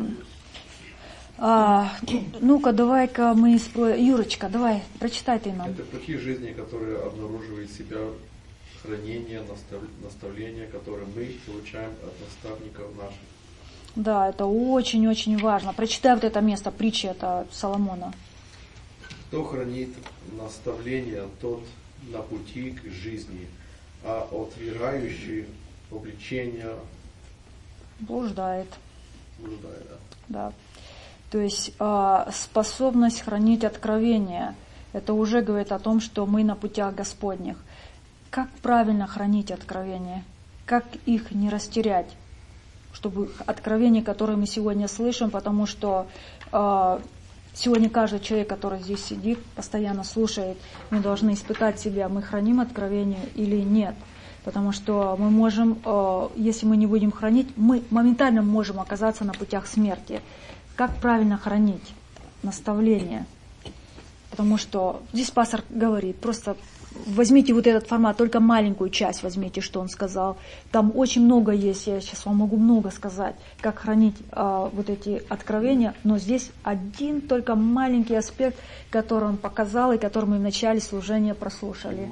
ну-ка, давай-ка мы спросим, Юрочка, давай, прочитай ты нам. Это пути жизни, которые обнаруживают в себя хранение, наставления, которые мы получаем от наставников наших. Да, это очень-очень важно. Прочитай вот это место, притчи, это Соломона. Кто хранит наставление, тот на пути к жизни, а отвергающий обличение блуждает. Блуждает, да. Да. То есть э, способность хранить откровение, это уже говорит о том, что мы на путях Господних. Как правильно хранить откровение? Как их не растерять? Чтобы откровения, которые мы сегодня слышим, потому что э, сегодня каждый человек, который здесь сидит, постоянно слушает, мы должны испытать себя, мы храним откровение или нет. Потому что мы можем, если мы не будем хранить, мы моментально можем оказаться на путях смерти. Как правильно хранить наставление? Потому что здесь пастор говорит, просто возьмите вот этот формат, только маленькую часть возьмите, что он сказал. Там очень много есть, я сейчас вам могу много сказать, как хранить э, вот эти откровения, но здесь один только маленький аспект, который он показал и который мы в начале служения прослушали.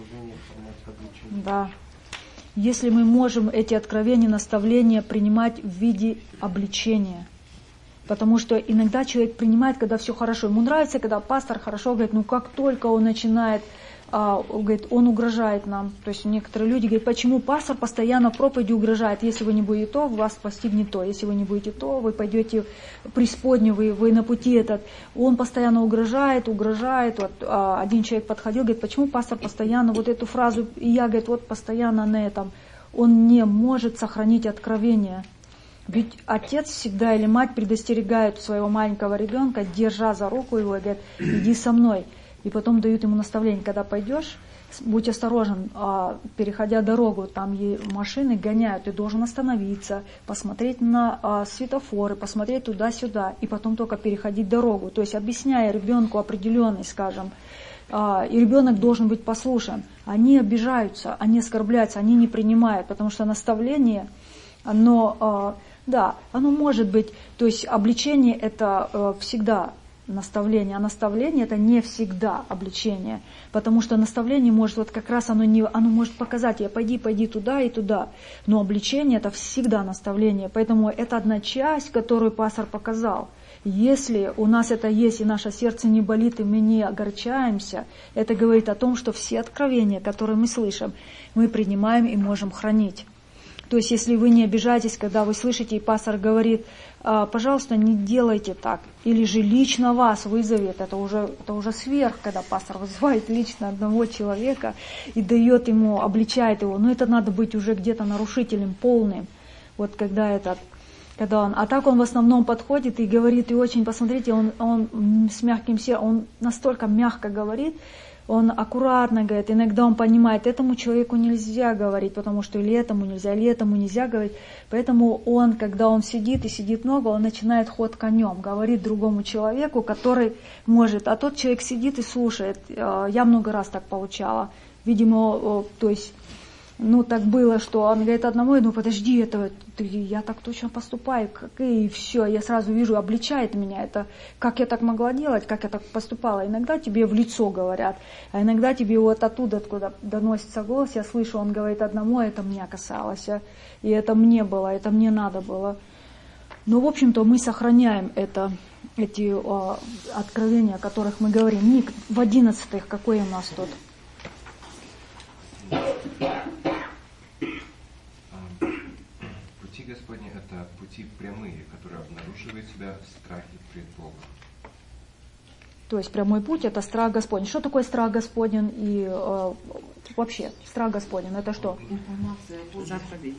Да. Если мы можем эти откровения, наставления принимать в виде обличения. Потому что иногда человек принимает, когда все хорошо. Ему нравится, когда пастор хорошо говорит, ну как только он начинает а, говорит, он угрожает нам. То есть некоторые люди говорят, почему пастор постоянно в проповеди угрожает, если вы не будете то, вас постигнет то, если вы не будете то, вы пойдете в преисподнюю, вы, вы на пути этот. Он постоянно угрожает, угрожает. Вот, а, один человек подходил, говорит, почему пастор постоянно вот эту фразу, и я, говорит, вот постоянно на этом. Он не может сохранить откровение. Ведь отец всегда или мать предостерегает своего маленького ребенка, держа за руку его и говорит, иди со мной. И потом дают ему наставление, когда пойдешь, будь осторожен, переходя дорогу, там машины гоняют, ты должен остановиться, посмотреть на светофоры, посмотреть туда-сюда, и потом только переходить дорогу. То есть объясняя ребенку определенный, скажем, и ребенок должен быть послушен. Они обижаются, они оскорбляются, они не принимают, потому что наставление, оно, да, оно может быть, то есть обличение это всегда наставление, а наставление это не всегда обличение, потому что наставление может, вот как раз оно, не, оно может показать, я пойди, пойди туда и туда, но обличение это всегда наставление, поэтому это одна часть, которую пастор показал. Если у нас это есть, и наше сердце не болит, и мы не огорчаемся, это говорит о том, что все откровения, которые мы слышим, мы принимаем и можем хранить. То есть, если вы не обижаетесь, когда вы слышите, и пастор говорит, пожалуйста, не делайте так, или же лично вас вызовет, это уже, это уже сверх, когда пастор вызывает лично одного человека и дает ему, обличает его, но это надо быть уже где-то нарушителем полным, вот когда это... Когда он, а так он в основном подходит и говорит, и очень, посмотрите, он, он с мягким сердцем, он настолько мягко говорит, он аккуратно говорит, иногда он понимает, этому человеку нельзя говорить, потому что или этому нельзя, или этому нельзя говорить. Поэтому он, когда он сидит и сидит много, он начинает ход конем, говорит другому человеку, который может, а тот человек сидит и слушает. Я много раз так получала. Видимо, то есть... Ну, так было, что он говорит одному, ну, подожди, это, ты, я так точно поступаю, как, и все, я сразу вижу, обличает меня, это, как я так могла делать, как я так поступала. Иногда тебе в лицо говорят, а иногда тебе вот оттуда, откуда доносится голос, я слышу, он говорит одному, это меня касалось, и это мне было, это мне надо было. Но, в общем-то, мы сохраняем это, эти о, откровения, о которых мы говорим. Ник, в одиннадцатых, какой у нас тут? Пути Господни – это пути прямые, которые обнаруживают себя в страхе пред Богом. То есть прямой путь – это страх Господень. Что такое страх Господень и э, вообще страх Господень? Это что? Информация о заповеди.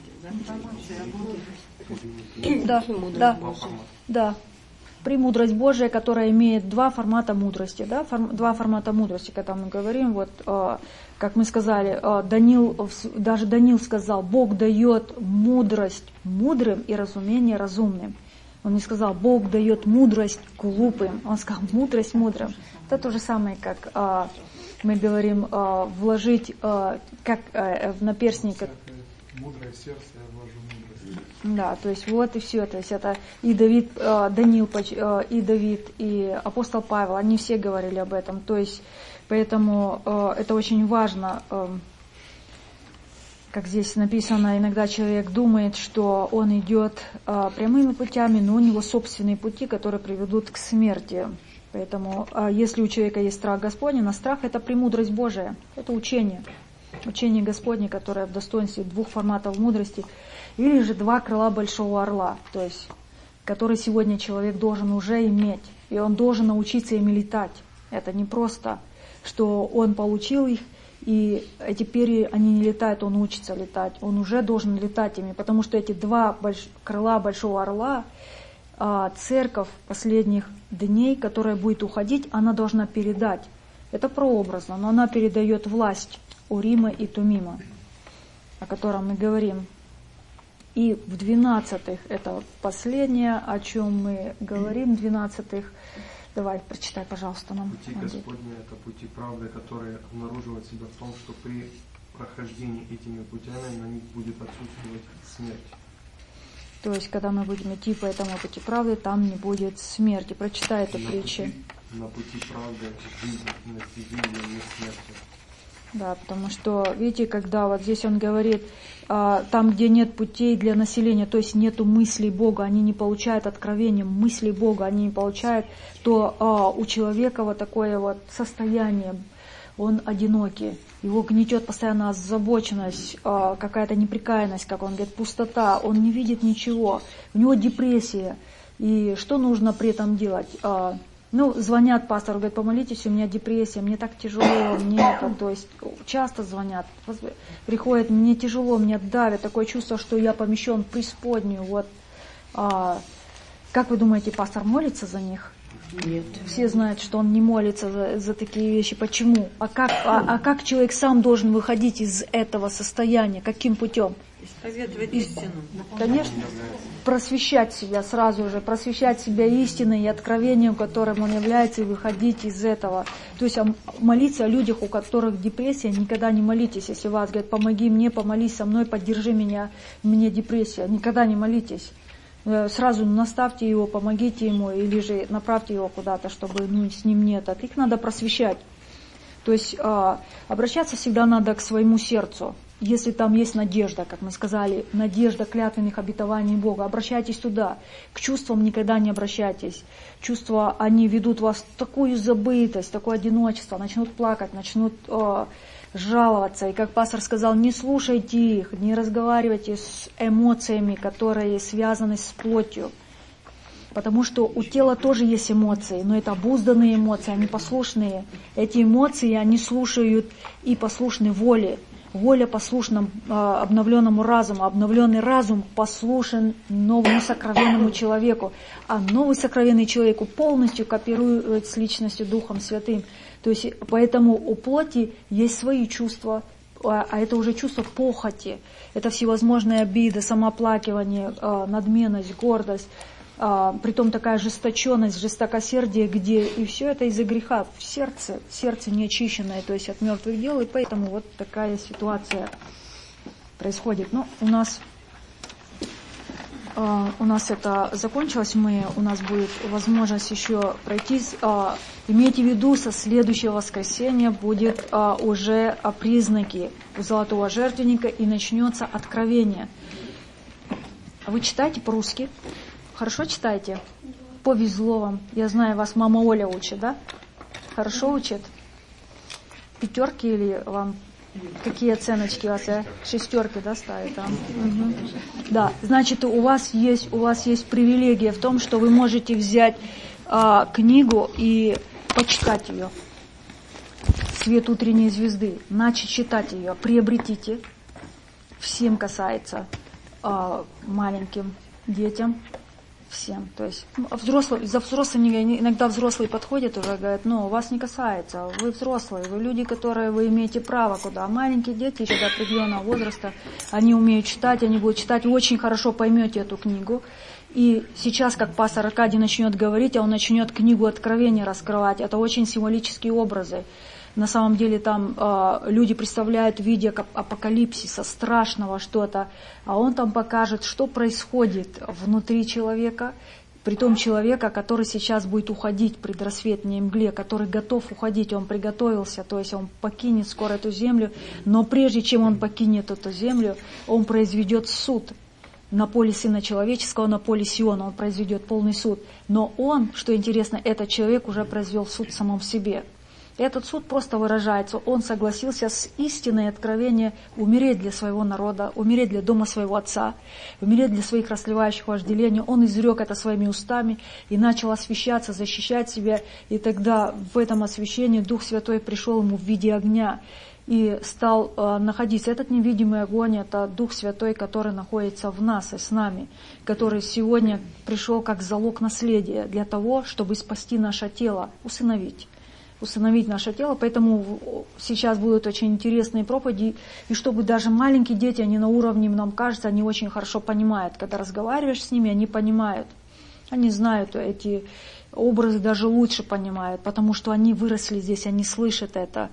Да, да, да. Премудрость Божия, которая имеет два формата мудрости, да, форм, два формата мудрости, когда мы говорим, вот, э, как мы сказали, э, Даниил, даже Даниил сказал, Бог дает мудрость мудрым и разумение разумным. Он не сказал, Бог дает мудрость глупым, он сказал, мудрость мудрым. Это то же самое, как э, мы говорим, э, вложить, э, как э, в наперстник. Мудрое сердце я вложу мудрость. Да, то есть вот и все, то есть это и Давид, э, Даниил, э, и Давид, и апостол Павел, они все говорили об этом, то есть поэтому э, это очень важно, э, как здесь написано, иногда человек думает, что он идет э, прямыми путями, но у него собственные пути, которые приведут к смерти. Поэтому э, если у человека есть страх Господень, а страх это премудрость Божия, это учение. Учение Господне, которое в достоинстве двух форматов мудрости, или же два крыла большого орла, то есть, который сегодня человек должен уже иметь, и он должен научиться ими летать. Это не просто, что он получил их, и эти перья, они не летают, он учится летать, он уже должен летать ими, потому что эти два больш... крыла большого орла, а, церковь последних дней, которая будет уходить, она должна передать. Это прообразно, но она передает власть Урима и Тумима, о котором мы говорим. И в двенадцатых, это последнее, о чем мы говорим, двенадцатых, давай, прочитай, пожалуйста, нам. Пути Господни – это пути правды, которые обнаруживают себя в том, что при прохождении этими путями на них будет отсутствовать смерть. То есть, когда мы будем идти по этому пути правды, там не будет смерти. Прочитай эту притчу. На пути правды жизнь, на жизнь нет смерти. Да, потому что, видите, когда вот здесь он говорит, а, там, где нет путей для населения, то есть нету мыслей Бога, они не получают откровения мыслей Бога, они не получают, то а, у человека вот такое вот состояние, он одинокий, его гнетет постоянно озабоченность, какая-то неприкаянность, как он говорит, пустота, он не видит ничего, у него депрессия. И что нужно при этом делать? Ну, звонят пастору, говорят, помолитесь, у меня депрессия, мне так тяжело, мне это, то есть часто звонят, приходят, мне тяжело, мне давит, такое чувство, что я помещен в преисподнюю. Вот. А, как вы думаете, пастор молится за них? Нет. Все знают, что он не молится за, за такие вещи. Почему? А как, а, а как человек сам должен выходить из этого состояния? Каким путем? Исповедовать истину. Конечно. Просвещать себя сразу же, просвещать себя истиной и откровением, которым он является, и выходить из этого. То есть молиться о людях, у которых депрессия, никогда не молитесь. Если вас говорят, помоги мне, помолись со мной, поддержи меня, мне депрессия. Никогда не молитесь. Сразу наставьте его, помогите ему, или же направьте его куда-то, чтобы ну, с ним нет. Их надо просвещать. То есть обращаться всегда надо к своему сердцу. Если там есть надежда, как мы сказали, надежда клятвенных обетований Бога, обращайтесь туда. К чувствам никогда не обращайтесь. Чувства, они ведут вас в такую забытость, такое одиночество, начнут плакать, начнут э, жаловаться. И как пастор сказал, не слушайте их, не разговаривайте с эмоциями, которые связаны с плотью. Потому что у тела тоже есть эмоции, но это обузданные эмоции, они послушные. Эти эмоции, они слушают и послушны воле. Воля послушна обновленному разуму, обновленный разум послушен новому сокровенному человеку, а новый сокровенный человеку полностью кооперирует с личностью Духом Святым. То есть поэтому у плоти есть свои чувства, а это уже чувство похоти, это всевозможные обиды, самооплакивание, надменность, гордость. А, притом такая жесточенность, жестокосердие, где и все это из-за греха в сердце, сердце неочищенное, то есть от мертвых дел, и поэтому вот такая ситуация происходит. Ну, у нас, а, у нас это закончилось, мы, у нас будет возможность еще пройтись. А, имейте в виду, со следующего воскресенья будет а, уже а, признаки у золотого жертвенника, и начнется откровение. Вы читаете по-русски? Хорошо читаете? Повезло вам. Я знаю, вас мама Оля учит, да? Хорошо учит? Пятерки или вам какие оценочки у вас? А? Шестерки, да, ставит там? Угу. Да, значит, у вас есть, у вас есть привилегия в том, что вы можете взять а, книгу и почитать ее. «Свет утренней звезды». Начать читать ее. Приобретите. Всем касается. А, маленьким детям. Всем. То есть взрослые, за взрослыми иногда взрослые подходят уже и говорят, ну, вас не касается, вы взрослые, вы люди, которые вы имеете право куда. А маленькие дети еще до определенного возраста, они умеют читать, они будут читать, вы очень хорошо поймете эту книгу. И сейчас, как пастор Аркадий начнет говорить, а он начнет книгу Откровения раскрывать, это очень символические образы. На самом деле там э, люди представляют в виде апокалипсиса, страшного что-то, а он там покажет, что происходит внутри человека, при том человека, который сейчас будет уходить в предрассветной мгле, который готов уходить, он приготовился, то есть он покинет скоро эту землю, но прежде чем он покинет эту землю, он произведет суд на поле Сына Человеческого, на поле Сиона, он произведет полный суд. Но он, что интересно, этот человек уже произвел суд самом в себе. Этот суд просто выражается, он согласился с истиной откровения умереть для своего народа, умереть для дома своего отца, умереть для своих расливающих вожделений. Он изрек это своими устами и начал освящаться, защищать себя. И тогда в этом освящении Дух Святой пришел ему в виде огня и стал э, находиться. Этот невидимый огонь, это Дух Святой, который находится в нас и с нами, который сегодня пришел как залог наследия для того, чтобы спасти наше тело, усыновить. усыновить наше тело, поэтому сейчас будут очень интересные проповеди, и чтобы даже маленькие дети, они на уровне, нам кажется, они очень хорошо понимают, когда разговариваешь с ними, они понимают, они знают эти образы, даже лучше понимают, потому что они выросли здесь, они слышат это.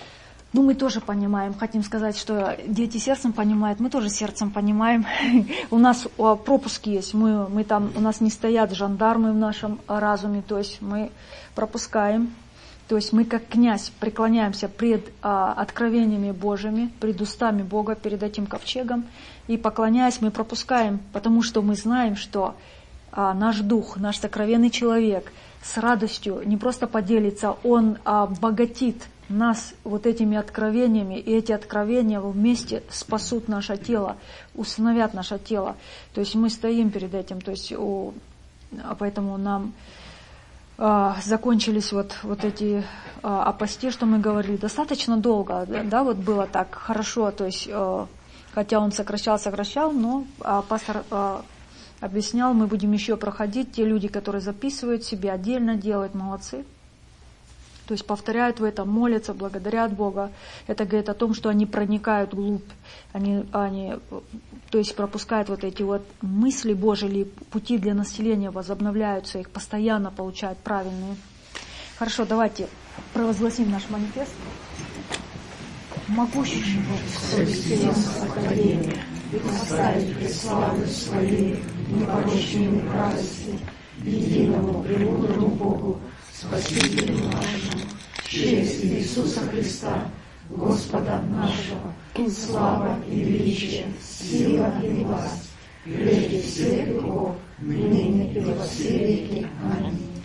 Ну, мы тоже понимаем, хотим сказать, что дети сердцем понимают, мы тоже сердцем понимаем. У нас пропуск есть, мы, мы там, у нас не стоят жандармы в нашем разуме, то есть мы пропускаем. То есть мы как князь преклоняемся пред а, откровениями Божьими, пред устами Бога, перед этим ковчегом. И поклоняясь, мы пропускаем, потому что мы знаем, что а, наш дух, наш сокровенный человек с радостью не просто поделится, он а, богатит нас вот этими откровениями, и эти откровения вместе спасут наше тело, установят наше тело. То есть мы стоим перед этим, то есть у, поэтому нам а, закончились вот, вот эти а, о посте, что мы говорили, достаточно долго, да, да, вот было так хорошо, то есть а, хотя он сокращал, сокращал, но а, пастор а, объяснял, мы будем еще проходить, те люди, которые записывают себе, отдельно делают, молодцы. То есть повторяют в этом, молятся, благодарят Бога. Это говорит о том, что они проникают вглубь, они, они, то есть пропускают вот эти вот мысли Божьи, или пути для населения возобновляются, их постоянно получают правильные. Хорошо, давайте провозгласим наш манифест. Могущего в совести нас поколения, и поставить пред славой своей непорочной радости, единому премудрому Богу, Спасителю нашему, через Иисуса Христа, Господа нашего, слава и величие, сила и власть, прежде всех веков, ныне и во все веки. Аминь.